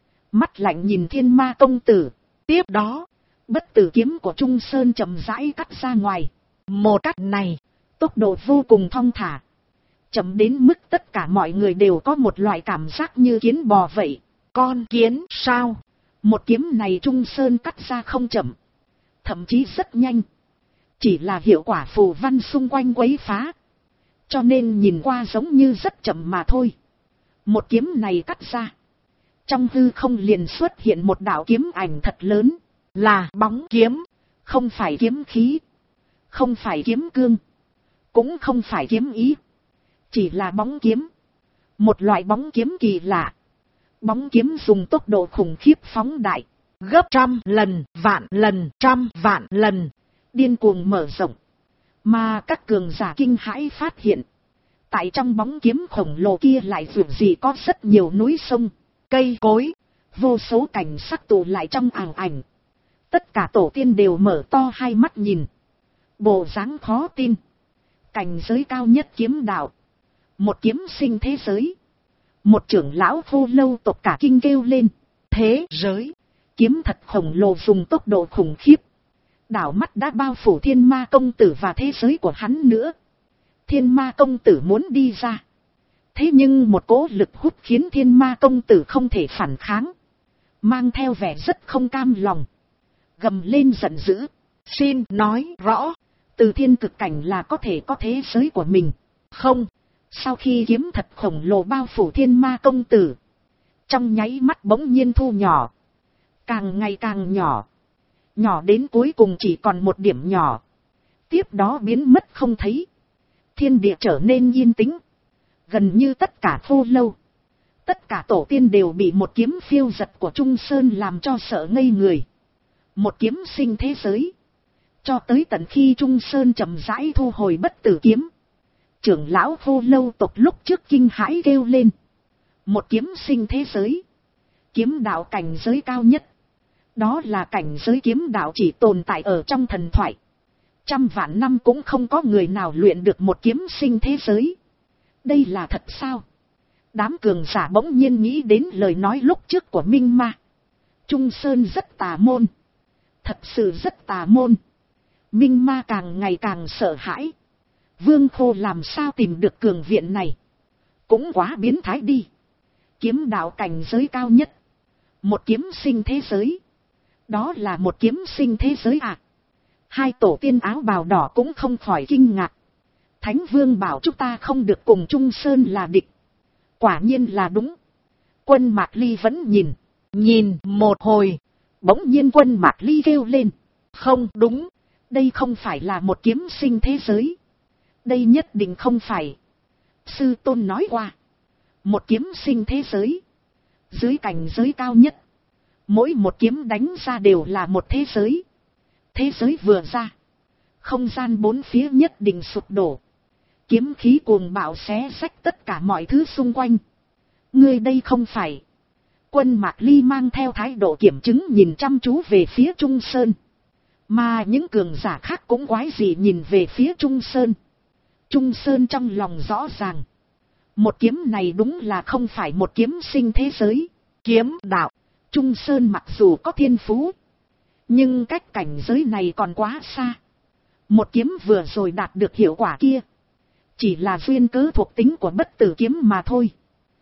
S1: Mắt lạnh nhìn Thiên Ma Công Tử. Tiếp đó, bất tử kiếm của Trung Sơn chậm rãi cắt ra ngoài. Một cắt này, tốc độ vô cùng thong thả, chậm đến mức tất cả mọi người đều có một loại cảm giác như kiến bò vậy. Con kiến sao? Một kiếm này Trung Sơn cắt ra không chậm, thậm chí rất nhanh, chỉ là hiệu quả phù văn xung quanh quấy phá, cho nên nhìn qua giống như rất chậm mà thôi. Một kiếm này cắt ra, trong hư không liền xuất hiện một đạo kiếm ảnh thật lớn, là bóng kiếm, không phải kiếm khí, không phải kiếm cương, cũng không phải kiếm ý, chỉ là bóng kiếm. Một loại bóng kiếm kỳ lạ. Bóng kiếm dùng tốc độ khủng khiếp phóng đại, gấp trăm lần, vạn lần, trăm vạn lần, điên cuồng mở rộng. Mà các cường giả kinh hãi phát hiện, tại trong bóng kiếm khổng lồ kia lại dù gì có rất nhiều núi sông, cây cối, vô số cảnh sắc tụ lại trong ảo ảnh. Tất cả tổ tiên đều mở to hai mắt nhìn, bộ dáng khó tin. Cảnh giới cao nhất kiếm đạo, một kiếm sinh thế giới. Một trưởng lão Khô Lâu tộc cả kinh kêu lên, thế giới, kiếm thật khổng lồ dùng tốc độ khủng khiếp. Đảo mắt đã bao phủ Thiên Ma công tử và thế giới của hắn nữa. Thiên Ma công tử muốn đi ra, thế nhưng một cỗ lực hút khiến Thiên Ma công tử không thể phản kháng, mang theo vẻ rất không cam lòng, gầm lên giận dữ, xin nói rõ, từ thiên cực cảnh là có thể có thế giới của mình, không? Sau khi kiếm thật khổng lồ bao phủ Thiên Ma công tử, trong nháy mắt bỗng nhiên thu nhỏ, càng ngày càng nhỏ, nhỏ đến cuối cùng chỉ còn một điểm nhỏ, tiếp đó biến mất không thấy. Thiên địa trở nên yên tĩnh, gần như tất cả Khô Lâu, tất cả tổ tiên đều bị một kiếm phiêu giật của Trung Sơn làm cho sợ ngây người. Một kiếm sinh thế giới, cho tới tận khi Trung Sơn chậm rãi thu hồi bất tử kiếm, trưởng lão Khô Lâu tộc lúc trước kinh hãi kêu lên, một kiếm sinh thế giới, kiếm đạo cảnh giới cao nhất, đó là cảnh giới kiếm đạo chỉ tồn tại ở trong thần thoại, trăm vạn năm cũng không có người nào luyện được một kiếm sinh thế giới. Đây là thật sao? Đám cường giả bỗng nhiên nghĩ đến lời nói lúc trước của Minh Ma. Trung Sơn rất tà môn, thật sự rất tà môn. Minh Ma càng ngày càng sợ hãi. Vương Khô làm sao tìm được cường viện này? Cũng quá biến thái đi. Kiếm đạo cảnh giới cao nhất, một kiếm sinh thế giới, đó là một kiếm sinh thế giới à? Hai tổ tiên áo bào đỏ cũng không khỏi kinh ngạc. Thánh Vương bảo chúng ta không được cùng Trung Sơn là địch. Quả nhiên là đúng. Quân Mạc Ly vẫn nhìn một hồi, bỗng nhiên Quân Mạc Ly kêu lên, không đúng, đây không phải là một kiếm sinh thế giới. Đây nhất định không phải. Sư tôn nói qua, một kiếm sinh thế giới, dưới cảnh giới cao nhất, mỗi một kiếm đánh ra đều là một thế giới. Thế giới vừa ra, không gian bốn phía nhất định sụp đổ, kiếm khí cuồng bạo xé rách tất cả mọi thứ xung quanh. Ngươi đây không phải. Quân Mạc Ly mang theo thái độ kiểm chứng nhìn chăm chú về phía Trung Sơn, mà những cường giả khác cũng quái dị nhìn về phía Trung Sơn. Trung Sơn trong lòng rõ ràng, một kiếm này đúng là không phải một kiếm sinh thế giới. Kiếm đạo, Trung Sơn mặc dù có thiên phú, nhưng cách cảnh giới này còn quá xa. Một kiếm vừa rồi đạt được hiệu quả kia, chỉ là duyên cớ thuộc tính của bất tử kiếm mà thôi.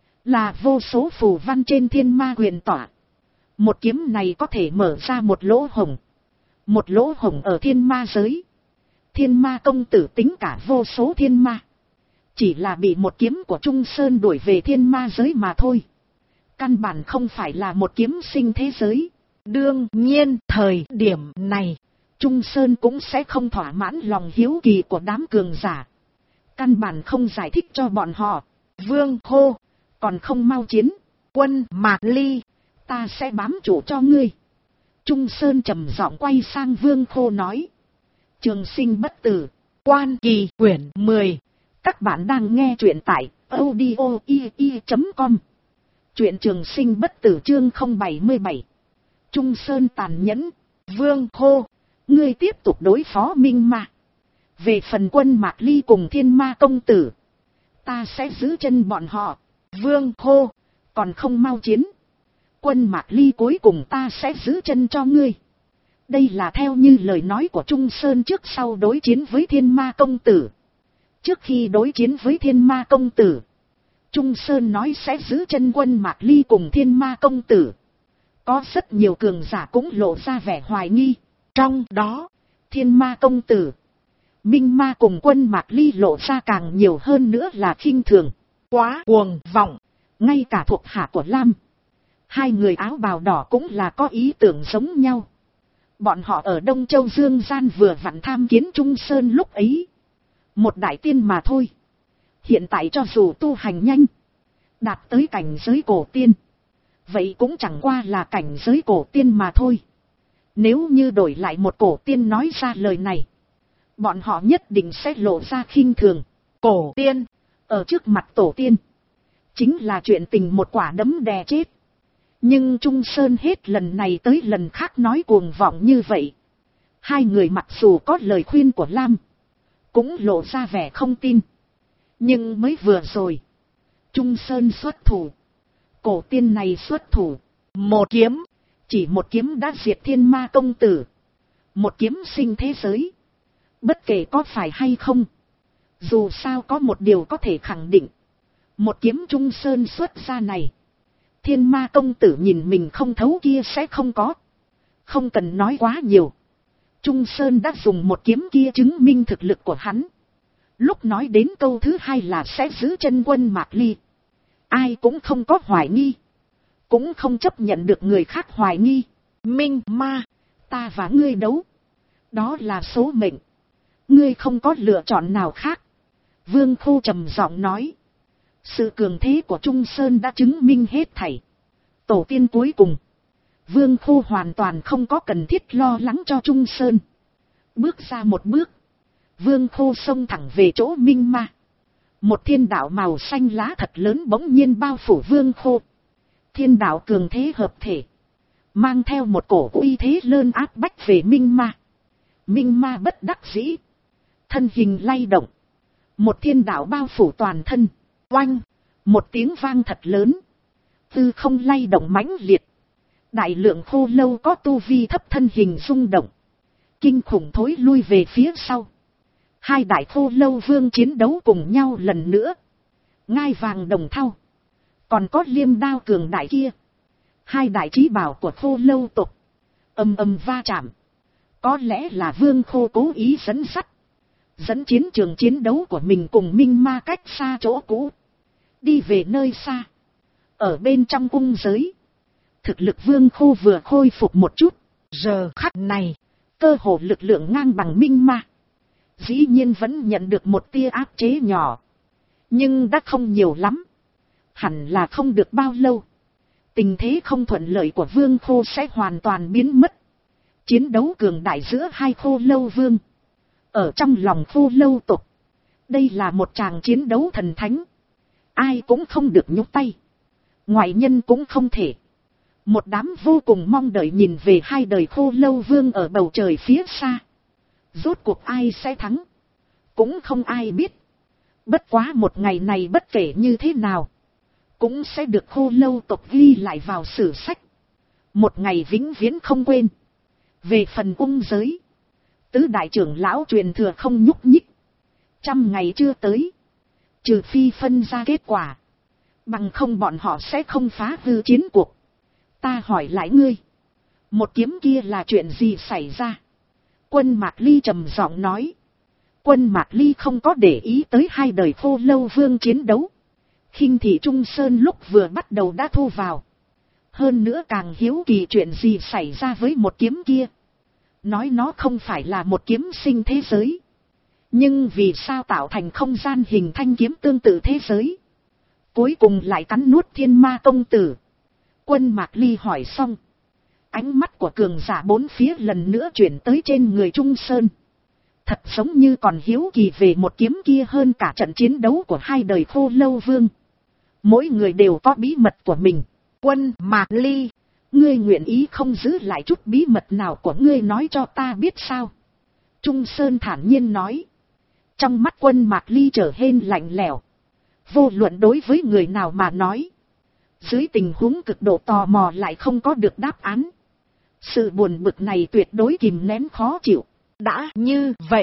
S1: Là vô số phù văn trên Thiên Ma huyền tỏa. Một kiếm này có thể mở ra một lỗ hổng. Một lỗ hổng ở Thiên Ma giới. Thiên Ma công tử tính cả vô số thiên ma, chỉ là bị một kiếm của Trung Sơn đuổi về Thiên Ma giới mà thôi. Căn bản không phải là một kiếm sinh thế giới. Đương nhiên thời điểm này, Trung Sơn cũng sẽ không thỏa mãn lòng hiếu kỳ của đám cường giả. Căn bản không giải thích cho bọn họ. Vương Khô, còn không mau chiến. Quân Mạc Ly, ta sẽ bám chủ cho ngươi. Trung Sơn trầm giọng quay sang Vương Khô nói. Trường sinh bất tử, Quan Kỳ quyển 10. Các bạn đang nghe truyện tại audio.com. Truyện Trường sinh bất tử chương 077. Trung Sơn tàn nhẫn. Vương Khô, ngươi tiếp tục đối phó Minh Ma. Về phần Quân Mạc Ly cùng Thiên Ma công tử, ta sẽ giữ chân bọn họ. Vương Khô, còn không mau chiến. Quân Mạc Ly cuối cùng ta sẽ giữ chân cho ngươi. Đây là theo như lời nói của Trung Sơn trước sau đối chiến với Thiên Ma công tử. Trước khi đối chiến với Thiên Ma Công Tử, Trung Sơn nói sẽ giữ chân quân Mạc Ly cùng Thiên Ma Công Tử. Có rất nhiều cường giả cũng lộ ra vẻ hoài nghi. Trong đó, Thiên Ma Công Tử, Minh Ma cùng quân Mạc Ly lộ ra càng nhiều hơn nữa là khinh thường. Quá cuồng vọng. Ngay cả thuộc hạ của Lam, hai người áo bào đỏ cũng là có ý tưởng giống nhau. Bọn họ ở Đông Châu Dương Gian vừa vặn tham kiến Trung Sơn lúc ấy. Một đại tiên mà thôi. Hiện tại cho dù tu hành nhanh, đạt tới cảnh giới cổ tiên, vậy cũng chẳng qua là cảnh giới cổ tiên mà thôi. Nếu như đổi lại một cổ tiên nói ra lời này, bọn họ nhất định sẽ lộ ra khinh thường. Cổ tiên, ở trước mặt tổ tiên, chính là chuyện tình một quả đấm đè chết. Nhưng Trung Sơn hết lần này tới lần khác nói cuồng vọng như vậy. Hai người mặc dù có lời khuyên của Lam, cũng lộ ra vẻ không tin. Nhưng mới vừa rồi, Trung Sơn xuất thủ. Cổ tiên này xuất thủ. Một kiếm, chỉ một kiếm đã diệt Thiên Ma Công Tử. Một kiếm sinh thế giới. Bất kể có phải hay không, dù sao có một điều có thể khẳng định. Một kiếm Trung Sơn xuất ra này, Thiên Ma Công Tử nhìn mình không thấu kia sẽ không có. Không cần nói quá nhiều. Trung Sơn đã dùng một kiếm kia chứng minh thực lực của hắn. Lúc nói đến câu thứ hai là sẽ giữ chân quân Mạc Ly, ai cũng không có hoài nghi, cũng không chấp nhận được người khác hoài nghi. Minh Ma, ta và ngươi đấu, đó là số mệnh, ngươi không có lựa chọn nào khác. Vương Khô trầm giọng nói. Sự cường thế của Trung Sơn đã chứng minh hết thảy. Tổ tiên cuối cùng, Vương Khô hoàn toàn không có cần thiết lo lắng cho Trung Sơn. Bước ra một bước, Vương Khô xông thẳng về chỗ Minh Ma. Một thiên đạo màu xanh lá thật lớn bỗng nhiên bao phủ Vương Khô. Thiên đạo cường thế hợp thể, mang theo một cổ uy thế lớn áp bách về Minh Ma. Minh Ma bất đắc dĩ, thân hình lay động. Một thiên đạo bao phủ toàn thân. Oanh, một tiếng vang thật lớn, tư không lay động mãnh liệt. Đại lượng khô lâu có tu vi thấp thân hình rung động, kinh khủng thối lui về phía sau. Hai đại khô lâu vương chiến đấu cùng nhau lần nữa. Ngai vàng đồng thau, còn có liêm đao cường đại kia, hai đại chí bảo của khô lâu tộc, ầm ầm va chạm. Có lẽ là Vương Khô cố ý dẫn dắt, dẫn chiến trường chiến đấu của mình cùng Minh Ma cách xa chỗ cũ, đi về nơi xa. Ở bên trong cung giới, thực lực Vương Khô vừa khôi phục một chút. Giờ khắc này, cơ hồ lực lượng ngang bằng Minh Ma. Dĩ nhiên vẫn nhận được một tia áp chế nhỏ, nhưng đã không nhiều lắm. Hẳn là không được bao lâu, tình thế không thuận lợi của Vương Khô sẽ hoàn toàn biến mất. Chiến đấu cường đại giữa hai khô lâu vương, ở trong lòng khô lâu tộc, đây là một tràng chiến đấu thần thánh. Ai cũng không được nhúc tay, ngoại nhân cũng không thể. Một đám vô cùng mong đợi nhìn về hai đời khô lâu vương ở bầu trời phía xa. Rốt cuộc ai sẽ thắng, cũng không ai biết. Bất quá một ngày này bất kể như thế nào, cũng sẽ được khô lâu tộc ghi lại vào sử sách. Một ngày vĩnh viễn không quên. Về phần ung giới, tứ đại trưởng lão truyền thừa không nhúc nhích. 100 ngày chưa tới, trừ phi phân ra kết quả, bằng không bọn họ sẽ không phá hư chiến cuộc. Ta hỏi lại ngươi, một kiếm kia là chuyện gì xảy ra? Quân Mạc Ly trầm giọng nói. Quân Mạc Ly không có để ý tới hai đời khô lâu vương chiến đấu. Khinh thị Trung Sơn lúc vừa bắt đầu đã thu vào. Hơn nữa càng hiếu kỳ chuyện gì xảy ra với một kiếm kia. Nói nó không phải là một kiếm sinh thế giới, nhưng vì sao tạo thành không gian hình thanh kiếm tương tự thế giới, cuối cùng lại cắn nuốt Thiên Ma Công Tử? Quân Mạc Ly hỏi xong, ánh mắt của cường giả bốn phía lần nữa chuyển tới trên người Trung Sơn. Thật giống như còn hiếu kỳ về một kiếm kia hơn cả trận chiến đấu của hai đời khô lâu vương. Mỗi người đều có bí mật của mình. Quân Mạc Ly, ngươi nguyện ý không giữ lại chút bí mật nào của ngươi nói cho ta biết sao? Trung Sơn thản nhiên nói. Trong mắt Quân Mạc Ly trở nên lạnh lẽo. Vô luận đối với người nào mà nói, dưới tình huống cực độ tò mò lại không có được đáp án, sự buồn bực này tuyệt đối kìm nén khó chịu. Đã như vậy,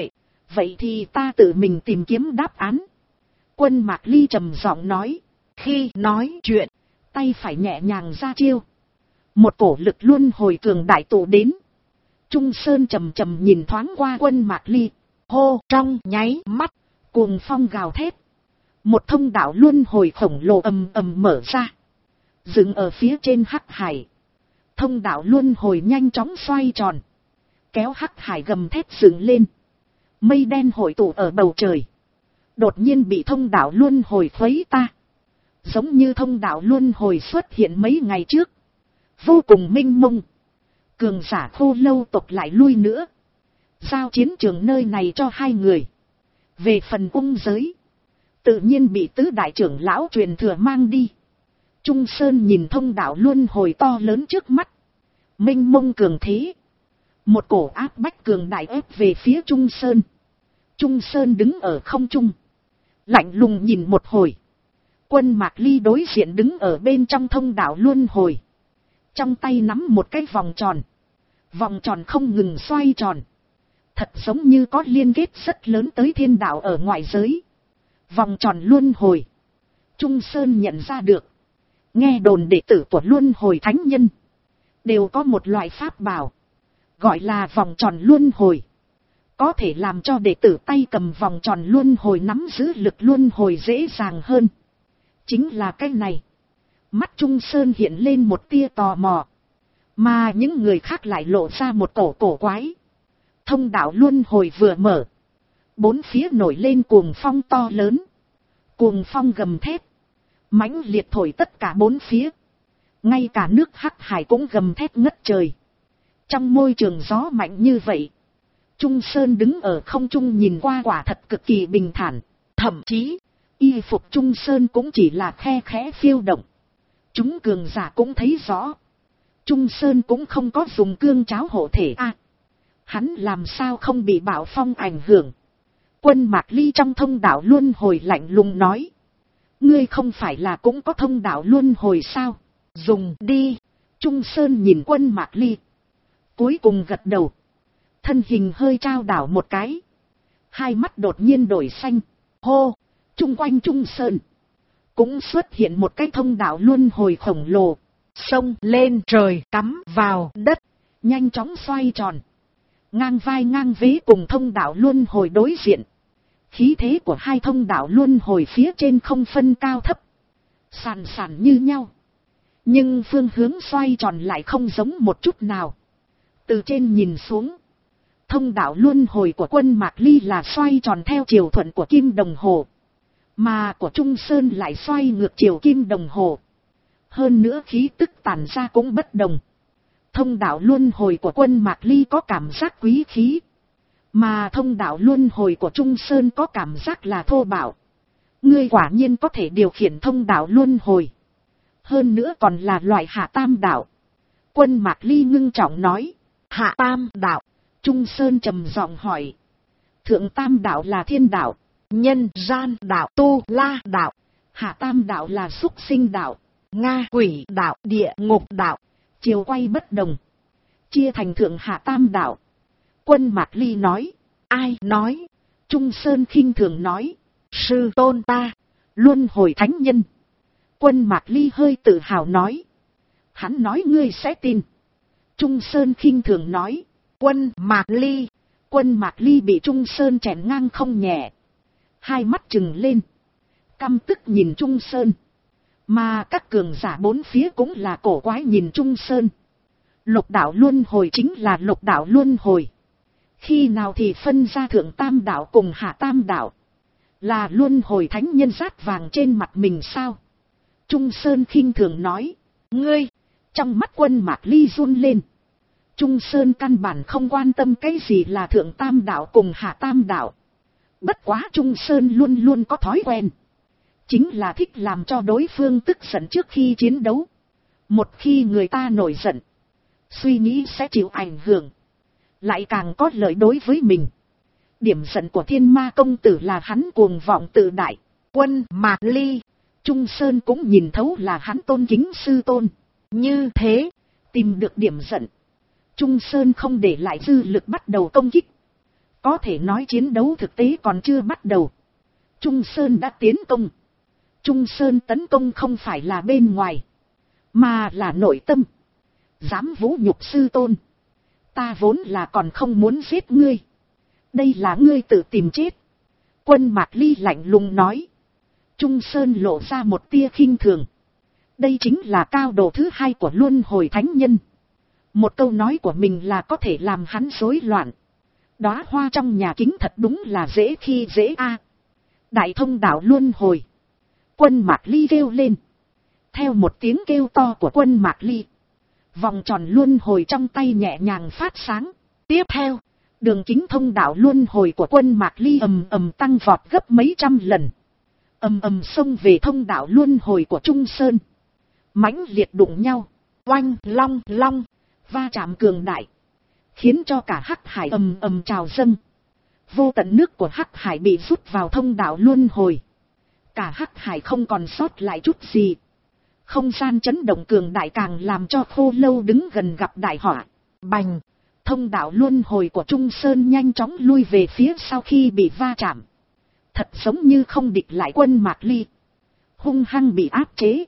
S1: Vậy thì ta tự mình tìm kiếm đáp án. Quân Mạc Ly trầm giọng nói. Khi nói chuyện, tay phải nhẹ nhàng ra chiêu. Một cổ lực luân hồi cường đại tụ đến. Trung Sơn trầm trầm nhìn thoáng qua Quân Mạc Ly. Hô, trong nháy mắt, cuồng phong gào thét. Một thông đạo luân hồi khổng lồ ầm ầm mở ra. Dựng ở phía trên hắc hải. Thông đạo luân hồi nhanh chóng xoay tròn. Kéo hắc hải gầm thét dựng lên. Mây đen hội tụ ở bầu trời. Đột nhiên bị thông đạo luân hồi khuấy ta. Giống như thông đạo luân hồi xuất hiện mấy ngày trước. Vô cùng minh mông. Cường giả Khô Lâu tộc lại lui nữa. Giao chiến trường nơi này cho hai người. Về phần ung giới, tự nhiên bị tứ đại trưởng lão truyền thừa mang đi. Trung Sơn nhìn thông đạo luân hồi to lớn trước mắt. Minh mông cường thế. Một cổ áp bách cường đại ép về phía Trung Sơn. Trung Sơn đứng ở không trung. Lạnh lùng nhìn một hồi. Quân Mạc Ly đối diện đứng ở bên trong thông đạo luân hồi. Trong tay nắm một cái vòng tròn. Vòng tròn không ngừng xoay tròn. Thật giống như có liên kết rất lớn tới thiên đạo ở ngoại giới. Vòng tròn luân hồi. Trung Sơn nhận ra được. Nghe đồn đệ tử của luân hồi thánh nhân. Đều có một loại pháp bảo. Gọi là vòng tròn luân hồi. Có thể làm cho đệ tử tay cầm vòng tròn luân hồi nắm giữ lực luân hồi dễ dàng hơn. Chính là cái này. Mắt Trung Sơn hiện lên một tia tò mò. Mà những người khác lại lộ ra một cổ quái. Thông đạo luân hồi vừa mở. Bốn phía nổi lên cuồng phong to lớn. Cuồng phong gầm thét. Mãnh liệt thổi tất cả bốn phía. Ngay cả nước hắc hải cũng gầm thét ngất trời. Trong môi trường gió mạnh như vậy. Trung Sơn đứng ở không trung nhìn qua quả thật cực kỳ bình thản. Thậm chí, y phục Trung Sơn cũng chỉ là khe khẽ phiêu động. Chúng cường giả cũng thấy rõ. Trung Sơn cũng không có dùng cương cháo hộ thể hắn làm sao không bị bão phong ảnh hưởng. Quân Mạc Ly trong thông đạo luân hồi lạnh lùng nói. Ngươi không phải là cũng có thông đạo luân hồi sao? Dùng đi. Trung Sơn nhìn Quân Mạc Ly. Cuối cùng gật đầu. Thân hình hơi trao đảo một cái. Hai mắt đột nhiên đổi xanh. Hô. Chung quanh Trung Sơn. Cũng xuất hiện một cái thông đạo luân hồi khổng lồ. Xông lên trời cắm vào đất. Nhanh chóng xoay tròn. Ngang vai ngang vế cùng thông đạo luân hồi đối diện. Khí thế của hai thông đạo luân hồi phía trên không phân cao thấp. Sàn sàn như nhau. Nhưng phương hướng xoay tròn lại không giống một chút nào. Từ trên nhìn xuống. Thông đạo luân hồi của Quân Mạc Ly là xoay tròn theo chiều thuận của kim đồng hồ. Mà của Trung Sơn lại xoay ngược chiều kim đồng hồ. Hơn nữa khí tức tản ra cũng bất đồng. Thông đạo luân hồi của Quân Mạc Ly có cảm giác quý khí. Mà thông đạo luân hồi của Trung Sơn có cảm giác là thô bạo. Ngươi quả nhiên có thể điều khiển thông đạo luân hồi. Hơn nữa còn là loại hạ tam đạo. Quân Mạc Ly ngưng trọng nói. Hạ tam đạo. Trung Sơn trầm giọng hỏi. Thượng tam đạo là thiên đạo. Nhân gian đạo tu la đạo. Hạ tam đạo là súc sinh đạo. Nga quỷ đạo địa ngục đạo. Chiều quay bất đồng. Chia thành thượng hạ tam đạo. Quân Mạc Ly nói. Ai nói? Trung Sơn khinh thường nói. Sư tôn ta. Luân hồi thánh nhân. Quân Mạc Ly hơi tự hào nói. Hắn nói ngươi sẽ tin. Trung Sơn khinh thường nói. Quân Mạc Ly. Quân Mạc Ly bị Trung Sơn chèn ngang không nhẹ. Hai mắt trừng lên. Căm tức nhìn Trung Sơn. Mà các cường giả bốn phía cũng là cổ quái nhìn Trung Sơn. Lục đạo luân hồi chính là lục đạo luân hồi. Khi nào thì phân ra thượng tam đạo cùng hạ tam đạo. Là luân hồi thánh nhân rát vàng trên mặt mình sao? Trung Sơn khinh thường nói. Ngươi! Trong mắt Quân Mạc Ly run lên. Trung Sơn căn bản không quan tâm cái gì là thượng tam đạo cùng hạ tam đạo. Bất quá Trung Sơn luôn luôn có thói quen. Chính là thích làm cho đối phương tức giận trước khi chiến đấu. Một khi người ta nổi giận, suy nghĩ sẽ chịu ảnh hưởng. Lại càng có lợi đối với mình. Điểm giận của Thiên Ma công tử là hắn cuồng vọng tự đại. Quân Mạc Ly, Trung Sơn cũng nhìn thấu là hắn tôn kính sư tôn. Như thế, tìm được điểm giận. Trung Sơn không để lại dư lực bắt đầu công kích. Có thể nói chiến đấu thực tế còn chưa bắt đầu. Trung Sơn đã tiến công. Trung Sơn tấn công không phải là bên ngoài, mà là nội tâm. Dám vũ nhục sư tôn. Ta vốn là còn không muốn giết ngươi. Đây là ngươi tự tìm chết. Quân Mạc Ly lạnh lùng nói. Trung Sơn lộ ra một tia khinh thường. Đây chính là cao độ thứ hai của luân hồi thánh nhân. Một câu nói của mình là có thể làm hắn rối loạn. Đóa hoa trong nhà kính thật đúng là dễ khi dễ a. Đại thông đạo luân hồi. Quân Mạc Ly kêu lên. Theo một tiếng kêu to của quân Mạc Ly, vòng tròn luân hồi trong tay nhẹ nhàng phát sáng. Tiếp theo, đường kính thông đạo luân hồi của quân Mạc Ly ầm ầm tăng vọt gấp mấy trăm lần. Ầm ầm xông về thông đạo luân hồi của Trung Sơn. Mãnh liệt đụng nhau, oanh long long, va chạm cường đại, khiến cho cả Hắc Hải ầm ầm trào dâng. Vô tận nước của Hắc Hải bị rút vào thông đạo luân hồi. Cả Hắc Hải không còn sót lại chút gì. Không gian chấn động cường đại càng làm cho Khô Lâu đứng gần gặp đại họa. Bành! Thông đạo luân hồi của Trung Sơn nhanh chóng lui về phía sau khi bị va chạm. Thật giống như không địch lại quân Mạc Ly. Hung hăng bị áp chế.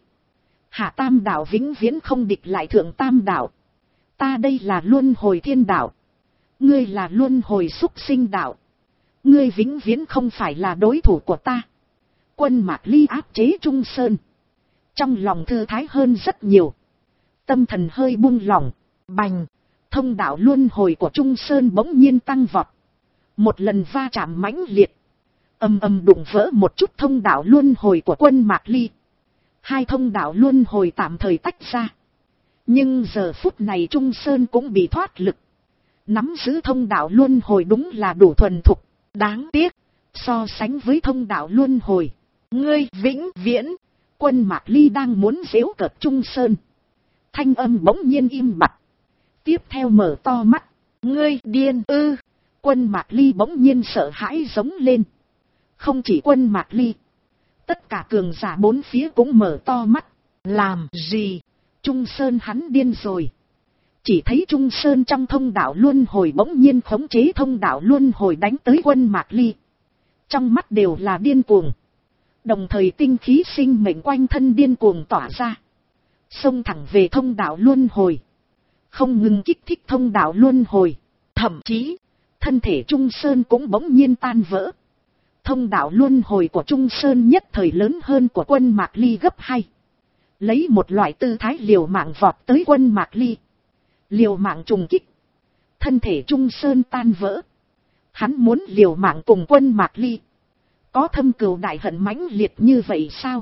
S1: Hạ Tam đạo vĩnh viễn không địch lại Thượng Tam đạo. Ta đây là luân hồi thiên đạo. Ngươi là luân hồi súc sinh đạo. Ngươi vĩnh viễn không phải là đối thủ của ta. Quân Mạc Ly áp chế Trung Sơn. Trong lòng thư thái hơn rất nhiều. Tâm thần hơi buông lỏng. Bành! Thông đạo luân hồi của Trung Sơn bỗng nhiên tăng vọt. Một lần va chạm mãnh liệt. Ầm ầm đụng vỡ một chút thông đạo luân hồi của quân Mạc Ly. Hai thông đạo luân hồi tạm thời tách ra. Nhưng giờ phút này Trung Sơn cũng bị thoát lực. Nắm giữ thông đạo luân hồi đúng là đủ thuần thục. Đáng tiếc, so sánh với thông đạo luân hồi, ngươi vĩnh viễn. Quân Mạc Ly đang muốn giễu cợt Trung Sơn. Thanh âm bỗng nhiên im bặt. Tiếp theo mở to mắt. Ngươi điên ư? Quân Mạc Ly bỗng nhiên sợ hãi giống lên. Không chỉ quân Mạc Ly, tất cả cường giả bốn phía cũng mở to mắt. Làm gì? Trung Sơn hắn điên rồi. Chỉ thấy Trung Sơn trong thông đạo luân hồi bỗng nhiên khống chế thông đạo luân hồi đánh tới quân Mạc Ly. Trong mắt đều là điên cuồng. Đồng thời tinh khí sinh mệnh quanh thân điên cuồng tỏa ra. Xông thẳng về thông đạo luân hồi. Không ngừng kích thích thông đạo luân hồi. Thậm chí, thân thể Trung Sơn cũng bỗng nhiên tan vỡ. Thông đạo luân hồi của Trung Sơn nhất thời lớn hơn của quân Mạc Ly gấp 2. Lấy một loại tư thái liều mạng vọt tới quân Mạc Ly. Liều mạng trùng kích. Thân thể Trung Sơn tan vỡ. Hắn muốn liều mạng cùng quân Mạc Ly. Có thâm cừu đại hận mãnh liệt như vậy sao?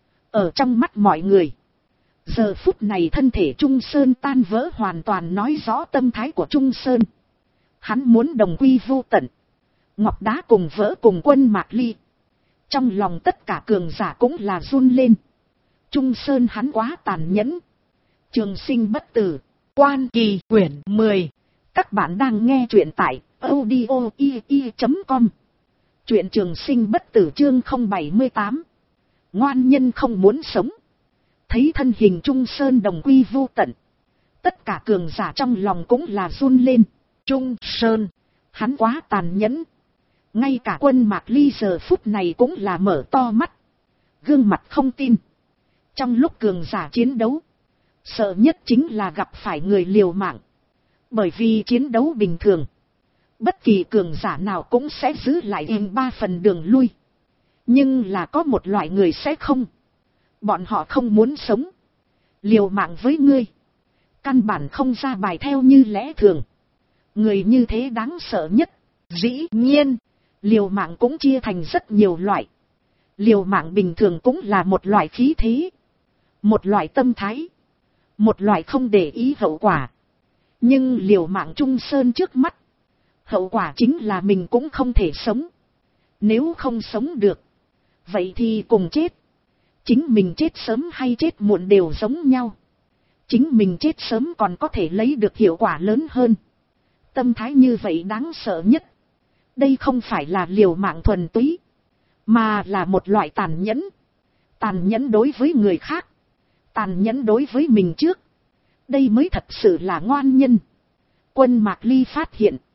S1: Ở trong mắt mọi người, giờ phút này thân thể Trung Sơn tan vỡ hoàn toàn nói rõ tâm thái của Trung Sơn. Hắn muốn đồng quy vô tận. Ngọc đá cùng vỡ cùng quân Mạc Ly. Trong lòng tất cả cường giả cũng là run lên. Trung Sơn hắn quá tàn nhẫn. Trường sinh bất tử. Quan Kỳ quyển 10. Các bạn đang nghe truyện tại audio.com. Truyện trường sinh bất tử chương 078. Ngoan nhân không muốn sống. Thấy thân hình Trung Sơn đồng quy vô tận. Tất cả cường giả trong lòng cũng là run lên. Trung Sơn, hắn quá tàn nhẫn. Ngay cả quân Mạc Ly giờ phút này cũng là mở to mắt. Gương mặt không tin. Trong lúc cường giả chiến đấu, sợ nhất chính là gặp phải người liều mạng. Bởi vì chiến đấu bình thường, bất kỳ cường giả nào cũng sẽ giữ lại in 3 phần đường lui. Nhưng là có một loại người sẽ không. Bọn họ không muốn sống. Liều mạng với ngươi. Căn bản không ra bài theo như lẽ thường. Người như thế đáng sợ nhất. Dĩ nhiên, liều mạng cũng chia thành rất nhiều loại. Liều mạng bình thường cũng là một loại khí thế. Một loại tâm thái. Một loại không để ý hậu quả. Nhưng liều mạng Trung Sơn trước mắt, hậu quả chính là mình cũng không thể sống. Nếu không sống được, vậy thì cùng chết. Chính mình chết sớm hay chết muộn đều giống nhau. Chính mình chết sớm còn có thể lấy được hiệu quả lớn hơn. Tâm thái như vậy đáng sợ nhất. Đây không phải là liều mạng thuần túy, mà là một loại tàn nhẫn. Tàn nhẫn đối với người khác, tàn nhẫn đối với mình trước. Đây mới thật sự là ngoan nhân. Quân Mạc Ly phát hiện,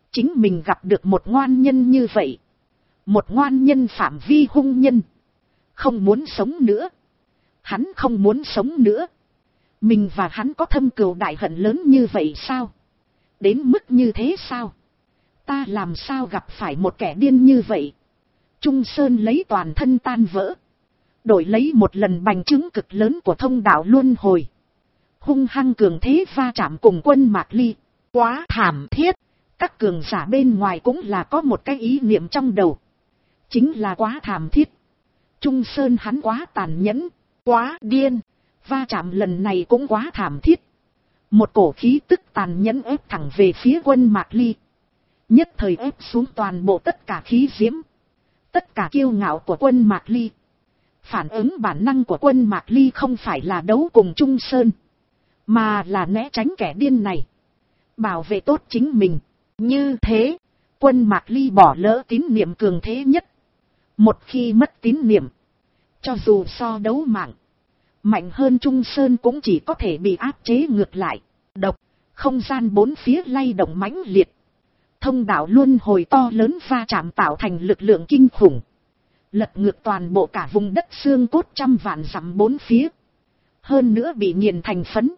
S1: Chính mình gặp được một ngoan nhân như vậy. Một ngoan nhân phạm vi hung nhân. Không muốn sống nữa. Hắn không muốn sống nữa. Mình và hắn có thâm cừu đại hận lớn như vậy sao? Đến mức như thế sao? Ta làm sao gặp phải một kẻ điên như vậy? Trung Sơn lấy toàn thân tan vỡ. Đổi lấy một lần bành trướng cực lớn của thông đạo luân hồi. Hung hăng cường thế va chạm cùng quân Mạc Ly. Quá thảm thiết. Các cường giả bên ngoài cũng là có một cái ý niệm trong đầu. Chính là quá thảm thiết. Trung Sơn hắn quá tàn nhẫn. Quá điên. Va chạm lần này cũng quá thảm thiết. Một cổ khí tức tàn nhẫn ép thẳng về phía quân Mạc Ly. Nhất thời ép xuống toàn bộ tất cả khí diễm. Tất cả kiêu ngạo của quân Mạc Ly. Phản ứng bản năng của quân Mạc Ly không phải là đấu cùng Trung Sơn. Mà là né tránh kẻ điên này. Bảo vệ tốt chính mình. Như thế, quân Mạc Ly bỏ lỡ tín niệm cường thế nhất. Một khi mất tín niệm, cho dù so đấu mạng, mạnh hơn Trung Sơn cũng chỉ có thể bị áp chế ngược lại. Độc, không gian bốn phía lay động mãnh liệt. Thông đạo luân hồi to lớn va chạm tạo thành lực lượng kinh khủng. Lật ngược toàn bộ cả vùng đất xương cốt trăm vạn dặm bốn phía. Hơn nữa bị nghiền thành phấn.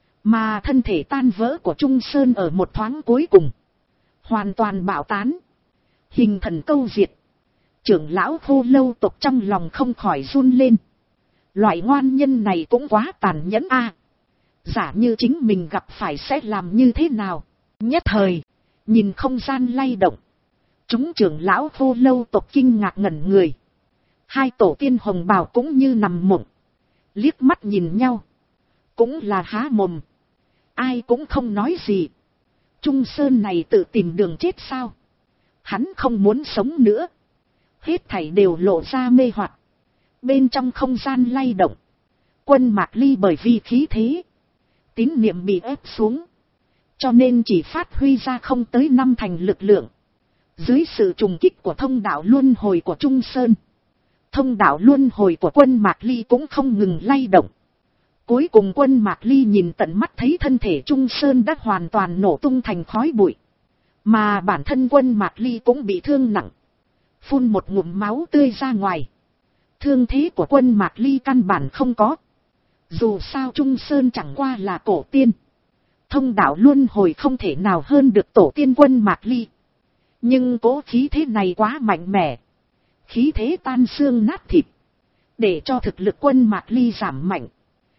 S1: Mà thân thể tan vỡ của Trung Sơn ở một thoáng cuối cùng. Hoàn toàn bạo tán. Hình thần câu diệt. Trưởng lão Khô Lâu tộc trong lòng không khỏi run lên. Loại ngoan nhân này cũng quá tàn nhẫn a. Giả như chính mình gặp phải sẽ làm như thế nào? Nhất thời, nhìn không gian lay động. Chúng trưởng lão Khô Lâu tộc kinh ngạc ngẩn người. Hai tổ tiên hồng bào cũng như nằm mộng. Liếc mắt nhìn nhau. Cũng là há mồm. Ai cũng không nói gì. Trung Sơn này tự tìm đường chết sao? Hắn không muốn sống nữa. Hết thảy đều lộ ra mê hoặc. Bên trong không gian lay động. Quân Mạc Ly bởi vì khí thế. Tín niệm bị ép xuống. Cho nên chỉ phát huy ra không tới 5 thành lực lượng. Dưới sự trùng kích của thông đạo luân hồi của Trung Sơn. Thông đạo luân hồi của quân Mạc Ly cũng không ngừng lay động. Cuối cùng quân Mạc Ly nhìn tận mắt thấy thân thể Trung Sơn đã hoàn toàn nổ tung thành khói bụi. Mà bản thân quân Mạc Ly cũng bị thương nặng. Phun một ngụm máu tươi ra ngoài. Thương thế của quân Mạc Ly căn bản không có. Dù sao Trung Sơn chẳng qua là cổ tiên. Thông đạo luân hồi không thể nào hơn được tổ tiên quân Mạc Ly. Nhưng cố khí thế này quá mạnh mẽ. Khí thế tan xương nát thịt. Để cho thực lực quân Mạc Ly giảm mạnh.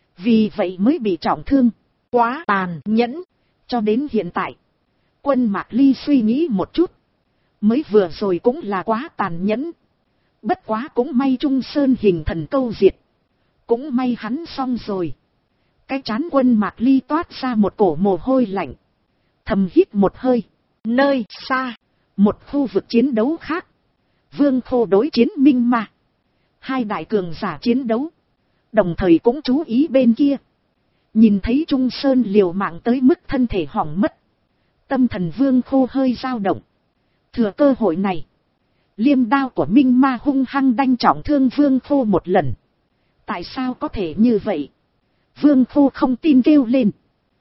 S1: Vì vậy mới bị trọng thương. Quá tàn nhẫn. Cho đến hiện tại. Quân Mạc Ly suy nghĩ một chút. Mới vừa rồi cũng là quá tàn nhẫn. Bất quá cũng may Trung Sơn hình thần câu diệt. Cũng may hắn xong rồi. Cái trán quân Mạc Ly toát ra một cổ mồ hôi lạnh. Thầm hít một hơi. Nơi xa. Một khu vực chiến đấu khác. Vương Khô đối chiến Minh Ma. Hai đại cường giả chiến đấu. Đồng thời cũng chú ý bên kia. Nhìn thấy Trung Sơn liều mạng tới mức thân thể hỏng mất. Tâm thần Vương Khô hơi dao động. Thừa cơ hội này. Liêm đao của Minh Ma hung hăng đanh trọng thương Vương Khô một lần. Tại sao có thể như vậy? Vương Khô không tin kêu lên.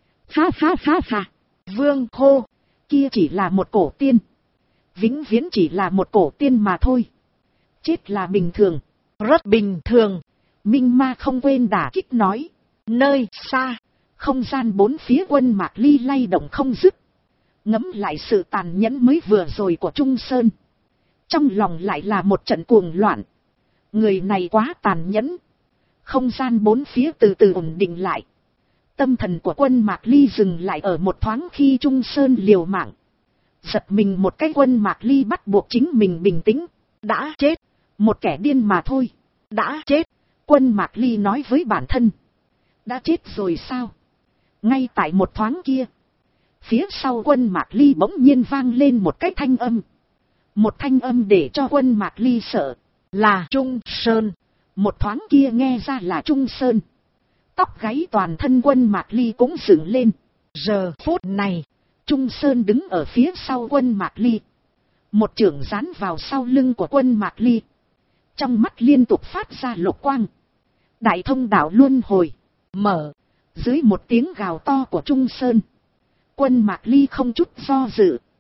S1: Ha ha ha ha. Vương Khô. Kia chỉ là một cổ tiên. Vĩnh viễn chỉ là một cổ tiên mà thôi. Chết là bình thường. Rất bình thường. Minh Ma không quên đả kích nói. Nơi xa. Không gian bốn phía quân Mạc Ly lay động không dứt. Ngẫm lại sự tàn nhẫn mới vừa rồi của Trung Sơn. Trong lòng lại là một trận cuồng loạn. Người này quá tàn nhẫn. Không gian bốn phía từ từ ổn định lại. Tâm thần của quân Mạc Ly dừng lại ở một thoáng khi Trung Sơn liều mạng. Giật mình một cái quân Mạc Ly bắt buộc chính mình bình tĩnh. Đã chết. Một kẻ điên mà thôi. Đã chết. Quân Mạc Ly nói với bản thân. Đã chết rồi sao? Ngay tại một thoáng kia. Phía sau quân Mạc Ly bỗng nhiên vang lên một cái thanh âm. Một thanh âm để cho quân Mạc Ly sợ. Là Trung Sơn. Một thoáng kia nghe ra là Trung Sơn. Tóc gáy toàn thân quân Mạc Ly cũng dựng lên. Giờ phút này. Trung Sơn đứng ở phía sau quân Mạc Ly. Một chưởng dán vào sau lưng của quân Mạc Ly. Trong mắt liên tục phát ra lục quang. Đại thông đạo luân hồi. Mở. Dưới một tiếng gào to của Trung Sơn. Quân Mạc Ly không chút do dự.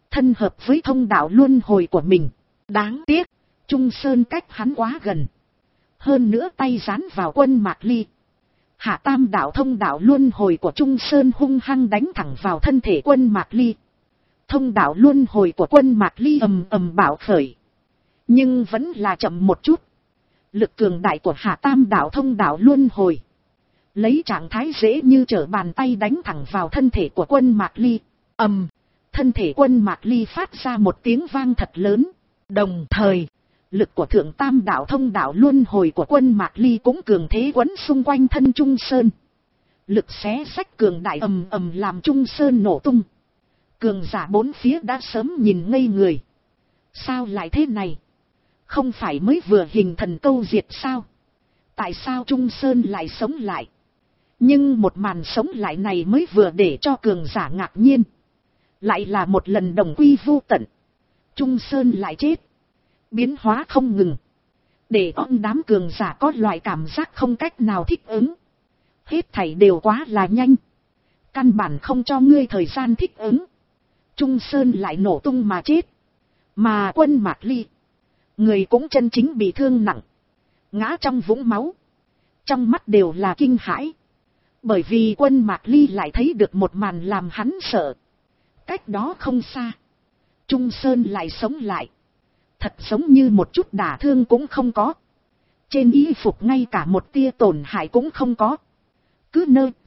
S1: thân hợp với thông đạo luân hồi của mình. Đáng tiếc, Trung Sơn cách hắn quá gần. Hơn nữa tay dán vào Quân Mạc Ly. Hạ tam đạo thông đạo luân hồi của Trung Sơn hung hăng đánh thẳng vào thân thể Quân Mạc Ly. Thông đạo luân hồi của Quân Mạc Ly ầm ầm bạo khởi. Nhưng vẫn là chậm một chút. Lực cường đại của hạ tam đạo thông đạo luân hồi. Lấy trạng thái dễ như trở bàn tay đánh thẳng vào thân thể của Quân Mạc Ly. Thân thể Quân Mạc Ly phát ra một tiếng vang thật lớn. Đồng thời, lực của thượng tam đạo thông đạo luân hồi của Quân Mạc Ly cũng cường thế quấn xung quanh thân Trung Sơn. Lực xé xách cường đại ầm ầm làm Trung Sơn nổ tung. Cường giả bốn phía đã sớm nhìn ngây người. Sao lại thế này? Không phải mới vừa hình thần câu diệt sao? Tại sao Trung Sơn lại sống lại? Nhưng một màn sống lại này mới vừa để cho cường giả ngạc nhiên. Lại là một lần đồng quy vô tận. Trung Sơn lại chết. Biến hóa không ngừng. Để ông đám cường giả có loại cảm giác không cách nào thích ứng. Hết thảy đều quá là nhanh. Căn bản không cho ngươi thời gian thích ứng. Trung Sơn lại nổ tung mà chết. Mà Quân Mạc Ly, người cũng chân chính bị thương nặng. Ngã trong vũng máu. Trong mắt đều là kinh hãi. Bởi vì Quân Mạc Ly lại thấy được một màn làm hắn sợ. Cách đó không xa, Trung Sơn lại sống lại. Thật giống như một chút đả thương cũng không có. Trên y phục ngay cả một tia tổn hại cũng không có. Cứ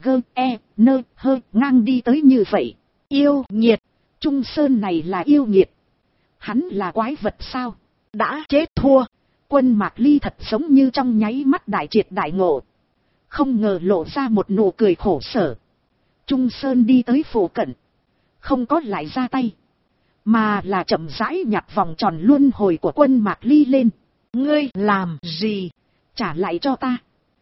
S1: nơ hơ ngang đi tới như vậy. Yêu nghiệt. Trung Sơn này là yêu nghiệt. Hắn là quái vật sao? Đã chết thua. Quân Mạc Ly thật giống như trong nháy mắt đại triệt đại ngộ. Không ngờ lộ ra một nụ cười khổ sở. Trung Sơn đi tới phủ cận. Không có lại ra tay. Mà là chậm rãi nhặt vòng tròn luân hồi của Quân Mạc Ly lên. Ngươi làm gì? Trả lại cho ta.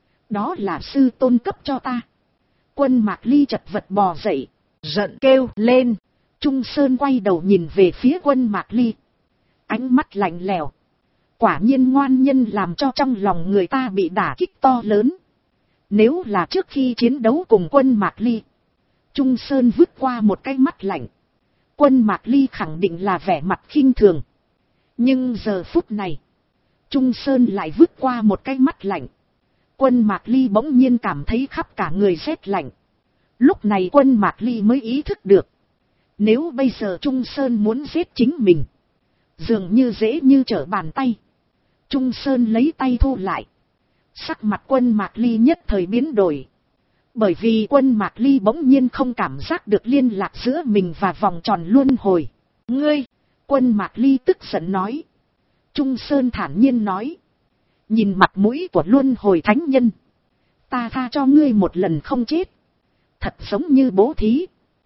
S1: Đó là sư tôn cấp cho ta. Quân Mạc Ly chật vật bò dậy. Giận kêu lên. Trung Sơn quay đầu nhìn về phía Quân Mạc Ly. Ánh mắt lạnh lẽo. Quả nhiên ngoan nhân làm cho trong lòng người ta bị đả kích to lớn. Nếu là trước khi chiến đấu cùng Quân Mạc Ly, Trung Sơn vứt qua một cái mắt lạnh. Quân Mạc Ly khẳng định là vẻ mặt khinh thường. Nhưng giờ phút này, Trung Sơn lại vứt qua một cái mắt lạnh. Quân Mạc Ly bỗng nhiên cảm thấy khắp cả người rét lạnh. Lúc này Quân Mạc Ly mới ý thức được. Nếu bây giờ Trung Sơn muốn giết chính mình, dường như dễ như trở bàn tay. Trung Sơn lấy tay thu lại. Sắc mặt Quân Mạc Ly nhất thời biến đổi. Bởi vì Quân Mạc Ly bỗng nhiên không cảm giác được liên lạc giữa mình và vòng tròn luân hồi. Ngươi! Quân Mạc Ly tức giận nói. Trung Sơn thản nhiên nói. Nhìn mặt mũi của luân hồi thánh nhân. Ta tha cho ngươi một lần không chết. Thật giống như bố thí.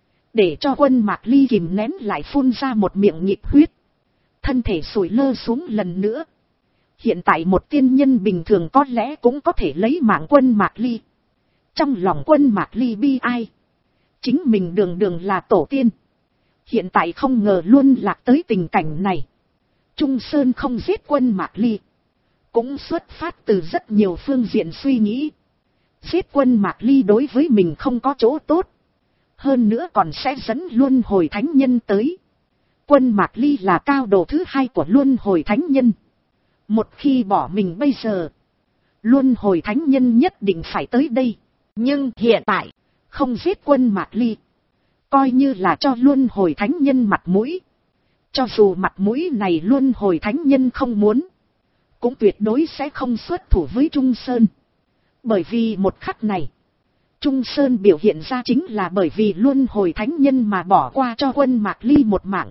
S1: Để cho Quân Mạc Ly kìm nén lại phun ra một miệng nhịp huyết. Thân thể sủi lơ xuống lần nữa. Hiện tại một tiên nhân bình thường có lẽ cũng có thể lấy mạng Quân Mạc Ly. Trong lòng Quân Mạc Ly bi ai. Chính mình đường đường là tổ tiên. Hiện tại không ngờ luôn lạc tới tình cảnh này. Trung Sơn không giết Quân Mạc Ly. Cũng xuất phát từ rất nhiều phương diện suy nghĩ. Giết Quân Mạc Ly đối với mình không có chỗ tốt. Hơn nữa còn sẽ dẫn luân hồi thánh nhân tới. Quân Mạc Ly là cao độ thứ hai của luân hồi thánh nhân. Một khi bỏ mình bây giờ, luân hồi thánh nhân nhất định phải tới đây. Nhưng hiện tại, không giết Quân Mạc Ly, coi như là cho luân hồi thánh nhân mặt mũi. Cho dù mặt mũi này luân hồi thánh nhân không muốn, cũng tuyệt đối sẽ không xuất thủ với Trung Sơn. Bởi vì một khắc này, Trung Sơn biểu hiện ra chính là bởi vì luân hồi thánh nhân mà bỏ qua cho Quân Mạc Ly một mạng.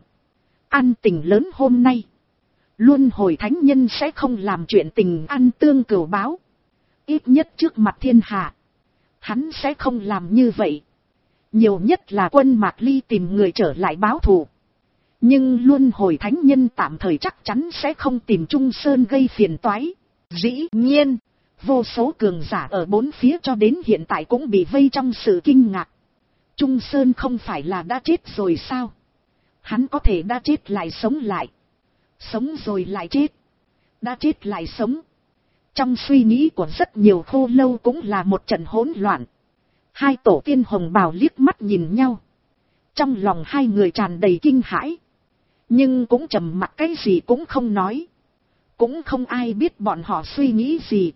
S1: Ăn tình lớn hôm nay, luân hồi thánh nhân sẽ không làm chuyện tình ăn tương cừu báo. Ít nhất trước mặt thiên hạ, hắn sẽ không làm như vậy. Nhiều nhất là Quân Mạc Ly tìm người trở lại báo thù. Nhưng luân hồi thánh nhân tạm thời chắc chắn sẽ không tìm Trung Sơn gây phiền toái. Dĩ nhiên, vô số cường giả ở bốn phía cho đến hiện tại cũng bị vây trong sự kinh ngạc. Trung Sơn không phải là đã chết rồi sao? Hắn có thể đã chết lại sống lại. Sống rồi lại chết. Đã chết lại sống. Trong suy nghĩ của rất nhiều khô lâu cũng là một trận hỗn loạn. Hai tổ tiên hồng bào liếc mắt nhìn nhau. Trong lòng hai người tràn đầy kinh hãi. Nhưng cũng trầm mặc cái gì cũng không nói. Cũng không ai biết bọn họ suy nghĩ gì.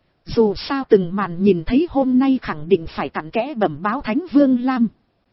S1: Dù sao từng màn nhìn thấy hôm nay khẳng định phải cặn kẽ bẩm báo Thánh Vương Lam.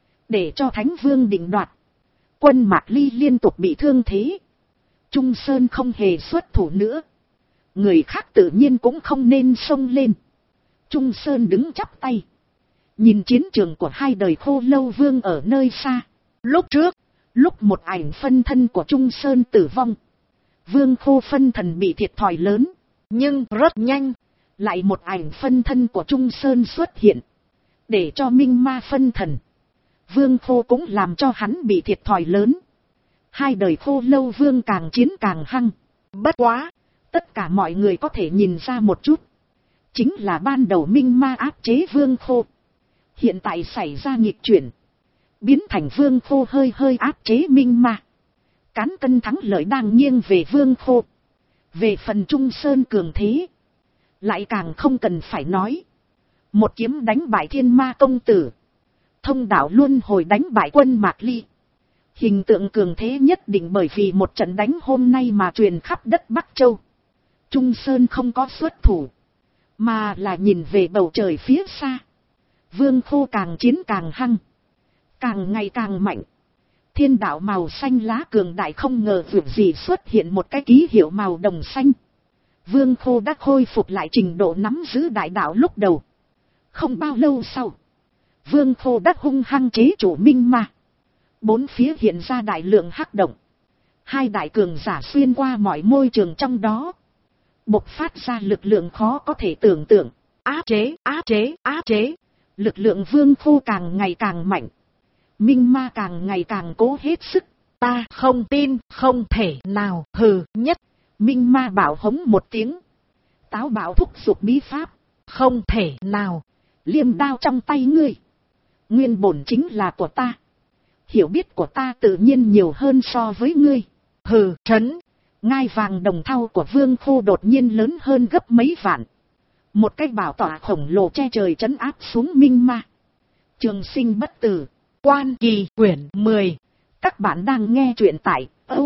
S1: Để cho Thánh Vương định đoạt. Quân Mạc Ly liên tục bị thương thế. Trung Sơn không hề xuất thủ nữa. Người khác tự nhiên cũng không nên xông lên. Trung Sơn đứng chắp tay. Nhìn chiến trường của hai đời Khô Lâu Vương ở nơi xa. Lúc trước, lúc một ảnh phân thân của Trung Sơn tử vong. Vương Khô phân thần bị thiệt thòi lớn. Nhưng rất nhanh, lại một ảnh phân thân của Trung Sơn xuất hiện. Để cho Minh Ma phân thần. Vương Khô cũng làm cho hắn bị thiệt thòi lớn. Hai đời Khô Lâu Vương càng chiến càng hăng. Bất quá, tất cả mọi người có thể nhìn ra một chút. Chính là ban đầu Minh Ma áp chế Vương Khô. Hiện tại xảy ra nghịch chuyển. Biến thành Vương Khô hơi hơi áp chế Minh Ma. Cán cân thắng lợi đang nghiêng về Vương Khô. Về phần Trung Sơn cường thế. Lại càng không cần phải nói. Một kiếm đánh bại Thiên Ma công tử. Thông đạo luân hồi đánh bại quân Mạc Ly. Hình tượng cường thế nhất định bởi vì một trận đánh hôm nay mà truyền khắp đất Bắc Châu. Trung Sơn không có xuất thủ. Mà là nhìn về bầu trời phía xa. Vương Khô càng chiến càng hăng. Càng ngày càng mạnh. Thiên đạo màu xanh lá cường đại không ngờ việc gì xuất hiện một cái ký hiệu màu đồng xanh. Vương Khô đã khôi phục lại trình độ nắm giữ đại đạo lúc đầu. Không bao lâu sau. Vương Khô đã hung hăng chế chủ Minh Ma. Bốn phía hiện ra đại lượng hắc động. Hai đại cường giả xuyên qua mọi môi trường trong đó. Bộc phát ra lực lượng khó có thể tưởng tượng. Áp chế, áp chế, áp chế. Lực lượng Vương Khô càng ngày càng mạnh. Minh Ma càng ngày càng cố hết sức. Ta không tin, không thể nào, hừ nhất. Minh Ma bảo hống một tiếng. Táo bạo thúc giục bí pháp. Không thể nào. Liêm đao trong tay ngươi. Nguyên bổn chính là của ta. Hiểu biết của ta tự nhiên nhiều hơn so với ngươi. Hừ, trấn. Ngai vàng đồng thau của Vương Khô đột nhiên lớn hơn gấp mấy vạn. Một cái bảo tỏa khổng lồ che trời trấn áp xuống Minh Ma. Trường Sinh bất tử. Quan Kỳ quyển 10. Các bạn đang nghe truyện tại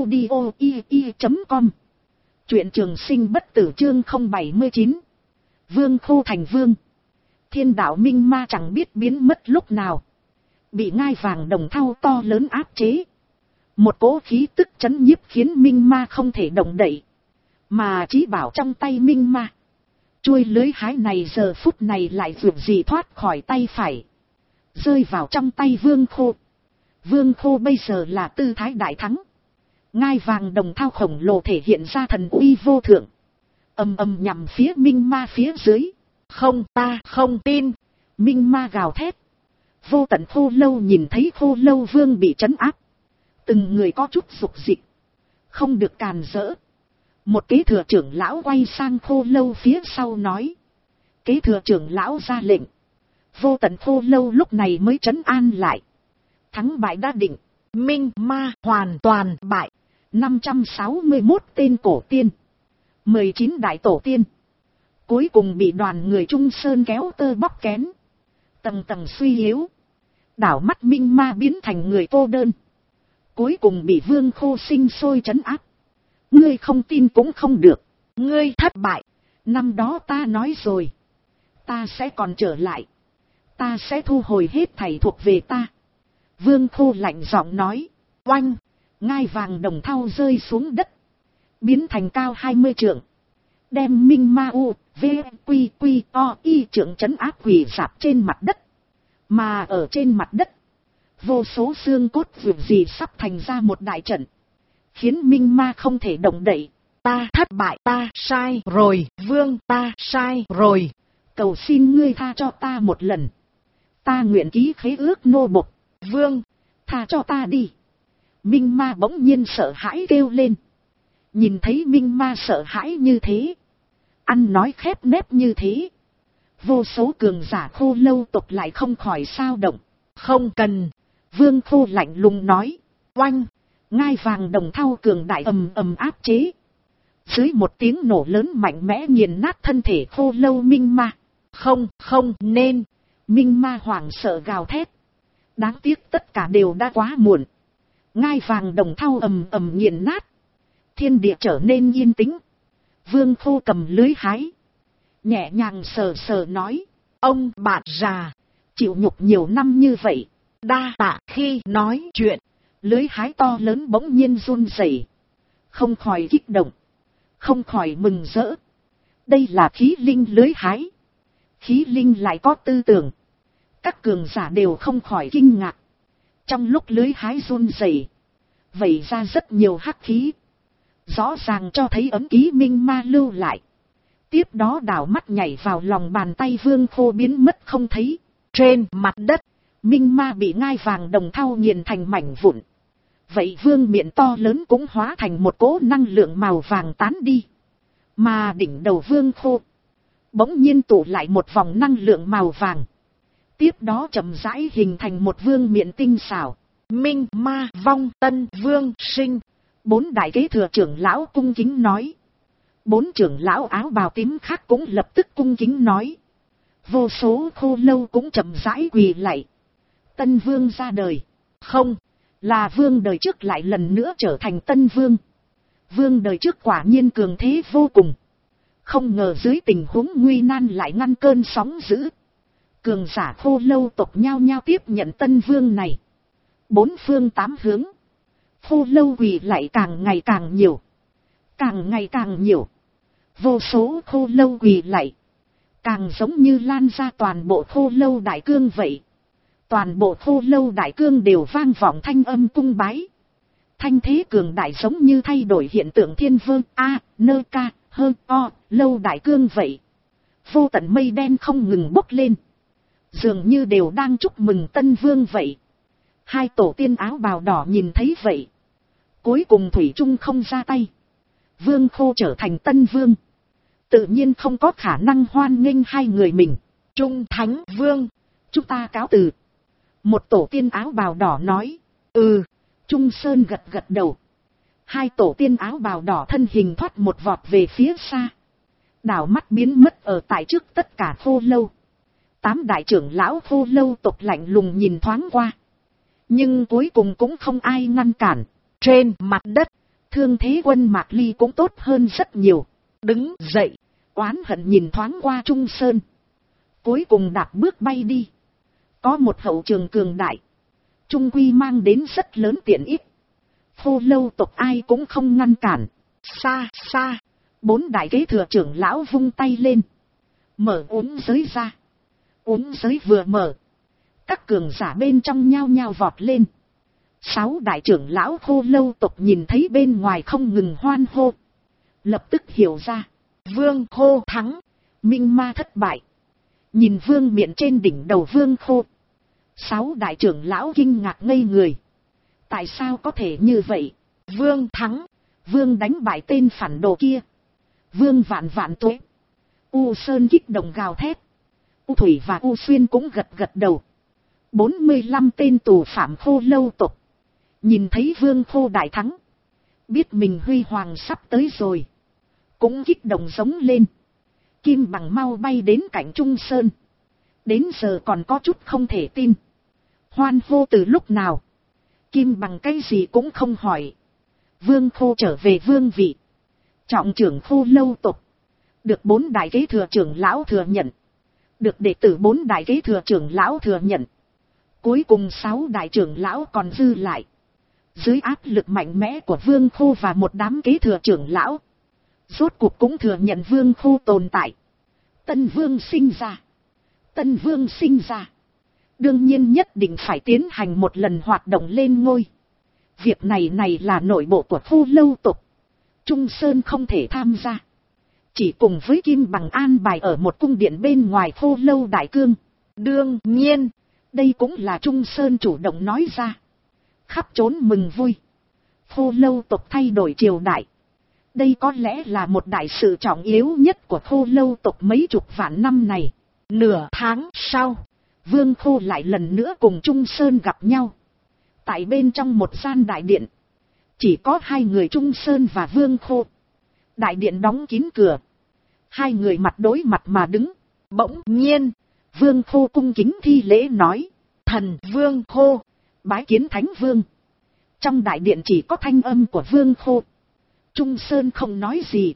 S1: audio.com. Truyện Trường Sinh bất tử chương 079. Vương Khô thành vương. Thiên đạo Minh Ma chẳng biết biến mất lúc nào. Bị ngai vàng đồng thau to lớn áp chế. Một cỗ khí tức chấn nhiếp khiến Minh Ma không thể động đậy. Mà chí bảo trong tay Minh Ma. Chuôi lưới hái này giờ phút này lại vượt gì thoát khỏi tay phải. Rơi vào trong tay Vương Khô. Vương Khô bây giờ là tư thái đại thắng. Ngai vàng đồng thau khổng lồ thể hiện ra thần uy vô thượng. Ầm ầm nhằm phía Minh Ma phía dưới. Không, ta không tin. Minh Ma gào thét. Vô tận Khô Lâu nhìn thấy Khô Lâu Vương bị trấn áp. Từng người có chút dục dịch. Không được càn rỡ. Một kế thừa trưởng lão quay sang Khô Lâu phía sau nói. Kế thừa trưởng lão ra lệnh. Vô tận Khô Lâu lúc này mới trấn an lại. Thắng bại đã định. Minh Ma hoàn toàn bại. 561 tên cổ tiên. 19 đại tổ tiên. Cuối cùng bị đoàn người Trung Sơn kéo tơ bóc kén. Tầng tầng suy yếu. Đảo mắt Minh Ma biến thành người cô đơn. Cuối cùng bị Vương Khô sinh sôi trấn áp. Ngươi không tin cũng không được. Ngươi thất bại. Năm đó ta nói rồi. Ta sẽ còn trở lại. Ta sẽ thu hồi hết thảy thuộc về ta. Vương Khô lạnh giọng nói. Oanh. Ngai vàng đồng thau rơi xuống đất. Biến thành cao 20 trượng. Đem Minh Ma U, V, Quy, Quy, O, Y trượng trấn áp quỳ rạp trên mặt đất. Mà ở trên mặt đất. Vô số xương cốt vượt gì sắp thành ra một đại trận. Khiến Minh Ma không thể động đậy. Ta thất bại, ta sai rồi, Vương, ta sai rồi. Cầu xin ngươi tha cho ta một lần. Ta nguyện ký khế ước nô bộc. Vương, tha cho ta đi. Minh Ma bỗng nhiên sợ hãi kêu lên. Nhìn thấy Minh Ma sợ hãi như thế. Ăn nói khép nép như thế. Vô số cường giả Khô Lâu tộc lại không khỏi sao động. Không cần. Vương Khô lạnh lùng nói. Oanh. Ngai vàng đồng thau cường đại ầm ầm áp chế. Dưới một tiếng nổ lớn mạnh mẽ nghiền nát thân thể Khô Lâu Minh Ma. Không, không nên. Minh Ma hoảng sợ gào thét. Đáng tiếc tất cả đều đã quá muộn. Ngai vàng đồng thau ầm ầm nghiền nát. Thiên địa trở nên yên tĩnh. Vương Khô cầm lưới hái. Nhẹ nhàng sờ sờ nói. Ông bạn già. Chịu nhục nhiều năm như vậy. Đa tạ. Khi nói chuyện. Lưới hái to lớn bỗng nhiên run rẩy. Không khỏi kích động. Không khỏi mừng rỡ. Đây là khí linh lưới hái. Khí linh lại có tư tưởng. Các cường giả đều không khỏi kinh ngạc. Trong lúc lưới hái run rẩy, vẩy ra rất nhiều hắc khí. Rõ ràng cho thấy ấm ký minh ma lưu lại. Tiếp đó đảo mắt nhảy vào lòng bàn tay Vương Khô biến mất không thấy. Trên mặt đất, minh ma bị ngai vàng đồng thau nghiền thành mảnh vụn. Vậy vương miện to lớn cũng hóa thành một cỗ năng lượng màu vàng tán đi. Mà đỉnh đầu Vương Khô bỗng nhiên tụ lại một vòng năng lượng màu vàng. Tiếp đó chậm rãi hình thành một vương miện tinh xảo. Minh ma vong tân vương sinh. 4 đại kế thừa trưởng lão cung kính nói. 4 trưởng lão áo bào tím khác cũng lập tức cung kính nói. Vô số khô lâu cũng chậm rãi quỳ lạy. Tân vương ra đời. Không, là vương đời trước lại lần nữa trở thành tân vương. Vương đời trước quả nhiên cường thế vô cùng. Không ngờ dưới tình huống nguy nan lại ngăn cơn sóng dữ. Cường giả khô lâu tộc nhau nhau tiếp nhận tân vương này. 4 phương 8 hướng. Khô lâu quỳ lại càng ngày càng nhiều. Càng ngày càng nhiều. Vô số khô lâu quỳ lại. Càng giống như lan ra toàn bộ khô lâu đại cương vậy. Toàn bộ khô lâu đại cương đều vang vọng thanh âm cung bái. Thanh thế cường đại giống như thay đổi hiện tượng thiên vương a, nơ ca, hơ o, lâu đại cương vậy. Vô tận mây đen không ngừng bốc lên. Dường như đều đang chúc mừng tân vương vậy. 2 tổ tiên áo bào đỏ nhìn thấy vậy. Cuối cùng thủy chung không ra tay. Vương Khô trở thành tân vương. Tự nhiên không có khả năng hoan nghênh 2 người mình. Trung Thánh Vương, chúng ta cáo từ. Một tổ tiên áo bào đỏ nói. Trung Sơn gật gật đầu. 2 tổ tiên áo bào đỏ thân hình thoát một vọt về phía xa. Đảo mắt biến mất ở tại trước tất cả khô lâu. 8 đại trưởng lão khô lâu tộc lạnh lùng nhìn thoáng qua. Nhưng cuối cùng cũng không ai ngăn cản. Trên mặt đất, Thương Thế Quân Mạc Ly cũng tốt hơn rất nhiều. Đứng dậy, oán hận nhìn thoáng qua Trung Sơn. Cuối cùng đạp bước bay đi. Có một hậu trường cường đại. Trung quy mang đến rất lớn tiện ích. Khô lâu tộc ai cũng không ngăn cản. Xa xa, 4 đại kế thừa trưởng lão vung tay lên. Mở uống giới ra. Uống giới vừa mở. Các cường giả bên trong nhao nhao vọt lên. 6 đại trưởng lão khô lâu tộc nhìn thấy bên ngoài không ngừng hoan hô. Lập tức hiểu ra. Vương Khô thắng. Minh ma thất bại. Nhìn vương miện trên đỉnh đầu Vương Khô. 6 đại trưởng lão kinh ngạc ngây người. Tại sao có thể như vậy? Vương thắng. Vương đánh bại tên phản đồ kia. Vương vạn vạn tuế. U Sơn kích động gào thét. U Thủy và U Xuyên cũng gật gật đầu. 45 tên tù phạm khô lâu tộc. Nhìn thấy Vương Khô đại thắng. Biết mình huy hoàng sắp tới rồi. Cũng kích động giống lên. Kim Bằng mau bay đến cạnh Trung Sơn. Đến giờ còn có chút không thể tin. Hoan hô từ lúc nào? Kim Bằng cái gì cũng không hỏi. Vương Khô trở về vương vị. Trọng trưởng khô lâu tộc. Được 4 đại kế thừa trưởng lão thừa nhận. Được đệ tử 4 đại kế thừa trưởng lão thừa nhận. Cuối cùng 6 đại trưởng lão còn dư lại. Dưới áp lực mạnh mẽ của Vương Khô và một đám kế thừa trưởng lão. Rốt cuộc cũng thừa nhận Vương Khô tồn tại. Tân Vương sinh ra. Tân Vương sinh ra. Đương nhiên nhất định phải tiến hành một lần hoạt động lên ngôi. Việc này là nội bộ của khô lâu tộc. Trung Sơn không thể tham gia. Chỉ cùng với Kim Bằng an bài ở một cung điện bên ngoài khô lâu đại cương. Đương nhiên, đây cũng là Trung Sơn chủ động nói ra. Khắp trốn mừng vui. Khô lâu tộc thay đổi triều đại. Đây có lẽ là một đại sự trọng yếu nhất của khô lâu tộc mấy chục vạn năm này. Nửa tháng sau, Vương Khô lại lần nữa cùng Trung Sơn gặp nhau. Tại bên trong một gian đại điện. Chỉ có 2 người Trung Sơn và Vương Khô. Đại điện đóng kín cửa. 2 người mặt đối mặt mà đứng. Bỗng nhiên, Vương Khô cung kính thi lễ nói. Thần Vương Khô, bái kiến Thánh Vương. Trong đại điện chỉ có thanh âm của Vương Khô. Trung Sơn không nói gì,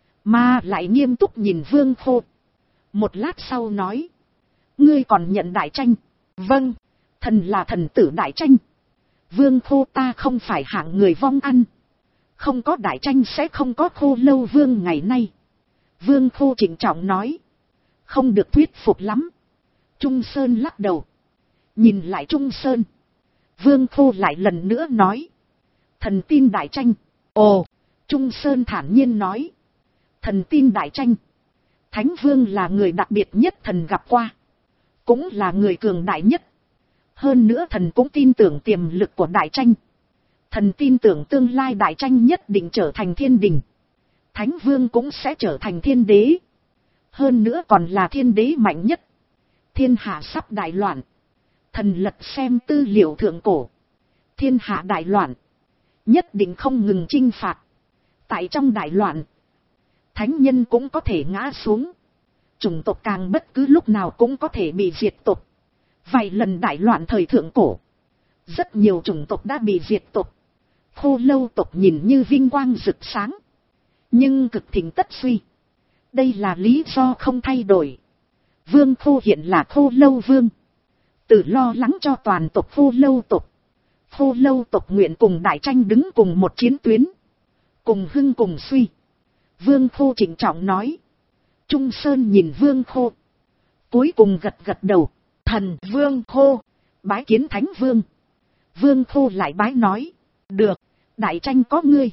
S1: mà lại nghiêm túc nhìn Vương Khô. Một lát sau nói, ngươi còn nhận đại tranh? Vâng, thần là thần tử đại tranh. Vương Khô, ta không phải hạng người vong ăn. Không có đại tranh sẽ không có Khô Lâu Vương ngày nay. Vương Khô trịnh trọng nói, không được thuyết phục lắm. Trung Sơn lắc đầu. Nhìn lại Trung Sơn, Vương Khô lại lần nữa nói, thần tin đại tranh. Ồ, Trung Sơn thản nhiên nói, thần tin đại tranh. Thánh Vương là người đặc biệt nhất thần gặp qua, cũng là người cường đại nhất. Hơn nữa thần cũng tin tưởng tiềm lực của đại tranh. Thần tin tưởng tương lai đại tranh nhất định trở thành thiên đình. Thánh Vương cũng sẽ trở thành thiên đế. Hơn nữa còn là thiên đế mạnh nhất. Thiên hạ sắp đại loạn. Thần lật xem tư liệu thượng cổ. Thiên hạ đại loạn, nhất định không ngừng chinh phạt. Tại trong đại loạn, thánh nhân cũng có thể ngã xuống. Chủng tộc càng bất cứ lúc nào cũng có thể bị diệt tộc. Vài lần đại loạn thời thượng cổ, rất nhiều chủng tộc đã bị diệt tộc. Khô Lâu tộc nhìn như vinh quang rực sáng, nhưng cực thịnh tất suy. Đây là lý do không thay đổi. Vương Khô hiện là Khô Lâu Vương. Từ lo lắng cho toàn tộc Khô Lâu tộc, Khô Lâu tộc nguyện cùng đại tranh đứng cùng một chiến tuyến, cùng hưng cùng suy. Vương Khô trịnh trọng nói. Trung Sơn nhìn Vương Khô, cuối cùng gật gật đầu. Thần Vương Khô bái kiến Thánh Vương. Vương Khô lại bái nói, được, đại tranh có ngươi,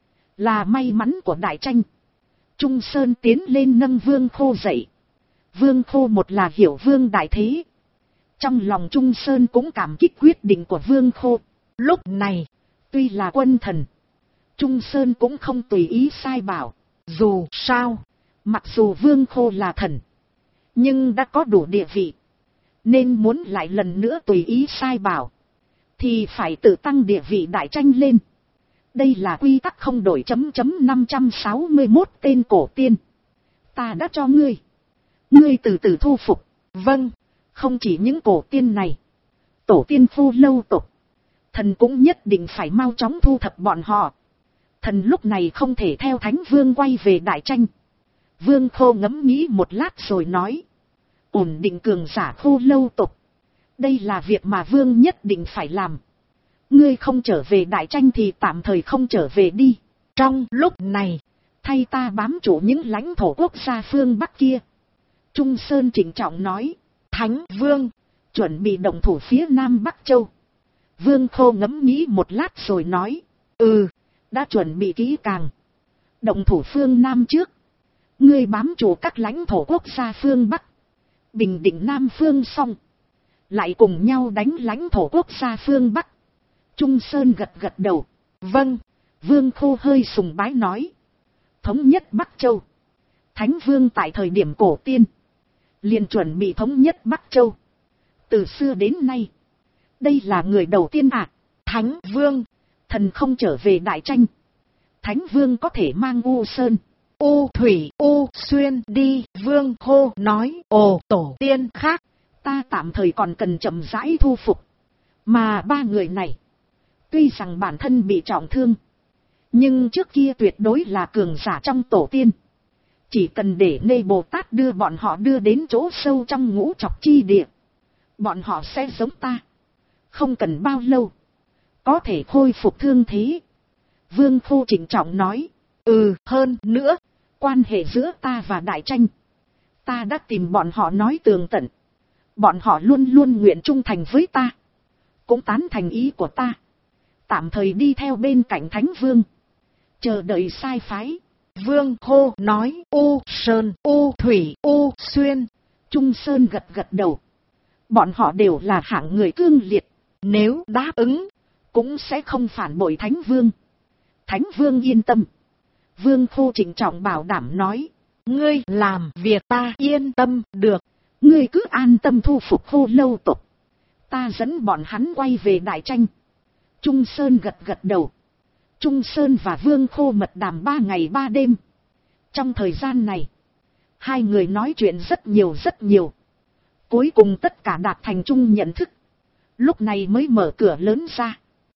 S1: là may mắn của đại tranh. Trung Sơn tiến lên nâng Vương Khô dậy. Vương Khô một là hiểu Vương đại thế. Trong lòng Trung Sơn cũng cảm kích quyết định của Vương Khô. Lúc này, tuy là quân thần, Trung Sơn cũng không tùy ý sai bảo. Dù sao, mặc dù Vương Khô là thần, nhưng đã có đủ địa vị, nên muốn lại lần nữa tùy ý sai bảo, thì phải tự tăng địa vị đại tranh lên. Đây là quy tắc không đổi. 561 tên cổ tiên. Ta đã cho ngươi. Ngươi từ từ thu phục. Vâng, không chỉ những cổ tiên này, tổ tiên Khô Lâu tộc, thần cũng nhất định phải mau chóng thu thập bọn họ. Thần lúc này không thể theo Thánh Vương quay về đại tranh. Vương Khô ngẫm nghĩ một lát rồi nói, ổn định cường giả Khô Lâu tộc, đây là việc mà Vương nhất định phải làm. Ngươi không trở về đại tranh thì tạm thời không trở về đi. Trong lúc này, thay ta bám trụ những lãnh thổ quốc gia phương Bắc kia. Trung Sơn trịnh trọng nói, Thánh Vương chuẩn bị động thủ phía Nam Bắc Châu. Vương Khô ngẫm nghĩ một lát rồi nói, đã chuẩn bị kỹ càng. Động thủ phương Nam trước, ngươi bám trụ các lãnh thổ quốc gia phương Bắc, bình định Nam phương xong, lại cùng nhau đánh lãnh thổ quốc gia phương Bắc. Trung Sơn gật gật đầu. Vâng. Vương Khô hơi sùng bái nói, thống nhất Bắc Châu. Thánh Vương tại thời điểm cổ tiên liền chuẩn bị thống nhất Bắc Châu. Từ xưa đến nay, đây là người đầu tiên Thánh Vương, thần không trở về đại tranh, Thánh Vương có thể mang U Sơn, U Thủy, U Xuyên đi. Vương Khô nói, tổ tiên khác, ta tạm thời còn cần chậm rãi thu phục. Mà ba người này, tuy rằng bản thân bị trọng thương, nhưng trước kia tuyệt đối là cường giả trong tổ tiên. Chỉ cần để Nê Bồ Tát đưa bọn họ đưa đến chỗ sâu trong ngũ trọc chi địa, bọn họ sẽ giống ta, không cần bao lâu có thể khôi phục thương thế. Vương Khô trịnh trọng nói, hơn nữa, quan hệ giữa ta và đại tranh, ta đã tìm bọn họ nói tường tận. Bọn họ luôn luôn nguyện trung thành với ta, cũng tán thành ý của ta, tạm thời đi theo bên cạnh Thánh Vương, chờ đợi sai phái. Vương Khô nói, U Sơn, U Thủy, U Xuyên. Trung Sơn gật gật đầu. Bọn họ đều là hạng người cương liệt, nếu đáp ứng, cũng sẽ không phản bội Thánh Vương. Thánh Vương yên tâm. Vương Khô trịnh trọng bảo đảm nói, ngươi làm việc ta yên tâm được. Ngươi cứ an tâm thu phục Khô Lâu tộc, ta dẫn bọn hắn quay về đại tranh. Trung Sơn gật gật đầu. Trung Sơn và Vương Khô mật đàm 3 ngày 3 đêm. Trong thời gian này, hai người nói chuyện rất nhiều. Cuối cùng tất cả đạt thành chung nhận thức. Lúc này mới mở cửa lớn ra.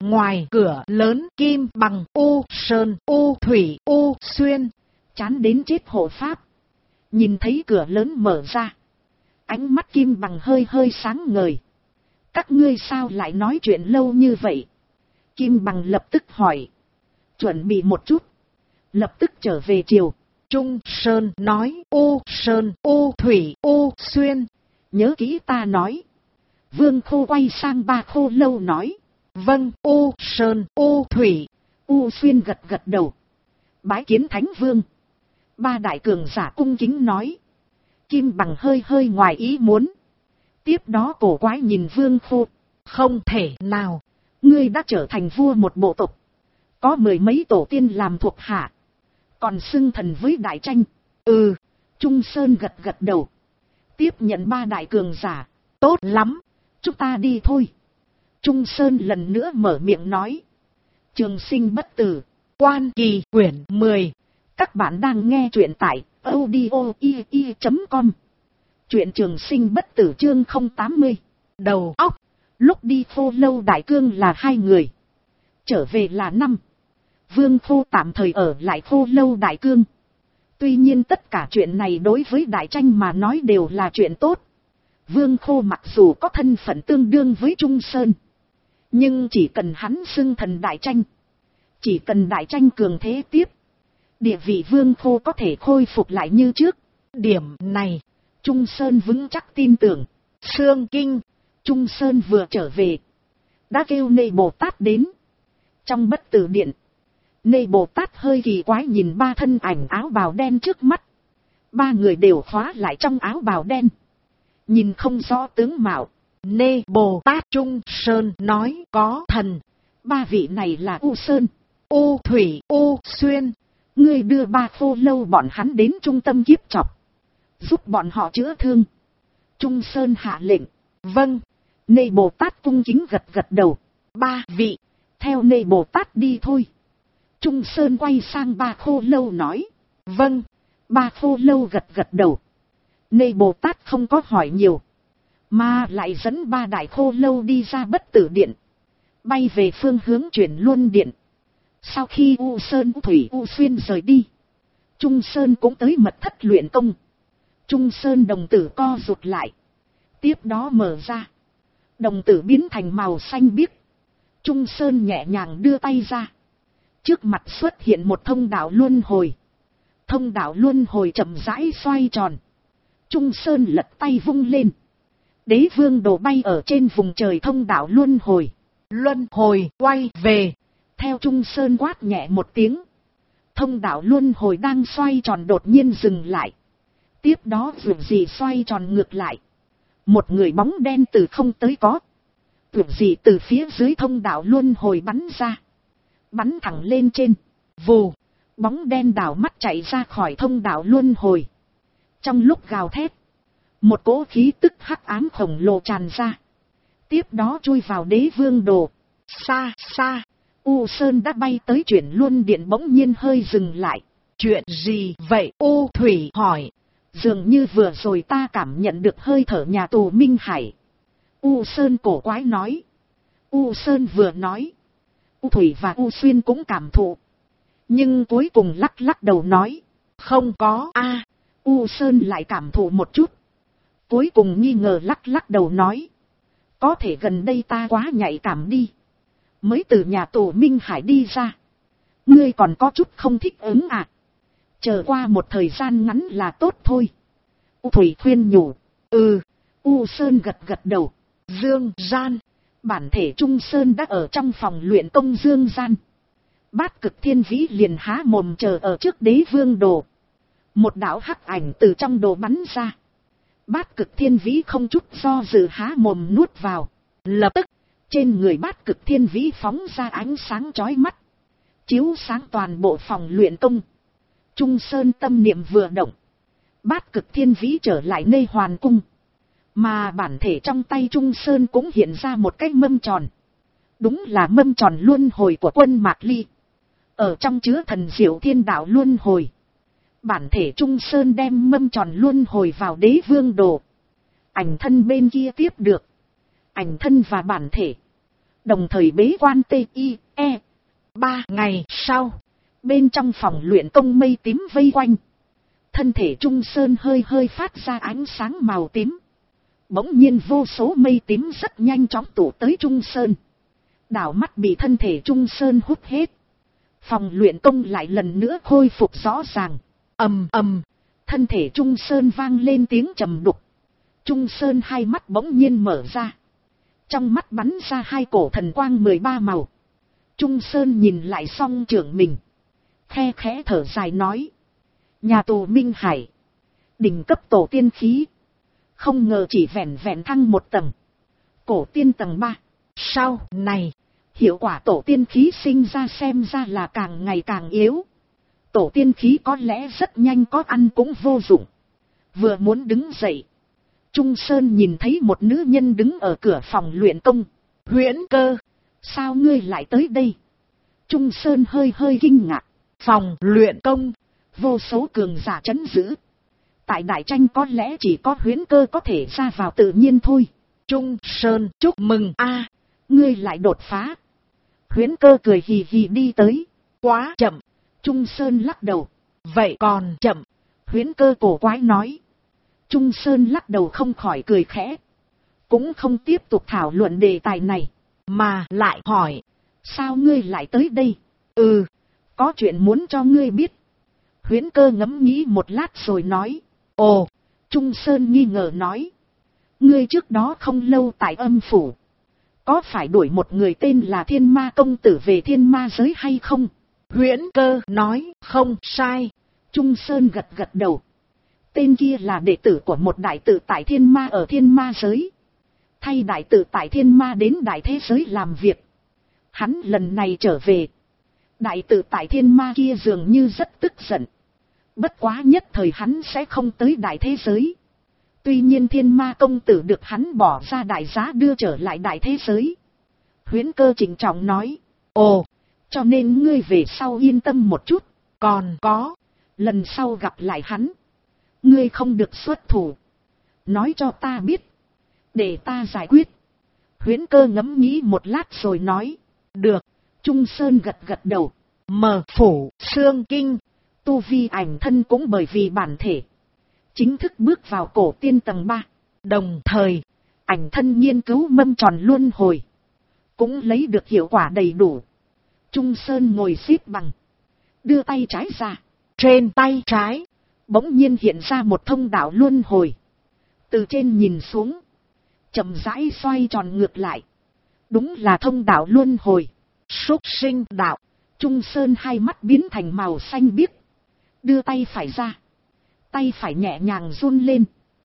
S1: ngoài cửa lớn Kim Bằng U Sơn U Thủy U Xuyên, chán đến chết hộ pháp. Nhìn thấy cửa lớn mở ra, ánh mắt Kim Bằng hơi hơi sáng ngời. Các ngươi sao lại nói chuyện lâu như vậy? Kim Bằng lập tức hỏi. Chuẩn bị một chút, lập tức trở về chiều. Trung Sơn nói U Sơn U Thủy U Xuyên, nhớ kỹ ta nói. Vương Khô quay sang Ba Khô Lâu nói. Vâng. U Sơn U Thủy U Xuyên gật gật đầu. Bái kiến Thánh Vương. Ba đại cường giả cung kính nói. Kim Bằng hơi hơi ngoài ý muốn. Tiếp đó cổ quái nhìn Vương Khô. Không thể nào, ngươi đã trở thành vua một bộ tộc, có mười mấy tổ tiên làm thuộc hạ, còn xưng thần với đại tranh. Ừ. Trung Sơn gật gật đầu. Tiếp nhận ba đại cường giả. Tốt lắm, chúng ta đi thôi. Trung Sơn lần nữa mở miệng nói. Trường Sinh Bất Tử, Quan Kỳ quyển 10. Các bạn đang nghe truyện tại audio.com. Truyện Trường Sinh Bất Tử chương 080. Đầu óc. Lúc đi Khô Lâu Đại Cương là 2 người, trở về là 5. Vương Khô tạm thời ở lại Khô Lâu Đại Cương. Tuy nhiên tất cả chuyện này đối với Đại Tranh mà nói đều là chuyện tốt. Vương Khô mặc dù có thân phận tương đương với Trung Sơn, nhưng chỉ cần hắn xưng thần Đại Tranh, chỉ cần Đại Tranh cường thế tiếp, địa vị Vương Khô có thể khôi phục lại như trước. Điểm này, Trung Sơn vững chắc tin tưởng. Sương Kinh, Trung Sơn vừa trở về, đã kêu Nê Bồ Tát đến. Trong Bất Tử Điện, Nê Bồ Tát hơi kỳ quái nhìn ba thân ảnh áo bào đen trước mắt. Ba người đều khóa lại trong áo bào đen, nhìn không rõ tướng mạo. Nê Bồ Tát Trung Sơn nói có thần. Ba vị này là U Sơn, U Thủy, U Xuyên. Ngươi đưa Ba Khô Lâu bọn hắn đến trung tâm kiếp chọc, giúp bọn họ chữa thương. Trung Sơn hạ lệnh. Vâng. Nê Bồ Tát cung kính gật gật đầu. Ba vị, theo Nê Bồ Tát đi thôi. Trung Sơn quay sang Ba Khô Lâu nói. Vâng. Ba Khô Lâu gật gật đầu. Nê Bồ Tát không có hỏi nhiều, mà lại dẫn ba đại Khô Lâu đi ra Bất Tử Điện, bay về phương hướng Chuyển Luân Điện. Sau khi U Sơn, U Thủy, U Xuyên rời đi, Trung Sơn cũng tới mật thất luyện công. Trung Sơn đồng tử co rụt lại, tiếp đó mở ra, đồng tử biến thành màu xanh biếc. Trung Sơn nhẹ nhàng đưa tay ra, trước mặt xuất hiện một thông đạo luân hồi. Thông đạo luân hồi chậm rãi xoay tròn. Trung Sơn lật tay vung lên, Đế Vương đồ bay ở trên vùng trời thông đạo luân hồi. Luân hồi quay về. Theo Trung Sơn quát nhẹ một tiếng, thông đạo luân hồi đang xoay tròn đột nhiên dừng lại. Tiếp đó vượt gì xoay tròn ngược lại. Một người bóng đen từ không tới có, vượt gì từ phía dưới thông đạo luân hồi bắn ra, bắn thẳng lên trên. Vù, bóng đen đảo mắt chạy ra khỏi thông đạo luân hồi. Trong lúc gào thét, một cỗ khí tức hắc ám khổng lồ tràn ra, tiếp đó chui vào Đế Vương đồ. Xa xa, U Sơn đã bay tới Chuyển Luân Điện bỗng nhiên hơi dừng lại. Chuyện gì vậy? U Thủy hỏi. Dường như vừa rồi ta cảm nhận được hơi thở nhà tù Minh Hải. U Sơn cổ quái nói. U Sơn vừa nói, U Thủy và U Xuyên cũng cảm thụ, nhưng cuối cùng lắc lắc đầu nói. Không có a. U Sơn lại cảm thụ một chút, cuối cùng nghi ngờ lắc lắc đầu nói. Có thể gần đây ta quá nhạy cảm đi, mới từ nhà tù Minh Hải đi ra. Ngươi còn có chút không thích ứng à? Chờ qua một thời gian ngắn là tốt thôi. U Thủy khuyên nhủ. Ừ. U Sơn gật gật đầu. Dương gian. Bản thể Trung Sơn đã ở trong phòng luyện công dương gian. Bát Cực Thiên Vĩ liền há mồm chờ ở trước Đế Vương đồ. Một đạo hắc ảnh từ trong đồ bắn ra. Bát Cực Thiên Vĩ không chút do dự há mồm nuốt vào. Lập tức, trên người Bát Cực Thiên Vĩ phóng ra ánh sáng chói mắt, chiếu sáng toàn bộ phòng luyện công. Trung Sơn tâm niệm vừa động, Bát Cực Thiên Vĩ trở lại nơi hoàn cung, mà bản thể trong tay Trung Sơn cũng hiện ra một cái mâm tròn. Đúng là mâm tròn luân hồi của Quân Mạc Ly, ở trong chứa thần diệu thiên đạo luân hồi. Bản thể Trung Sơn đem mâm tròn luân hồi vào Đế Vương đồ. Ảnh thân bên kia tiếp được. Ảnh thân và bản thể Đồng thời bế quan T.I.E. 3 ngày sau, bên trong phòng luyện công mây tím vây quanh. Thân thể Trung Sơn hơi hơi phát ra ánh sáng màu tím. Bỗng nhiên vô số mây tím rất nhanh chóng tụ tới Trung Sơn. Đảo mắt bị thân thể Trung Sơn hút hết. Phòng luyện công lại lần nữa khôi phục rõ ràng. Ầm ầm, thân thể Trung Sơn vang lên tiếng trầm đục. Trung Sơn hai mắt bỗng nhiên mở ra. Trong mắt bắn ra hai cổ thần quang 13 màu. Trung Sơn nhìn lại song trưởng mình. Khe khẽ thở dài nói. Nhà tù Minh Hải. Đỉnh cấp tổ tiên khí. Không ngờ chỉ vẹn vẹn thăng một tầng. Cổ tiên tầng 3. Sau này, hiệu quả tổ tiên khí sinh ra xem ra là càng ngày càng yếu. Tổ tiên khí có lẽ rất nhanh có ăn cũng vô dụng. Vừa muốn đứng dậy, Trung Sơn nhìn thấy một nữ nhân đứng ở cửa phòng luyện công. Huyễn Cơ, sao ngươi lại tới đây? Trung Sơn hơi hơi kinh ngạc. Phòng luyện công, vô số cường giả trấn giữ. Tại đại tranh có lẽ chỉ có Huyễn Cơ có thể ra vào tự nhiên thôi. Trung Sơn, chúc mừng a, ngươi lại đột phá. Huyễn Cơ cười hì hì đi tới. Quá chậm. Trung Sơn lắc đầu. Vậy còn chậm. Huyễn Cơ cổ quái nói. Trung Sơn lắc đầu không khỏi cười khẽ. Cũng không tiếp tục thảo luận đề tài này. Mà lại hỏi. Sao ngươi lại tới đây? Có chuyện muốn cho ngươi biết. Huyễn Cơ ngẫm nghĩ một lát rồi nói. Ồ, Trung Sơn nghi ngờ nói. Ngươi trước đó không lâu tại âm phủ. Có phải đuổi một người tên là Thiên Ma Công Tử về Thiên Ma Giới hay không? Huyễn Cơ nói, không sai. Trung Sơn gật gật đầu. Tên kia là đệ tử của một đại tự tại Thiên Ma ở Thiên Ma Giới. Thay đại tự tại Thiên Ma đến đại thế giới làm việc. Hắn lần này trở về. Đại tự tại Thiên Ma kia dường như rất tức giận. Bất quá nhất thời hắn sẽ không tới đại thế giới. Tuy nhiên Thiên Ma Công Tử được hắn bỏ ra đại giá đưa trở lại đại thế giới. Huyễn Cơ trịnh trọng nói. Ồ, cho nên ngươi về sau yên tâm một chút. Còn có, lần sau gặp lại hắn, ngươi không được xuất thủ. Nói cho ta biết, để ta giải quyết. Huyễn Cơ ngẫm nghĩ một lát rồi nói. Được. Trung Sơn gật gật đầu. Mờ phủ, xương kinh. Tu vi ảnh thân cũng bởi vì bản thể. Chính thức bước vào cổ tiên tầng 3. Đồng thời, ảnh thân nghiên cứu mâm tròn luân hồi. Cũng lấy được hiệu quả đầy đủ. Trung Sơn ngồi xếp bằng. Đưa tay trái ra. Trên tay trái, bỗng nhiên hiện ra một thông đạo luân hồi. Từ trên nhìn xuống, chậm rãi xoay tròn ngược lại. Đúng là thông đạo luân hồi. Súc sinh đạo. Trung Sơn hai mắt biến thành màu xanh biếc. Đưa tay phải ra. Tay phải nhẹ nhàng run lên.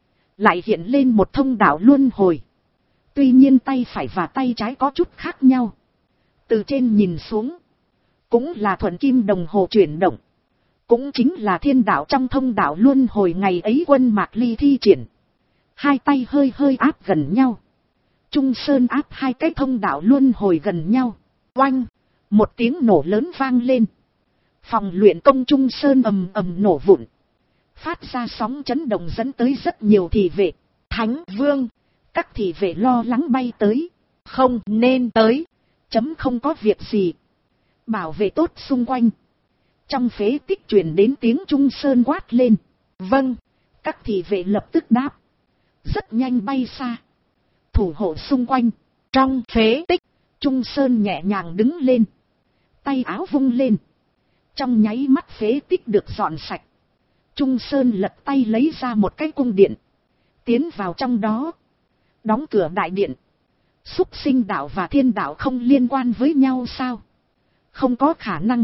S1: Lại hiện lên một thông đạo luân hồi. Tuy nhiên tay phải và tay trái có chút khác nhau. Từ trên nhìn xuống, cũng là thuận kim đồng hồ chuyển động. Cũng chính là thiên đạo trong thông đạo luân hồi ngày ấy Quân Mạc Ly thi triển. Hai tay hơi hơi áp gần nhau. Trung Sơn áp hai cái thông đạo luân hồi gần nhau. Oanh! Một tiếng nổ lớn vang lên. Phòng luyện công Trung Sơn ầm ầm nổ vụn. Phát ra sóng chấn động dẫn tới rất nhiều thị vệ. Thánh Vương! Các thị vệ lo lắng bay tới. Không nên tới. Chấm không có việc gì. Bảo vệ tốt xung quanh. Trong phế tích truyền đến tiếng Trung Sơn quát lên. Vâng. Các thị vệ lập tức đáp. Rất nhanh bay xa. Thủ hộ xung quanh. Trong phế tích, Trung Sơn nhẹ nhàng đứng lên. Tay áo vung lên. Trong nháy mắt phế tích được dọn sạch. Trung Sơn lật tay lấy ra một cái cung điện. Tiến vào trong đó. Đóng cửa đại điện. Súc sinh đạo và thiên đạo không liên quan với nhau sao? Không có khả năng.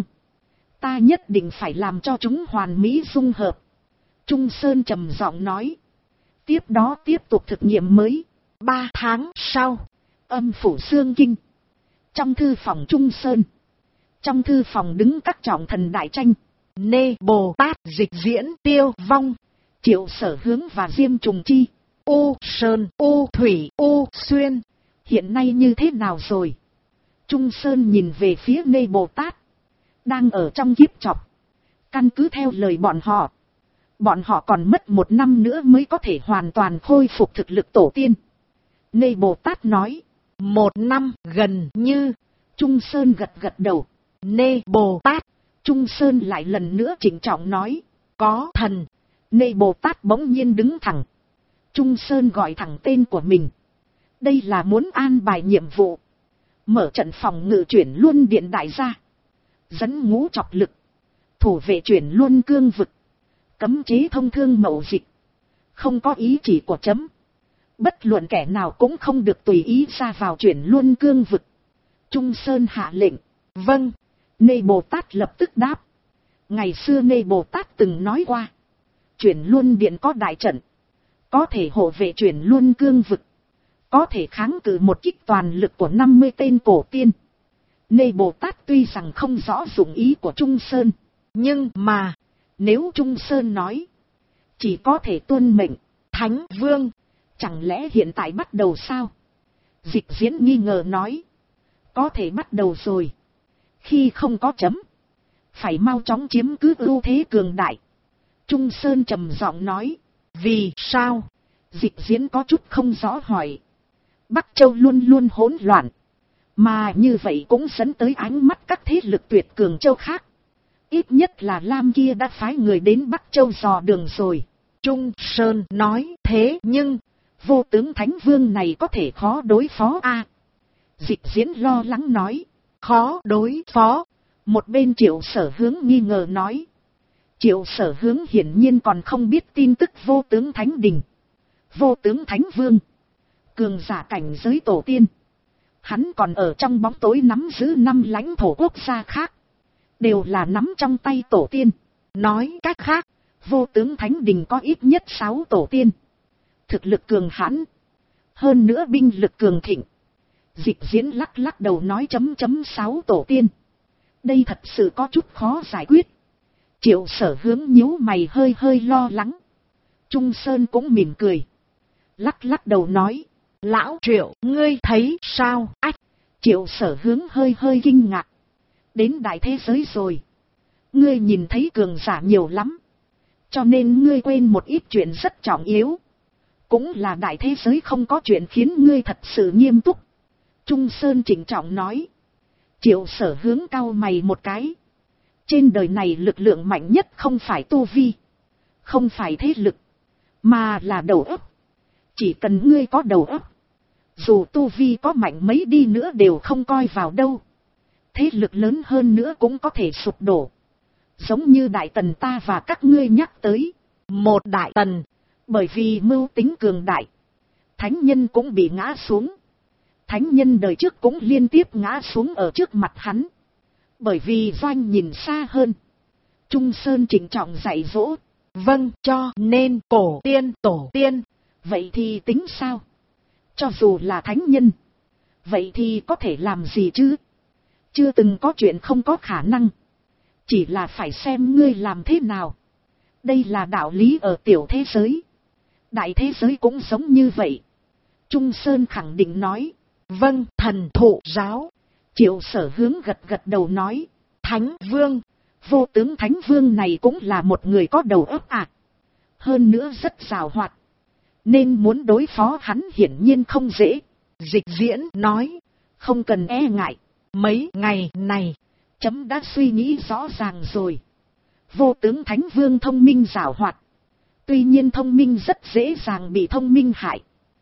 S1: Ta nhất định phải làm cho chúng hoàn mỹ dung hợp. Trung Sơn trầm giọng nói. Tiếp đó tiếp tục thực nghiệm mới. 3 tháng sau, âm phủ xương kinh. Trong thư phòng Trung Sơn. Trong thư phòng đứng các trọng thần đại tranh. Nê Bồ Tát Dịch Diễn Tiêu Vong. Triệu Sở Hướng và Diêm Trùng Chi. U Sơn, U Thủy, U Xuyên. Hiện nay như thế nào rồi? Trung Sơn nhìn về phía Nê Bồ Tát. Đang ở trong kiếp chọc. Căn cứ theo lời bọn họ còn mất 1 năm nữa mới có thể hoàn toàn khôi phục thực lực tổ tiên. Nê Bồ Tát nói. 1 năm gần như. Trung Sơn gật gật đầu. Nê Bồ Tát. Trung Sơn lại lần nữa trịnh trọng nói. Có thần. Nê Bồ Tát bỗng nhiên đứng thẳng. Trung Sơn gọi thẳng tên của mình. Đây là muốn an bài nhiệm vụ. Mở trận phòng ngự chuyển luân điện đại gia. Dẫn ngũ chọc lực. Thủ vệ chuyển luân cương vực. Cấm chế thông thương mậu dịch. Không có ý chỉ của chấm. Bất luận kẻ nào cũng không được tùy ý ra vào chuyển luân cương vực. Trung Sơn hạ lệnh. Vâng. Nê Bồ Tát lập tức đáp. Ngày xưa Nê Bồ Tát từng nói qua. Chuyển luân điện có đại trận. Có thể hộ vệ chuyển luân cương vực. Có thể kháng cự một kích toàn lực của 50 tên cổ tiên. Nê Bồ Tát tuy rằng không rõ dụng ý của Trung Sơn. Nhưng mà, nếu Trung Sơn nói, chỉ có thể tuân mệnh, Thánh Vương, chẳng lẽ hiện tại bắt đầu sao? Dịch Diễn nghi ngờ nói, có thể bắt đầu rồi. Khi không có chấm, phải mau chóng chiếm cứ ưu thế cường đại. Trung Sơn trầm giọng nói, vì sao? Dịch Diễn có chút không rõ hỏi. Bắc Châu luôn luôn hỗn loạn, mà như vậy cũng dẫn tới ánh mắt các thế lực tuyệt cường châu khác. Ít nhất là Lam kia đã phái người đến Bắc Châu dò đường rồi. Trung Sơn nói thế nhưng, vô tướng Thánh Vương này có thể khó đối phó a. Dịch Diễn lo lắng nói, khó đối phó. Một bên Triệu Sở Hướng nghi ngờ nói. Triệu Sở Hướng hiển nhiên còn không biết tin tức vô tướng Thánh Đình. Vô tướng Thánh Vương, cường giả cảnh giới tổ tiên. Hắn còn ở trong bóng tối nắm giữ 5 lãnh thổ quốc gia khác. Đều là nắm trong tay tổ tiên. Nói cách khác, vô tướng Thánh Đình có ít nhất 6 tổ tiên. Thực lực cường hãn. Hơn nữa binh lực cường thịnh. Dịch Diễn lắc lắc đầu nói 6 tổ tiên. Đây thật sự có chút khó giải quyết. Triệu Sở Hướng nhíu mày hơi hơi lo lắng. Trung Sơn cũng mỉm cười. Lắc lắc đầu nói. Lão Triệu, ngươi thấy sao? Ách! Triệu Sở Hướng hơi hơi kinh ngạc. Đến đại thế giới rồi. Ngươi nhìn thấy cường giả nhiều lắm. Cho nên ngươi quên một ít chuyện rất trọng yếu. Cũng là đại thế giới không có chuyện khiến ngươi thật sự nghiêm túc. Trung Sơn trịnh trọng nói. Triệu Sở Hướng cau mày một cái. Trên đời này lực lượng mạnh nhất không phải tu vi. Không phải thế lực. Mà là đầu óc. Chỉ cần ngươi có đầu óc. Dù tu vi có mạnh mấy đi nữa đều không coi vào đâu. Thế lực lớn hơn nữa cũng có thể sụp đổ. Giống như Đại Tần ta và các ngươi nhắc tới. Một Đại Tần. Bởi vì mưu tính cường đại. Thánh nhân cũng bị ngã xuống. Thánh nhân đời trước cũng liên tiếp ngã xuống ở trước mặt hắn. Bởi vì doanh nhìn xa hơn. Trung Sơn trịnh trọng dạy dỗ. Vâng, cho nên cổ tiên tổ tiên. Vậy thì tính sao? Cho dù là thánh nhân. Vậy thì có thể làm gì chứ? Chưa từng có chuyện không có khả năng. Chỉ là phải xem ngươi làm thế nào. Đây là đạo lý ở tiểu thế giới. Đại thế giới cũng giống như vậy. Trung Sơn khẳng định nói. Vâng, thần thụ giáo. Triệu Sở Hướng gật gật đầu nói. Thánh Vương. Vô tướng Thánh Vương này cũng là một người có đầu óc ạ. Hơn nữa rất giàu hoạt. Nên muốn đối phó hắn hiển nhiên không dễ. Dịch Diễn nói. Không cần e ngại. Mấy ngày này, chấm đã suy nghĩ rõ ràng rồi. Vô tướng Thánh Vương thông minh giàu hoạt. Tuy nhiên thông minh rất dễ dàng bị thông minh hại.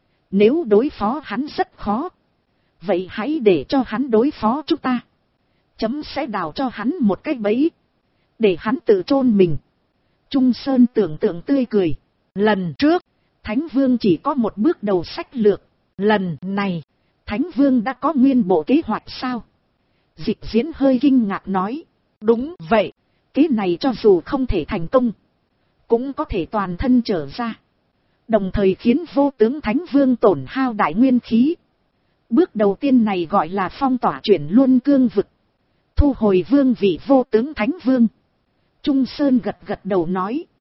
S1: Nếu đối phó hắn rất khó. Vậy hãy để cho hắn đối phó chúng ta. Chấm sẽ đào cho hắn một cái bẫy. Để hắn tự chôn mình. Trung Sơn tưởng tượng tươi cười. Lần trước, Thánh Vương chỉ có một bước đầu sách lược. Lần này, Thánh Vương đã có nguyên bộ kế hoạch sao? Dịch Diễn hơi kinh ngạc nói. Đúng vậy, kế này cho dù không thể thành công, cũng có thể toàn thân trở ra. Đồng thời khiến vô tướng Thánh Vương tổn hao đại nguyên khí. Bước đầu tiên này gọi là phong tỏa chuyển luân cương vực. Thu hồi vương vị vô tướng Thánh Vương. Trung Sơn gật gật đầu nói.